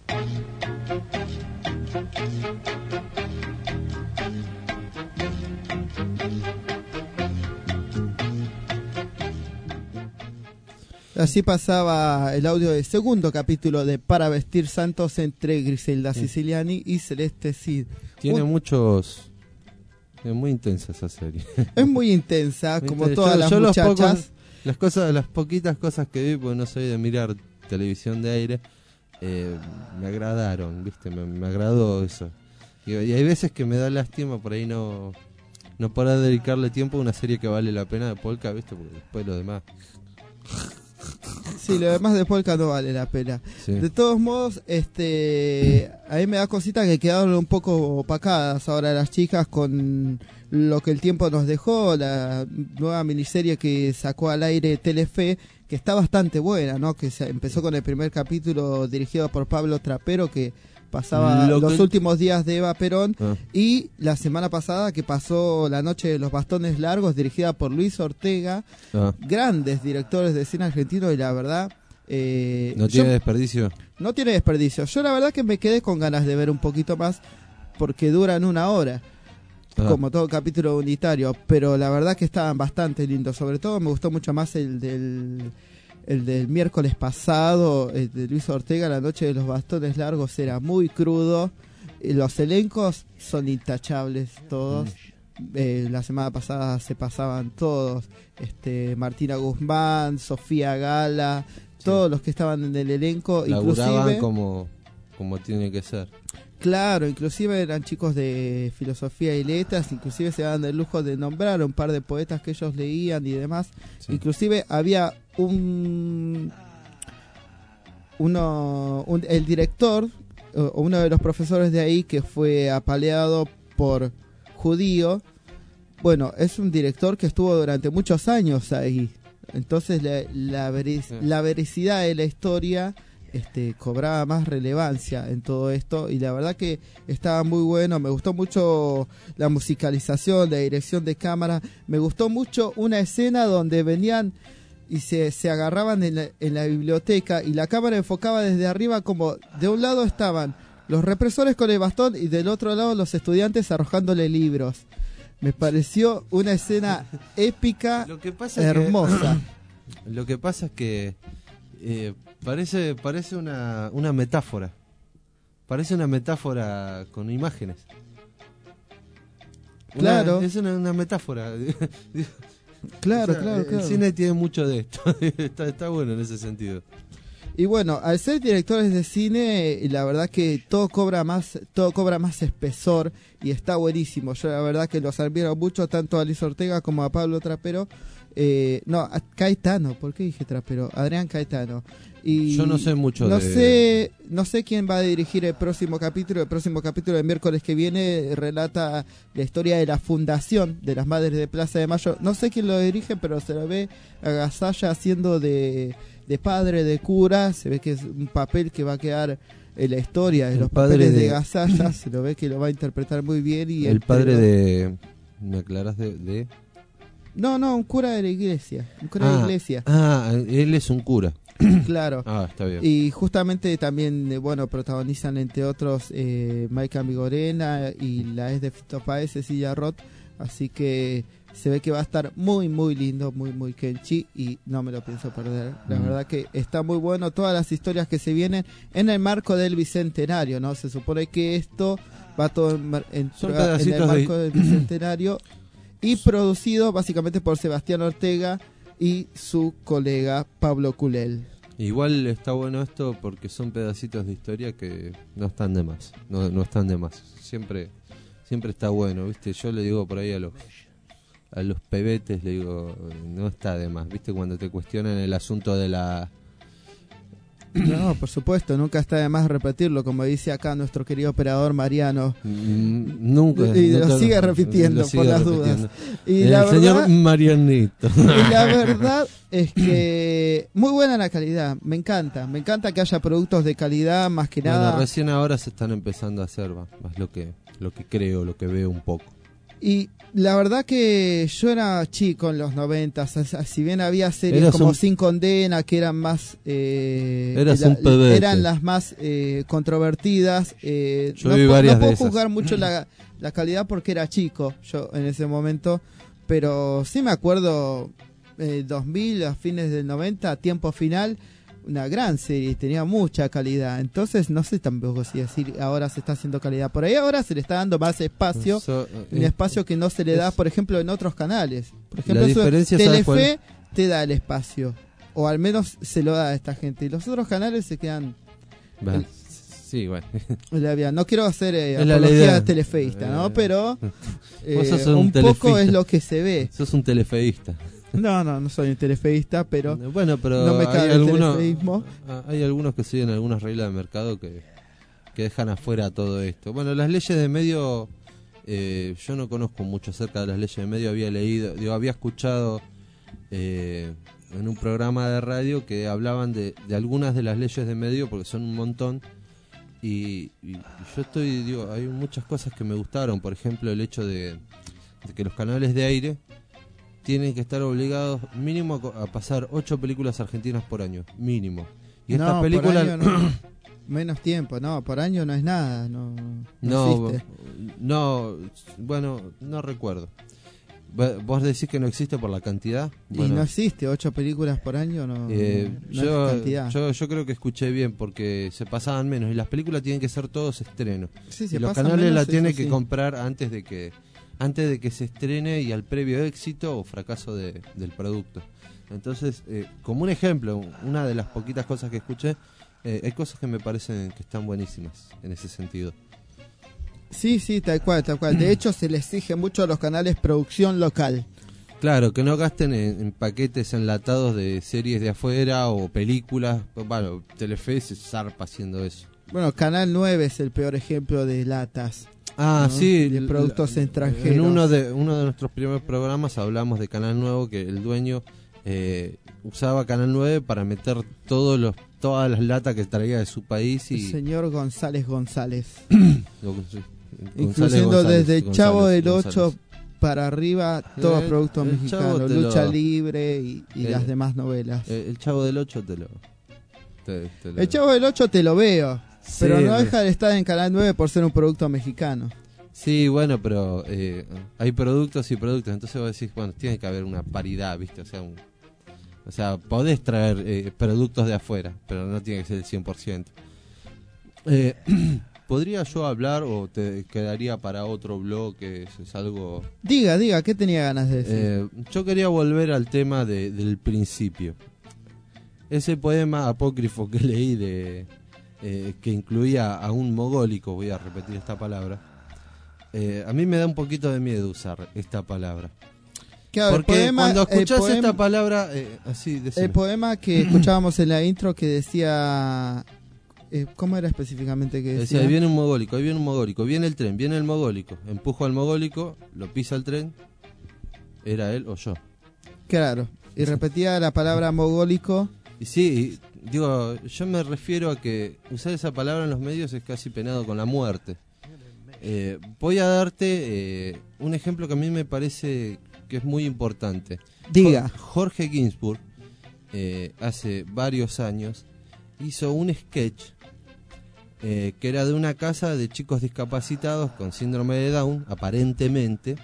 Speaker 3: Así pasaba el audio del segundo capítulo de Para Vestir Santos entre Griselda Siciliani y Celeste Cid.
Speaker 2: Tiene
Speaker 3: Un...
Speaker 2: muchos... Es muy intensa esa serie.
Speaker 3: Es muy intensa, muy como intensa. todas yo, las
Speaker 2: yo
Speaker 3: muchachas.
Speaker 2: Los pocos, las cosas, las poquitas cosas que vi, porque no soy de mirar televisión de aire, eh, me agradaron, ¿viste? Me, me agradó eso. Y, y hay veces que me da lástima por ahí no no poder dedicarle tiempo a una serie que vale la pena de Polka, ¿viste? Porque después lo demás...
Speaker 3: Sí, lo demás de Polka no vale la pena.
Speaker 2: Sí.
Speaker 3: De todos modos, este, a mí me da cosita que quedaron un poco opacadas ahora las chicas con lo que el tiempo nos dejó, la nueva miniserie que sacó al aire Telefe, que está bastante buena, ¿no? Que se empezó con el primer capítulo dirigido por Pablo Trapero, que pasaba
Speaker 2: Lo
Speaker 3: los
Speaker 2: que-
Speaker 3: últimos días de Eva Perón,
Speaker 2: Ah.
Speaker 3: y la semana pasada que pasó La Noche de los Bastones Largos, dirigida por Luis Ortega,
Speaker 2: Ah.
Speaker 3: grandes directores de cine argentino, y la verdad... eh,
Speaker 2: ¿No
Speaker 3: yo-
Speaker 2: tiene desperdicio?
Speaker 3: no tiene desperdicio. Yo la verdad que me quedé con ganas de ver un poquito más, porque duran una hora,
Speaker 2: Ah.
Speaker 3: como todo capítulo unitario, pero la verdad que estaban bastante lindos. Sobre todo me gustó mucho más el del... El del miércoles pasado, el de Luis Ortega, La Noche de los Bastones Largos, era muy crudo. Eh, Los elencos son intachables todos. Eh, la semana pasada se pasaban todos. Este, Martina Guzmán, Sofía Gala, todos los que estaban en el elenco.
Speaker 2: Laburaban
Speaker 3: Inclusive,
Speaker 2: como, como tiene que ser.
Speaker 3: claro, inclusive eran chicos de filosofía y letras, inclusive se daban el lujo de nombrar un par de poetas que ellos leían y demás.
Speaker 2: Sí.
Speaker 3: Inclusive había un uno un- el director o o uno de los profesores de ahí que fue apaleado por judío. Bueno, es un director que estuvo durante muchos años ahí, entonces la, la, veri-
Speaker 2: Sí.
Speaker 3: la veracidad de la historia este cobraba más relevancia en todo esto, y la verdad que estaba muy bueno. Me gustó mucho la musicalización, la dirección de cámara. Me gustó mucho una escena donde venían y se, se agarraban en la, en la biblioteca, y la cámara enfocaba desde arriba, como de un lado estaban los represores con el bastón y del otro lado los estudiantes arrojándole libros. Me pareció una escena épica,
Speaker 2: Lo que pasa es que-
Speaker 3: hermosa.
Speaker 2: Lo que pasa es que eh, parece parece una, una metáfora. Parece una metáfora con imágenes. Una-
Speaker 3: Claro.
Speaker 2: es una, una metáfora.
Speaker 3: Claro,
Speaker 2: O sea,
Speaker 3: claro,
Speaker 2: el
Speaker 3: claro.
Speaker 2: cine tiene mucho de esto. está, está bueno en ese sentido.
Speaker 3: Y bueno, al ser directores de cine, la verdad que todo cobra más, todo cobra más espesor, y está buenísimo. Yo la verdad que los admiro mucho, tanto a Luis Ortega como a Pablo Trapero. Eh, no, a Caetano, ¿por qué dije Trapero? Adrián Caetano. Y
Speaker 2: Yo no sé mucho
Speaker 3: no
Speaker 2: de-
Speaker 3: sé, no sé quién va a dirigir el próximo capítulo. El próximo capítulo del miércoles que viene relata la historia de la fundación de las Madres de Plaza de Mayo. No sé quién lo dirige, pero se lo ve a Gasalla haciendo de, de padre, de cura. Se ve que es un papel que va a quedar en la historia de
Speaker 2: El
Speaker 3: los
Speaker 2: padre
Speaker 3: papeles de,
Speaker 2: de-
Speaker 3: Gasalla. Se lo ve que lo va a interpretar muy bien. Y
Speaker 2: El
Speaker 3: entre
Speaker 2: padre
Speaker 3: los-
Speaker 2: de... ¿Me aclarás de...? de...
Speaker 3: No, no, un cura de la iglesia. Un cura
Speaker 2: ah,
Speaker 3: de iglesia.
Speaker 2: Ah, él es un cura.
Speaker 3: Claro.
Speaker 2: Ah, está bien.
Speaker 3: Y justamente también, eh, bueno, protagonizan entre otros eh, Maika Migorena y la ex de Fito Páez, Cecilia Roth. Así que se ve que va a estar muy, muy lindo, muy, muy kenchi, y no me lo pienso perder. La
Speaker 2: Mm.
Speaker 3: verdad que está muy bueno todas las historias que se vienen en el marco del Bicentenario, ¿no? Se supone que esto va todo en, mar- en-
Speaker 2: Son
Speaker 3: en el
Speaker 2: pedacitos de-
Speaker 3: marco del Bicentenario, y producido básicamente por Sebastián Ortega y su colega Pablo Culel.
Speaker 2: Igual está bueno esto porque son pedacitos de historia que no están de más. No, no están de más. Siempre siempre está bueno, ¿viste? Yo le digo por ahí a los a los pebetes, le digo, no está de más, ¿viste? Cuando te cuestionan el asunto de la...
Speaker 3: No, por supuesto, nunca está de más repetirlo, como dice acá nuestro querido operador Mariano.
Speaker 2: Mm, Nunca.
Speaker 3: Y lo
Speaker 2: nunca-
Speaker 3: sigue repitiendo,
Speaker 2: lo sigue
Speaker 3: por las
Speaker 2: repitiendo.
Speaker 3: dudas. Y
Speaker 2: el
Speaker 3: la
Speaker 2: señor
Speaker 3: verdad,
Speaker 2: Marianito.
Speaker 3: y la verdad es que muy buena la calidad, me encanta, me encanta que haya productos de calidad, más que
Speaker 2: Bueno,
Speaker 3: nada.
Speaker 2: recién ahora se están empezando a hacer, va, más lo que lo que creo, lo que veo un poco.
Speaker 3: Y la verdad que yo era chico en los noventas, o sea, si bien había series
Speaker 2: Eras
Speaker 3: como
Speaker 2: un-
Speaker 3: Sin Condena, que eran más... Eh,
Speaker 2: Eras
Speaker 3: la-
Speaker 2: un pebete.
Speaker 3: eran las más eh, controvertidas. Eh,
Speaker 2: Yo
Speaker 3: no,
Speaker 2: vi
Speaker 3: pu-
Speaker 2: varias
Speaker 3: no puedo
Speaker 2: de esas.
Speaker 3: juzgar mucho la, la calidad porque era chico yo en ese momento, pero sí me acuerdo, eh, dos mil, a fines del noventa, Tiempo Final, una gran serie, tenía mucha calidad. Entonces no sé tampoco si decir ahora se está haciendo calidad. Por ahí ahora se le está dando más espacio,
Speaker 2: So-
Speaker 3: un
Speaker 2: eh,
Speaker 3: espacio que no se le da,
Speaker 2: es-
Speaker 3: por ejemplo, en otros canales. Por ejemplo,
Speaker 2: La
Speaker 3: eso-
Speaker 2: diferencia, ¿sabes
Speaker 3: Telefe
Speaker 2: cuál?
Speaker 3: te da el espacio, o al menos se lo da a esta gente, y los otros canales se quedan
Speaker 2: Va,
Speaker 3: en
Speaker 2: sí, bueno.
Speaker 3: la vía. No quiero hacer eh,
Speaker 2: Es la
Speaker 3: apología
Speaker 2: ley de-
Speaker 3: telefeísta, ¿no?
Speaker 2: Eh,
Speaker 3: Pero eh,
Speaker 2: Vos sos
Speaker 3: un, poco
Speaker 2: telefista.
Speaker 3: es lo que se ve.
Speaker 2: Sos un telefeísta.
Speaker 3: No, no, no soy un telefeísta, pero,
Speaker 2: bueno, pero
Speaker 3: no me cabe
Speaker 2: hay
Speaker 3: el
Speaker 2: algunos,
Speaker 3: telefeísmo.
Speaker 2: hay algunos que siguen algunas reglas de mercado que, que dejan afuera todo esto. Bueno, las leyes de medio, eh, yo no conozco mucho acerca de las leyes de medio, había leído, digo, había escuchado eh, en un programa de radio que hablaban de, de algunas de las leyes de medio, porque son un montón, y, y yo estoy, digo, hay muchas cosas que me gustaron, por ejemplo, el hecho de, de que los canales de aire tienen que estar obligados mínimo a pasar ocho películas argentinas por año, mínimo. Y estas
Speaker 3: no,
Speaker 2: películas...
Speaker 3: por año no. Menos tiempo, no, por año no es nada, no, no,
Speaker 2: no
Speaker 3: existe.
Speaker 2: No, bueno, no recuerdo. ¿Vos decís que no existe por la cantidad?
Speaker 3: Y
Speaker 2: Bueno,
Speaker 3: no existe, ocho películas por año no,
Speaker 2: eh,
Speaker 3: no
Speaker 2: yo,
Speaker 3: es cantidad.
Speaker 2: yo, yo creo que escuché bien porque se pasaban menos y las películas tienen que ser todos estrenos.
Speaker 3: Sí,
Speaker 2: y
Speaker 3: se
Speaker 2: los
Speaker 3: pasan
Speaker 2: canales
Speaker 3: menos,
Speaker 2: la
Speaker 3: eso
Speaker 2: tienen que
Speaker 3: sí.
Speaker 2: comprar antes de que antes de que se estrene y al previo éxito o fracaso de, del producto. Entonces, eh, como un ejemplo, una de las poquitas cosas que escuché, eh, hay cosas que me parecen que están buenísimas en ese sentido.
Speaker 3: Sí, sí, tal cual, tal cual. De hecho, se les exige mucho a los canales producción local.
Speaker 2: Claro, que no gasten en, en paquetes enlatados de series de afuera o películas. Bueno, Telefe se zarpa haciendo eso.
Speaker 3: Bueno, Canal nueve es el peor ejemplo de latas.
Speaker 2: Ah,
Speaker 3: ¿no?
Speaker 2: sí.
Speaker 3: De productos
Speaker 2: la,
Speaker 3: extranjeros.
Speaker 2: En uno de uno de nuestros primeros programas hablamos de Canal Nuevo, que el dueño eh, usaba Canal nueve para meter todos los todas las latas que traía de su país. Y
Speaker 3: El señor González González.
Speaker 2: González
Speaker 3: Incluyendo
Speaker 2: González,
Speaker 3: desde
Speaker 2: González,
Speaker 3: Chavo del
Speaker 2: González.
Speaker 3: ocho para arriba, todos
Speaker 2: Eh,
Speaker 3: productos
Speaker 2: el
Speaker 3: mexicanos,
Speaker 2: Chavo te
Speaker 3: Lucha
Speaker 2: lo-
Speaker 3: Libre y, y
Speaker 2: Eh,
Speaker 3: las demás novelas.
Speaker 2: Eh, el Chavo del ocho te lo... te- te lo-
Speaker 3: El Chavo del ocho te lo veo, pero
Speaker 2: Sí,
Speaker 3: no
Speaker 2: me-
Speaker 3: deja de estar en Canal nueve por ser un producto mexicano.
Speaker 2: Sí, bueno, pero eh, hay productos y productos, entonces vos decís, bueno, tiene que haber una paridad, ¿viste? O sea, un, o sea podés traer eh, productos de afuera, pero no tiene que ser el cien por ciento. Eh, ¿Podría yo hablar o te quedaría para otro bloque? Es, es algo...
Speaker 3: Diga, diga, ¿qué tenía ganas de decir?
Speaker 2: Eh, yo quería volver al tema de, del principio. Ese poema apócrifo que leí de eh, que incluía a un mogólico, voy a repetir esta palabra, eh, a mí me da un poquito de miedo usar esta palabra.
Speaker 3: Claro, el
Speaker 2: Porque
Speaker 3: poema-
Speaker 2: cuando
Speaker 3: el
Speaker 2: escuchás
Speaker 3: poema-
Speaker 2: esta palabra, eh, así, decime.
Speaker 3: El poema que escuchábamos en la intro que decía... eh, ¿Cómo era específicamente que decía?
Speaker 2: Decía, ahí viene un mogólico, ahí viene un mogólico, viene el tren, viene el mogólico, empujo al mogólico, lo pisa el tren, era él o yo.
Speaker 3: Claro, y repetía la palabra mogólico.
Speaker 2: Y sí, y, digo, yo me refiero a que usar esa palabra en los medios es casi penado con la muerte. Eh, voy a darte eh, un ejemplo que a mí me parece que es muy importante.
Speaker 3: Diga.
Speaker 2: Jorge Ginsburg, eh, hace varios años, hizo un sketch eh, que era de una casa de chicos discapacitados con síndrome de Down, aparentemente.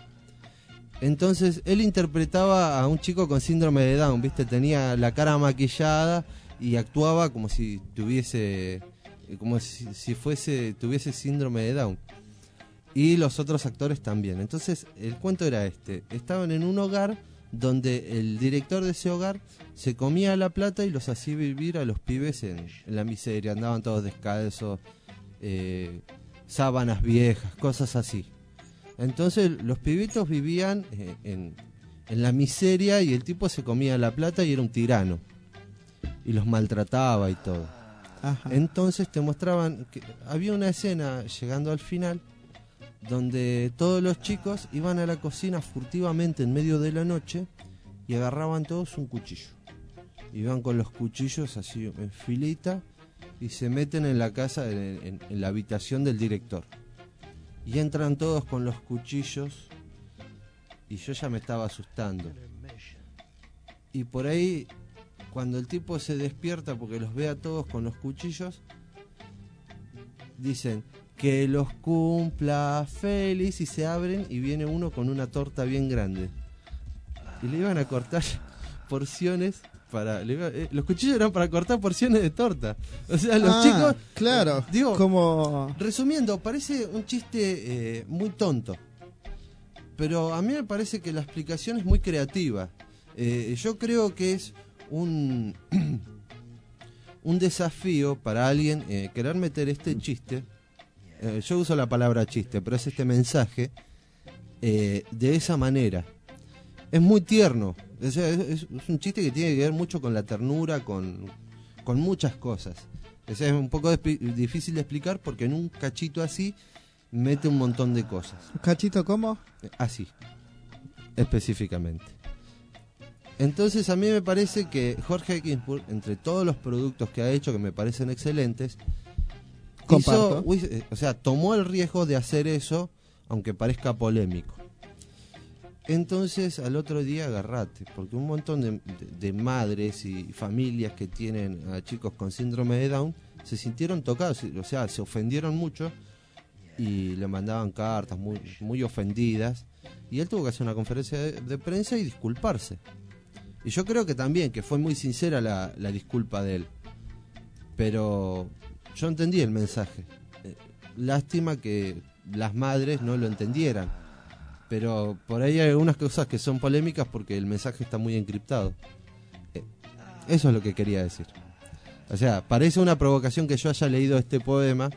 Speaker 2: Entonces él interpretaba a un chico con síndrome de Down, ¿viste? Tenía la cara maquillada y actuaba como si tuviese, como si, si fuese, tuviese síndrome de Down. Y los otros actores también. Entonces el cuento era este: estaban en un hogar donde el director de ese hogar se comía la plata y los hacía vivir a los pibes en, en la miseria. Andaban todos descalzos, eh, sábanas viejas, cosas así. Entonces los pibitos vivían eh, en, en la miseria y el tipo se comía la plata y era un tirano. Y los maltrataba y todo.
Speaker 3: Ajá.
Speaker 2: Entonces te mostraban que había una escena llegando al final donde todos los chicos iban a la cocina furtivamente en medio de la noche y agarraban todos un cuchillo. Iban con los cuchillos así en filita y se meten en la casa, en, en, en la habitación del director. Y entran todos con los cuchillos y yo ya me estaba asustando. Y por ahí, cuando el tipo se despierta porque los ve a todos con los cuchillos, dicen que los cumpla feliz y se abren y viene uno con una torta bien grande. Y le iban a cortar porciones para... le iba- eh, los cuchillos eran para cortar porciones de torta. O sea, los
Speaker 3: Ah,
Speaker 2: chicos...
Speaker 3: claro,
Speaker 2: digo,
Speaker 3: como...
Speaker 2: resumiendo, parece un chiste eh, muy tonto. Pero a mí me parece que la explicación es muy creativa. Eh, yo creo que es un... un desafío para alguien eh, querer meter este chiste, eh, yo uso la palabra chiste, pero es este mensaje, eh, de esa manera. Es muy tierno, O sea, es, es un chiste que tiene que ver mucho con la ternura, con, con muchas cosas. O sea, es un poco de, difícil de explicar porque en un cachito así mete un montón de cosas.
Speaker 3: ¿Un cachito cómo?
Speaker 2: Así, específicamente. Entonces a mí me parece que Jorge Ginsburg, entre todos los productos que ha hecho que me parecen excelentes, hizo, o sea, tomó el riesgo de hacer eso, aunque parezca polémico. Entonces al otro día agarrate, porque un montón de, de, de madres y familias que tienen a chicos con síndrome de Down se sintieron tocados, o sea, se ofendieron mucho y le mandaban cartas muy, muy ofendidas, y él tuvo que hacer una conferencia de, de prensa y disculparse. Y yo creo que también, que fue muy sincera la, la disculpa de él, pero yo entendí el mensaje. Eh, lástima que las madres no lo entendieran. Pero por ahí hay algunas cosas que son polémicas porque el mensaje está muy encriptado. Eh, eso es lo que quería decir. O sea, parece una provocación que yo haya leído este poema,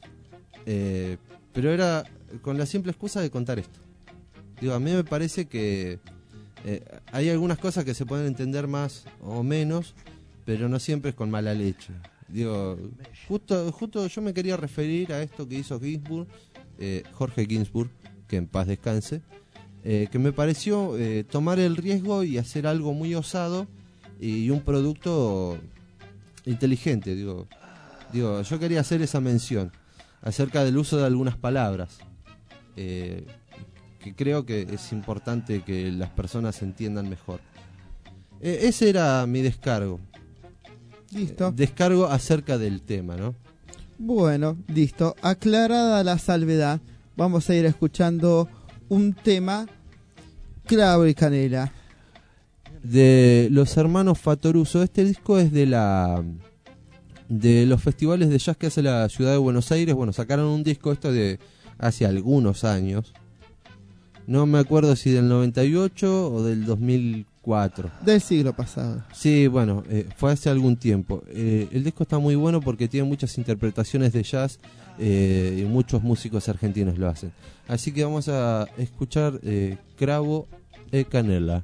Speaker 2: eh, pero era con la simple excusa de contar esto. Digo, a mí me parece que eh, hay algunas cosas que se pueden entender más o menos, pero no siempre es con mala leche. Digo, justo, justo yo me quería referir a esto que hizo Ginsburg, eh, Jorge Ginsburg, que en paz descanse, eh, que me pareció eh, tomar el riesgo y hacer algo muy osado y un producto inteligente. Digo, digo, yo quería hacer esa mención acerca del uso de algunas palabras, eh, que creo que es importante que las personas entiendan mejor. Eh, ese era mi descargo.
Speaker 3: Listo.
Speaker 2: Eh, descargo acerca del tema, ¿no?
Speaker 3: Bueno, listo. Aclarada la salvedad, vamos a ir escuchando un tema, Clavo y Canela,
Speaker 2: de los hermanos Fatoruso. Este disco es de la de los festivales de jazz que hace la ciudad de Buenos Aires. Bueno, sacaron un disco esto de hace algunos años. No me acuerdo si del noventa y ocho o del dos mil cuatro.
Speaker 3: Del siglo pasado.
Speaker 2: Sí, bueno, eh, fue hace algún tiempo. Eh, el disco está muy bueno porque tiene muchas interpretaciones de jazz eh, y muchos músicos argentinos lo hacen. Así que vamos a escuchar eh, Cravo e Canela.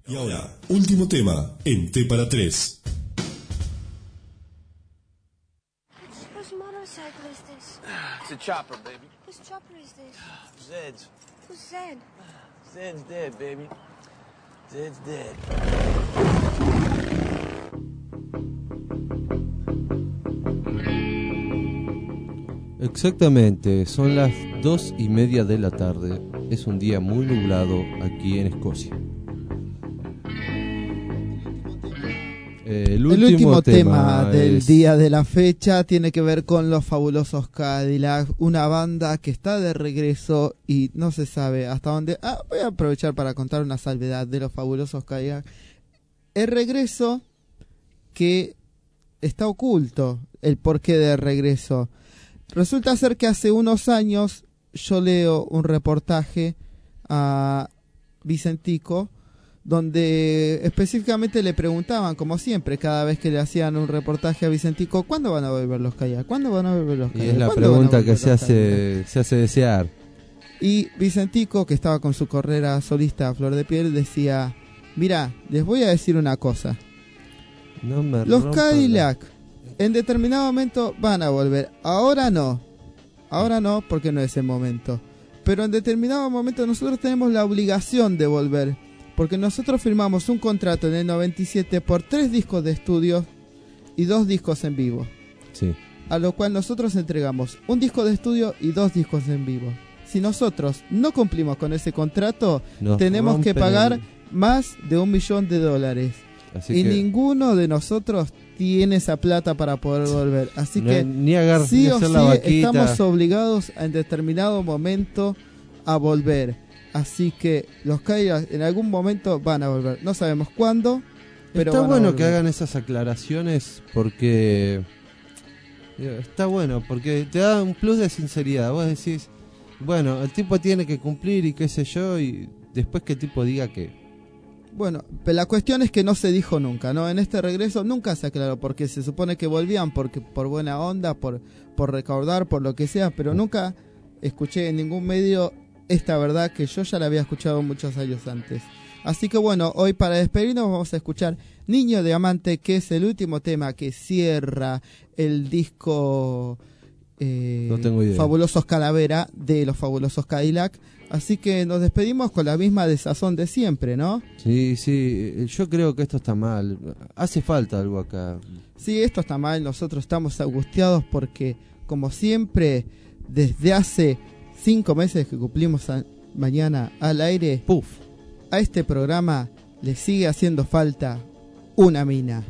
Speaker 8: Y ahora, último tema en T para tres.
Speaker 11: Whose motorcycle is this?
Speaker 4: It's a chopper, baby.
Speaker 11: Whose chopper is this?
Speaker 4: Zed's.
Speaker 11: Who's Zed?
Speaker 4: Zed's dead, baby. Zed's dead.
Speaker 2: Exactamente, son las dos y media de la tarde. Es un día muy nublado aquí en Escocia. El último,
Speaker 3: El último tema,
Speaker 2: tema
Speaker 3: del
Speaker 2: es...
Speaker 3: día de la fecha tiene que ver con los Fabulosos Cadillacs, una banda que está de regreso y no se sabe hasta dónde. Ah, voy a aprovechar para contar una salvedad de los Fabulosos Cadillacs. El regreso que está oculto, el porqué del regreso. Resulta ser que hace unos años yo leo un reportaje a Vicentico donde específicamente le preguntaban, como siempre, cada vez que le hacían un reportaje a Vicentico, ¿cuándo van a volver los Cadillacs? ¿Cuándo van a volver los
Speaker 2: Y
Speaker 3: Cadillacs?
Speaker 2: es la pregunta que se hace, se hace desear.
Speaker 3: Y Vicentico, que estaba con su carrera solista a flor de piel, decía, mira, les voy a decir una cosa.
Speaker 2: No me
Speaker 3: Los
Speaker 2: rompan
Speaker 3: Cadillacs en determinado momento van a volver. Ahora no. Ahora no, porque no es el momento. Pero en determinado momento nosotros tenemos la obligación de volver. Porque nosotros firmamos un contrato en el noventa y siete por tres discos de estudio y dos discos en vivo.
Speaker 2: Sí.
Speaker 3: A lo cual nosotros entregamos un disco de estudio y dos discos en vivo. Si nosotros no cumplimos con ese contrato,
Speaker 2: Nos
Speaker 3: tenemos que
Speaker 2: rompen
Speaker 3: pagar
Speaker 2: el-
Speaker 3: más de un millón de dólares.
Speaker 2: Así
Speaker 3: y
Speaker 2: que-
Speaker 3: ninguno de nosotros tiene esa plata para poder volver. Así
Speaker 2: No,
Speaker 3: que
Speaker 2: ni agar-
Speaker 3: sí
Speaker 2: ni
Speaker 3: o
Speaker 2: hacer
Speaker 3: sí
Speaker 2: la vaquita.
Speaker 3: estamos obligados en determinado momento a volver. Así que los Cadillacs en algún momento van a volver. No sabemos cuándo, pero
Speaker 2: está
Speaker 3: van a
Speaker 2: bueno que
Speaker 3: volver.
Speaker 2: hagan esas aclaraciones porque digo, está bueno porque te da un plus de sinceridad. Vos decís, bueno, el tipo tiene que cumplir y qué sé yo, y después que el tipo diga que
Speaker 3: Bueno, pero la cuestión es que no se dijo nunca, ¿no? En este regreso nunca se aclaró, porque se supone que volvían porque por buena onda, por, por recaudar, por lo que sea, pero nunca escuché en ningún medio esta verdad que yo ya la había escuchado muchos años antes. Así que bueno, hoy para despedirnos vamos a escuchar Niño Diamante, que es el último tema que cierra el disco eh,
Speaker 2: No tengo idea.
Speaker 3: Fabulosos Calavera de los Fabulosos Cadillac. Así que nos despedimos con la misma desazón de siempre, ¿no?
Speaker 2: sí, sí, yo creo que esto está mal. Hace falta algo acá.
Speaker 3: Sí, esto está mal, nosotros estamos angustiados porque, como siempre, desde hace cinco meses que cumplimos a- mañana al aire,
Speaker 2: Puf.
Speaker 3: a este programa le sigue haciendo falta una mina.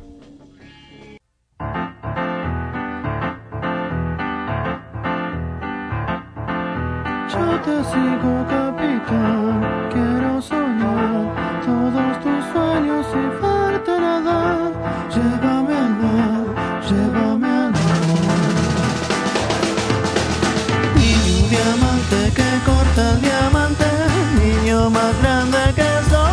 Speaker 5: Yo te sigo, capitán, quiero soñar todos tus sueños y verte nadar. Llévame al mar, llévame al mar. Niño diamante que corta el diamante, niño más grande que el sol.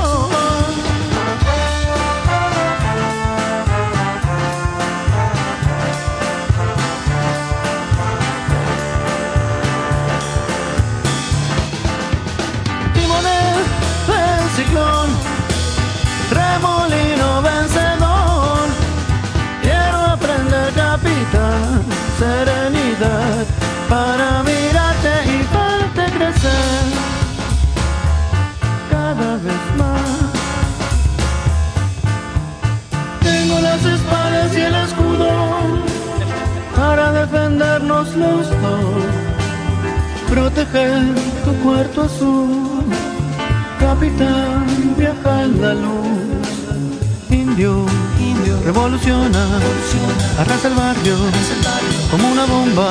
Speaker 5: Timonel del ciclón, remolino vencedor. Quiero aprender, capitán, serenidad para mirarte y verte crecer cada vez más. Tengo las espadas y el escudo para defendernos los dos, proteger tu cuarto azul. Capitán, viaja en la luz. Indio, indio, revoluciona, arrasa el barrio como una bomba.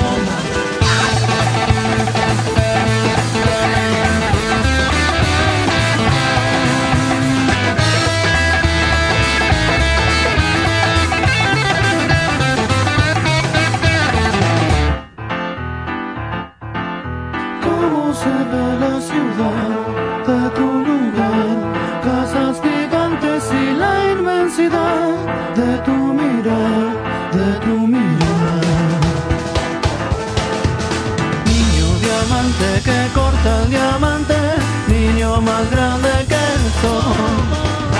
Speaker 5: ¿Cómo se ve la ciudad de tu lugar? Casas gigantes y la inmensidad de tu mirar, de tu mirar. Niño diamante que corta el diamante, niño más grande que el sol.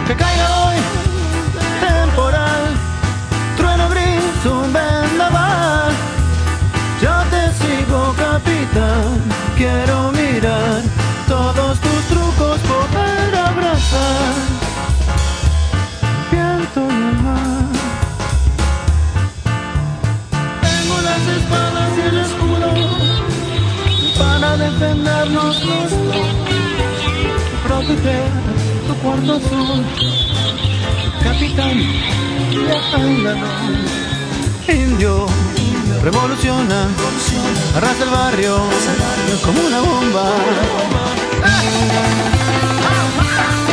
Speaker 5: Que caiga hoy temporal, trueno gris, un vendaval. Yo te sigo, capitán, quiero mirar todos tus trucos, poder abrazar viento y el mar. Tengo las espadas y el escudo para defendernos los dos, proteger tu cuarto azul. Capitán, viajando, indio, revoluciona, arrasa el barrio como una bomba.